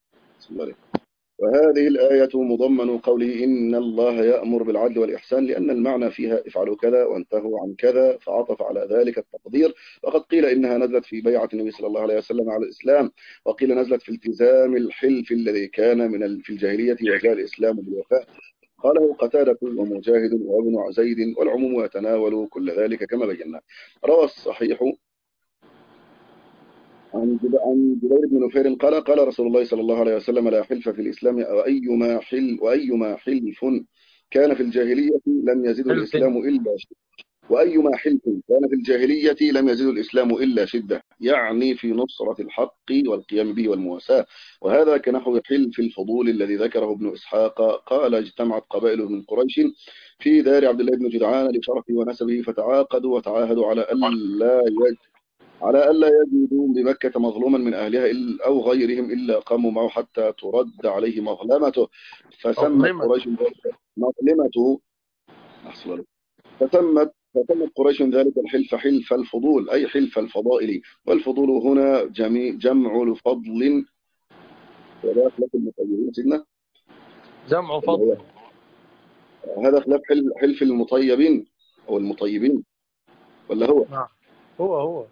وهذه الآية مضمن قوله إن الله يأمر بالعدل والإحسان لأن المعنى فيها افعلوا كذا وانتهوا عن كذا فعطف على ذلك التقدير. وقد قيل إنها نزلت في بيعة النبي صلى الله عليه وسلم على الإسلام وقيل نزلت في التزام الحلف الذي كان في الجاهلية وجاء الإسلام بالوفاء. قاله قتادة ومجاهد وابن زيد والعموم يتناول كل ذلك كما بينا. روى الصحيح عن جبير بن نفير قال قال رسول الله صلى الله عليه وسلم لا حلف في الإسلام وأيما حلف كان في الجاهلية لم يزد الإسلام إلا شدة وأيما حلف كان في الجاهلية لم يزد الإسلام إلا شدة يعني في نصرة الحق والقيام به والمواساة. وهذا كنحو حلف الفضول الذي ذكره ابن إسحاق قال اجتمعت قبائل من قريش في دار عبد الله بن جدعان لشرفه ونسبه فتعاقدوا وتعاهدوا على ألا يجدوا بمكة مظلوما من أهلها أو غيرهم إلا قاموا معه حتى ترد عليه مظلمته. فسمت قريش ذلك الحلف حلف الفضول أي حلف الفضائل. والفضول هنا جمع الفضل ولا خلاف المطيبين سيدنا جمع فضل. هذا خلاف حلف المطيبين أو المطيبين ولا هو؟ نعم هو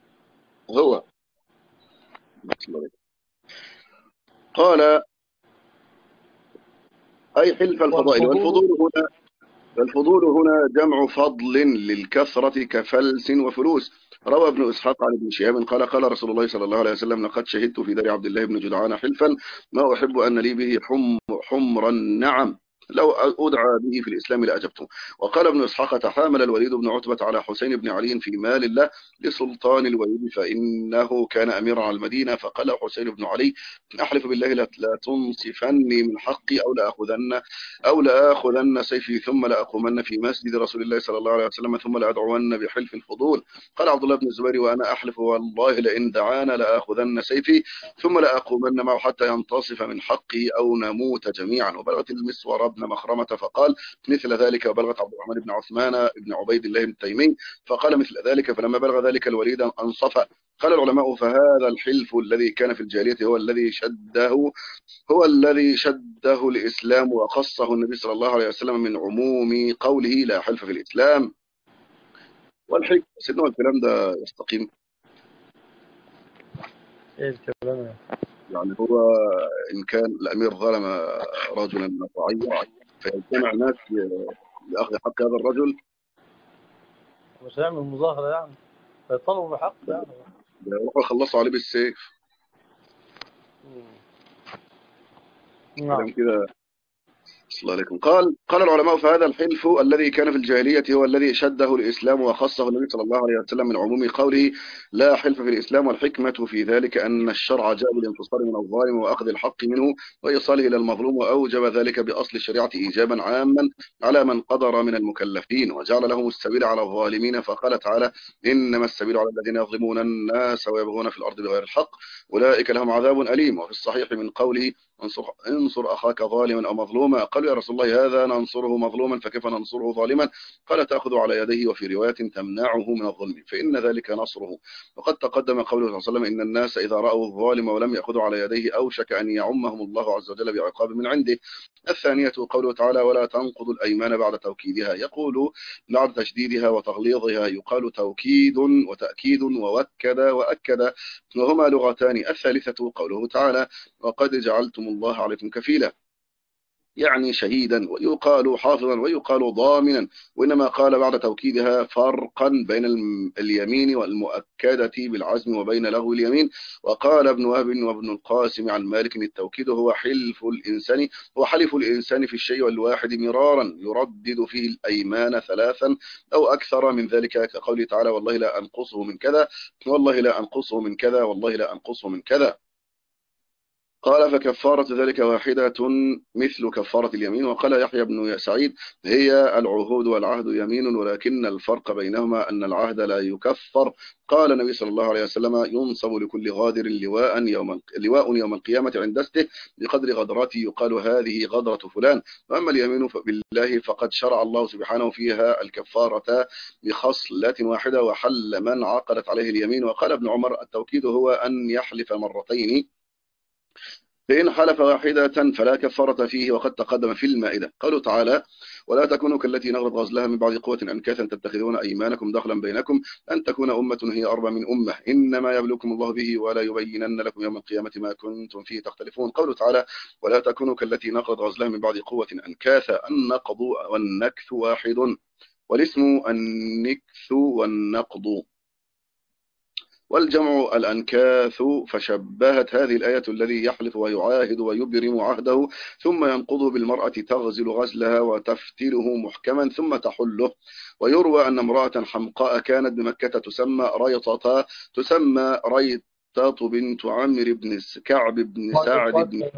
قال أي حلف الفضائل. والفضول هنا جمع فضل للكثرة كفلس وفلوس. روى ابن إسحاق عن ابن شهاب قال قال رسول الله صلى الله عليه وسلم لقد شهدت في دار عبد الله بن جدعان حلفا ما أحب أن لي به حمر النعم لو أدعى به في الإسلام لأجبته. وقال ابن إسحاق تحامل الوليد بن عتبة على حسين بن علي في مال الله لسلطان الوليد فإنه كان أميرا على المدينة فقال حسين بن علي أحلف بالله لا تنصفني من حقي أو لآخذن سيفي ثم لأقومن في مسجد رسول الله صلى الله عليه وسلم ثم لأدعون بحلف الفضول. قال عبد الله بن الزبير وأنا أحلف والله لئن دعانا لآخذن سيفي ثم لأقومن معه حتى ينتصف من حقه أو نموت جميعا. وبلغت المسور بن مخرمة فقال مثل ذلك. وبلغت عبد الرحمن بن عثمان بن عبيد الله بن تيمي فقال مثل ذلك. فلما بلغ ذلك الوليد أنصف. قال العلماء فهذا الحلف الذي كان في الجاهلية هو الذي شده الإسلام وخصه النبي صلى الله عليه وسلم من عموم قوله لا حلف في الإسلام. والحلف سيدنا الكلام ده يستقيم ايه الكلام يعني هو إن كان الأمير ظلم رجلا رعيا فيجتمع الناس لأخذ حق هذا الرجل مش هيعمل مظاهرة يعني فيطلبوا بحق يعني يروحوا يخلصوا عليه بالسيف. نعم كده الله عليكم. قال العلماء فهذا الحلف الذي كان في الجاهلية هو الذي شده الإسلام وخصه النبي صلى الله عليه وسلم من عموم قوله لا حلف في الإسلام. والحكمة في ذلك أن الشرع جاء بالانتصار من الظالم وأخذ الحق منه وإيصاله إلى المظلوم وأوجب ذلك بأصل الشريعة إيجابا عاما على من قدر من المكلفين وجعل لهم السبيل على الظالمين. فقال تعالى إنما السبيل على الذين يظلمون الناس ويبغون في الأرض بغير الحق أولئك لهم عذاب أليم. وفي الصحيح من قوله انصر أخاك ظالما أو مظلوما. قالوا يا رسول الله هذا ننصره مظلوما فكيف ننصره ظالما؟ قال تأخذ على يديه، وفي رواية تمنعه من الظلم فإن ذلك نصره. وقد تقدم قوله صلى الله عليه وسلم إن الناس إذا رأوا الظالم ولم يأخذوا على يديه أوشك أن يعمهم الله عز وجل بعقاب من عنده. الثانية قوله تعالى ولا تنقضوا الأيمان بعد توكيدها، يقول بعد تشديدها وتغليظها يقال توكيد وتأكيد ووكد وأكد، وهما لغتان. الثالثة قوله تعالى وقد جعلتم الله عليكم كفيلا، يعني شهيدا، ويقال حافظا ويقال ضامنا، وإنما قال بعد توكيدها فرقا بين اليمين والمؤكدة بالعزم وبين لغو اليمين. وقال ابن وهب وابن القاسم عن مالك التوكيد هو حلف الإنسان في الشيء والواحد مرارا يردد فيه الأيمان ثلاثا أو أكثر من ذلك، كقوله تعالى والله لا أنقصه من كذا، والله لا أنقصه من كذا، والله لا أنقصه من كذا. قال فكفارة ذلك واحدة مثل كفارة اليمين. وقال يحيى بن سعيد هي العهود والعهد يمين، ولكن الفرق بينهما أن العهد لا يكفر. قال النبي صلى الله عليه وسلم ينصب لكل غادر لواء يوم القيامة عند دسته بقدر غدرته يقال هذه غدرة فلان. وأما اليمين بالله فقد شرع الله سبحانه فيها الكفارة بخصلة واحدة وحل من عقدت عليه اليمين. وقال ابن عمر التوكيد هو أن يحلف مرتين، فإن حلف واحدة فلا كفارة فيه. وقد تقدم في المائدة قالوا تعالى ولا تكونوا كالتي نغضت غزلها من بعد قوة أنكاثا تتخذون أيمانكم دخلا بينكم أن تكون أمة هي أربى من أمة إنما يبلوكم الله به ولا يبينن لكم يوم القيامة ما كنتم فيه تختلفون. قالوا تعالى ولا تكونوا كالتي نغضت غزلها من بعد قوة أنكاثا. النقض والنكث واحد، والاسم النكث والنقض، والجمع الأنكاث. فشبهت هذه الآية الذي يحلف ويعاهد ويبرم عهده ثم ينقضه بالمرأة تغزل غزلها وتفتله محكما ثم تحله. ويروى أن امرأة حمقاء كانت بمكة تسمى ريطة بنت عمرو بن كعب بن سعد بن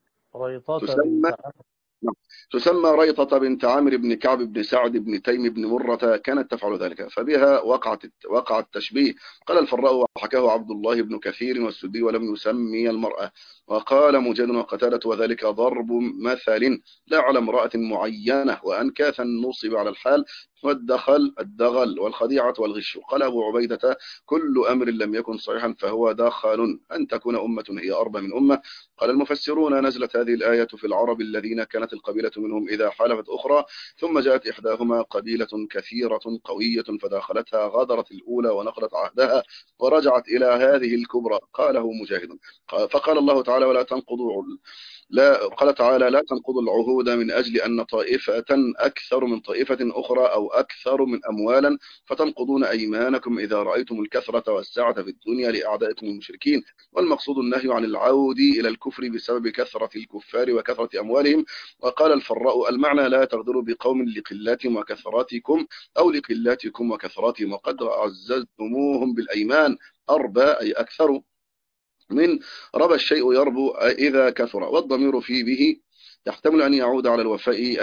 تسمى ريطة بنت عامر بن كعب بن سعد بن تيم بن مرة، كانت تفعل ذلك فبها وقع التشبيه. قال الفراء وحكاه عبد الله بن كثير والسدي ولم يسمي المرأة. وقال مجاهد وقتادة وذلك ضرب مثل لا على امرأة معينة، وأنكاثا نصب على الحال الدغل والخديعة والغش. قال أبو عبيدة كل أمر لم يكن صحيحا فهو داخل أن تكون أمة هي أربى من أمة. قال المفسرون نزلت هذه الآية في العرب الذين كانت القبيلة منهم إذا حالفت أخرى ثم جاءت إحداهما قبيلة كثيرة قوية فداخلتها غدرت الأولى ونقضت عهدها ورجعت إلى هذه الكبرى. قاله مجاهد. فقال الله تعالى قال تعالى لا تنقضوا العهود من أجل أن طائفة أكثر من طائفة أخرى أو أكثر من أموالا فتنقضون أيمانكم إذا رأيتم الكثرة والسعة في الدنيا لأعدائكم المشركين. والمقصود النهي عن العود إلى الكفر بسبب كثرة الكفار وكثرة أموالهم. وقال الفراء المعنى لا تغدروا بقوم لقلاتهم وكثراتكم أو لقلاتكم وكثراتهم وقد عززتموهم بالأيمان أربى أي أكثر من ربى الشيء يربو إذا كثر. والضمير في به يحتمل أن يعود على الوفاء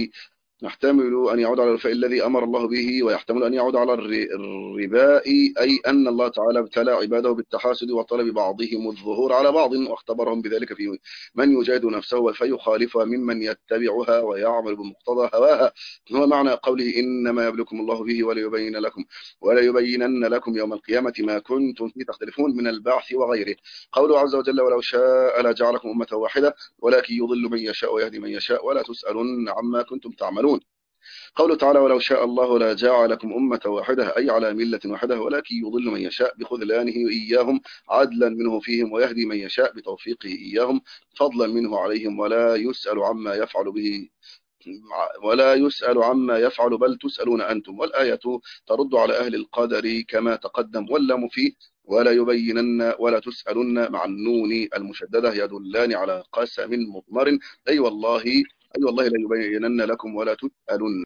الذي أمر الله به، ويحتمل أن يعود على الرباء أي أن الله تعالى ابتلى عباده بالتحاسد وطلب بعضهم الظهور على بعض واختبرهم بذلك في من يجاهد نفسه فيخالفها ممن يتبعها ويعمل بمقتضى هواها. هو معنى قوله إنما يبلوكم الله به ولا يبينن لكم يوم القيامة ما كنتم فيه تختلفون من البعث وغيره. قوله عز وجل ولو شاء لجعلكم أمة واحدة ولكن يضل من يشاء ويهدي من يشاء ولا تسألن عما كنتم تعملون. قوله تعالى ولو شاء الله لجعلكم أمة واحدة أي على ملة واحدة ولكن يضل من يشاء بخذلانه إياهم عدلا منه فيهم ويهدي من يشاء بتوفيقه إياهم فضلا منه عليهم ولا يسأل عما يفعل بل تسألون أنتم. والآية ترد على أهل القدر كما تقدم. واللام في ولا يبينن ولا تسألن مع النون المشددة يدلان على قسم مضمر أي والله لا يبينن لكم ولا تسألن.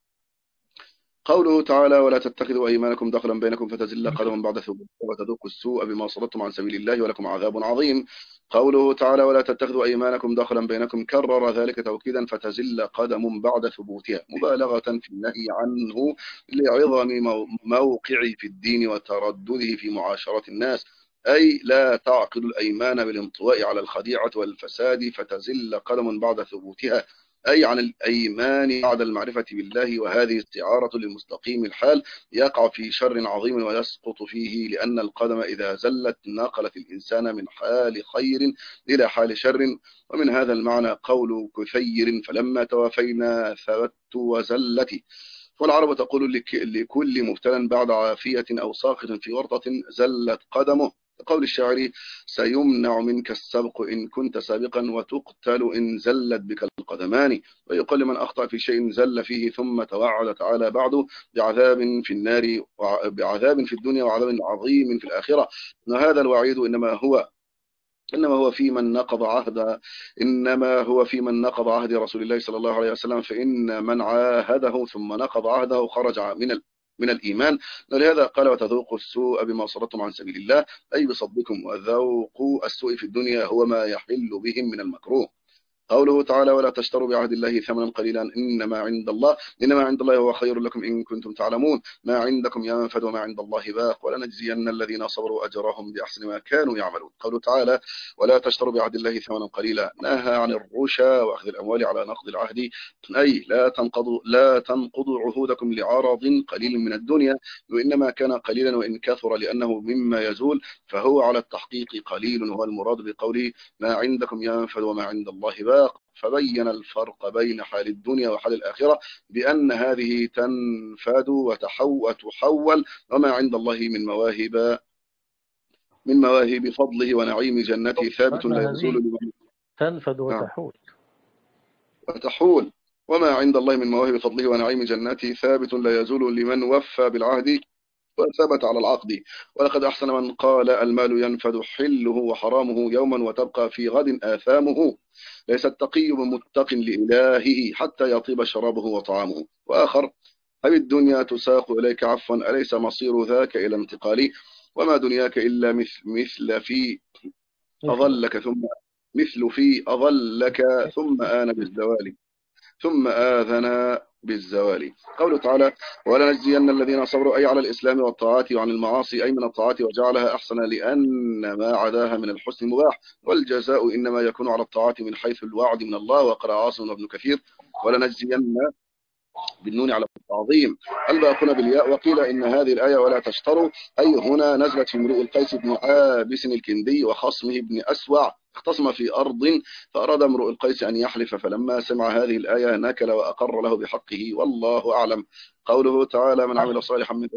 قوله تعالى ولا تتخذوا أيمانكم دخلا بينكم فتزل قدم بعد ثبوتها وتذوقوا السوء بما صددتم عن سبيل الله ولكم عذاب عظيم. قوله تعالى ولا تتخذوا أيمانكم دخلا بينكم كرر ذلك توكيدا فتزل قدم بعد ثبوتها مبالغة في النهي عنه لعظم موقعه في الدين وتردده في معاشرة الناس أي لا تعقد الأيمان بالانطواء على الخديعة والفساد فتزل قدم بعد ثبوتها، أي عن الأيمان بعد المعرفة بالله، وهذه استعارة لمستقيم الحال يقع في شر عظيم ويسقط فيه، لأن القدم إذا زلت نقلت الإنسان من حال خير إلى حال شر. ومن هذا المعنى قول كثير فلما توفينا ثبت وزلت. والعرب تقول لكل مبتلى بعد عافية أو ساقط في ورطة زلت قدمه، قول الشاعر سيمنع منك السبق إن كنت سابقا وتقتل إن زلت بك القدمان. ويقول من أخطأ في شيء زل فيه ثم توعد تعالى بعده بعذاب في النار بعذاب في الدنيا وعذاب عظيم في الآخرة. وهذا الوعيد إنما هو في من نقض عهد رسول الله صلى الله عليه وسلم، فإن من عاهده ثم نقض عهده خرج من الإيمان. ولهذا قال وتذوقوا السوء بما صددتم عن سبيل الله، أي بصدكم، وذوقوا السوء في الدنيا هو ما يحل بهم من المكروه. قوله تعالى ولا تشتروا بعهد الله ثمنا قليلا إنما عند الله هو خير لكم إن كنتم تعلمون. ما عندكم ينفد وما عند الله باق ولنجزين الذين صبروا أجرهم بأحسن ما كانوا يعملون. قوله تعالى ولا تشتروا بعهد الله ثمنا قليلا نهى عن الرشا وأخذ الأموال على نقض العهد، أي لا تنقضوا عهودكم لعرض قليل من الدنيا، وإنما كان قليلا وإن كثر لأنه مما يزول، فهو على التحقيق قليل، وهو المراد بقوله ما عندكم ينفد وما عند الله باق. فبين الفرق بين حال الدنيا وحال الآخرة بأن هذه تنفد وتحول، وما عند الله من مواهب فضله ونعيم جنته ثابت لا يزول لمن تنفد وتحول وتحول، وما عند الله من مواهب فضله ونعيم جنته ثابت لا يزول لمن وفى بالعهد وثبت على العقد. ولقد أحسن من قال المال ينفد حله وحرامه يوما وتبقى في غد آثامه، ليس التقي بمتق لإلهه حتى يطيب شرابه وطعامه. وآخر هل الدنيا تساق إليك عفوا أليس مصير ذاك إلى انتقالي، وما دنياك إلا مثل في أظلك ثم آن بالزوال ثم آذن بالزوال. قوله تعالى ولنجزين الذين صبروا، أي على الإسلام والطاعات وعن المعاصي، أي من الطاعات وجعلها أحسن لأن ما عداها من الحسن مباح، والجزاء إنما يكون على الطاعات من حيث الوعد من الله. وقرأ عاصم وابن كثير ولنجزين بالنون على التعظيم الباقون بالياء. وقيل إن هذه الآية ولا تشتروا أي هنا نزلت في امرؤ القيس بن عابس الكندي وخصمه بن أسوع اختصم في أرض، فأراد امرؤ القيس أن يحلف، فلما سمع هذه الآية نكل وأقر له بحقه والله أعلم. قوله تعالى من عمل صالحا من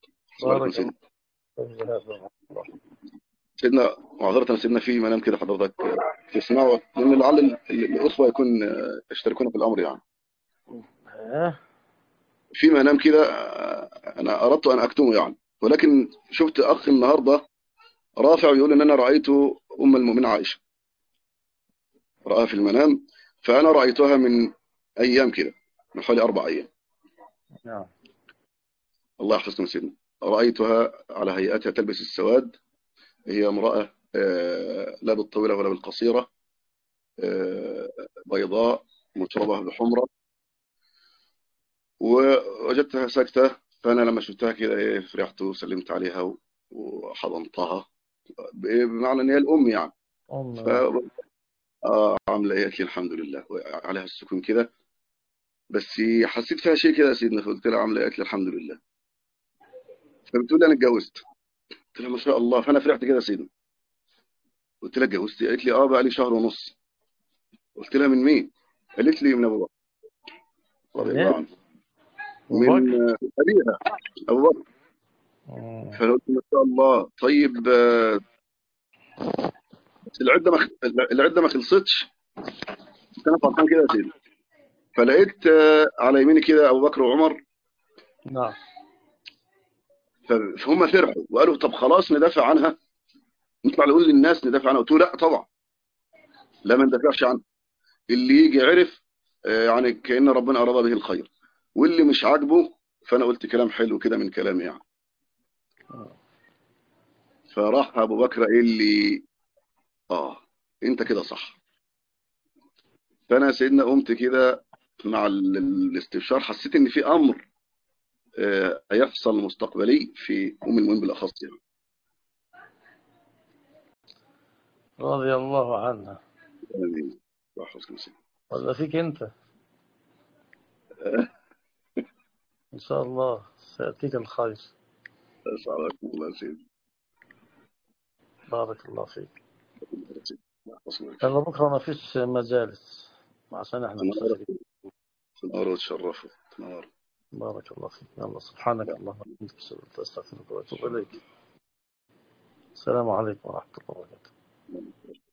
سيدنا معذرة سيدنا في منام كده حضرتك تسمعوا، لأن لعل الأخوة يكون يشتركون في الأمر يعني. في منام كده أنا أردت أن أكتمه يعني، ولكن شفت أخ النهاردة رافع يقول إن أنا رأيت أم المؤمنين عائشة، رأى في المنام، فأنا رأيتها من أيام كده، من حوالي 4 أيام. الله يحفظكم سيدنا. رأيتها على هيئتها تلبس السواد، هي امرأة لا بالطويلة ولا بالقصيرة، بيضاء مشربة بحمرة، ووجدتها ساكتة. فأنا لما شفتها كده فرحت وسلمت عليها وحضنتها، بمعنى ان هي الام يعني. عامله ايه؟ قالت لي الحمد لله، عليها السكون كده، بس حسيت فيها شيء كده يا سيدنا، فقلت لها عامله ايه؟ قالت لي الحمد لله. فبتقول لي انا اتجوزت، قلت لها ما شاء الله. فانا فرحت كده يا سيدنا، قلت لها اتجوزت؟ قالت لي بقى لي شهر ونص. قلت لها من مين؟ قالت لي من ابو بكر رضي الله عنه، من ابيها ابو بكر. فانا قلت ما شاء الله. طيب العده ما خلصتش، انا فرحان كده يا سيدي. فلقيت على يميني كده ابو بكر وعمر. نعم. فهم فرحوا وقالوا طب خلاص ندافع عنها، نطلع نقول للناس ندافع عنها. قلت له لا طبعا، لا ما ندافعش عنها، اللي يجي عرف يعني كأن ربنا أراد به الخير، واللي مش عاجبه فأنا قلت كلام حلو كده من كلامي يعني. فراح أبو بكر قال لي انت كده صح. فأنا سيدنا قمت كده مع الاستبشار، حسيت ان في امر هيحصل مستقبلي في ام المؤمنين بالاخص يعني. رضي الله عنها. آمين. وحسن نصيب. ولا فيك أنت؟ إن شاء الله سيأتيك الخير. أسعدكم الله سيدي. بارك الله فيك. وحسن نصيب. يلا بكرة ما فيش مجالس عشان احنا مسافرين. تنوروا وتشرفوا. تنوروا. بارك الله فيك. يلا سبحانك اللهم وبحمدك أستغفرك وأتوب إليك. السلام عليكم ورحمة الله وبركاته.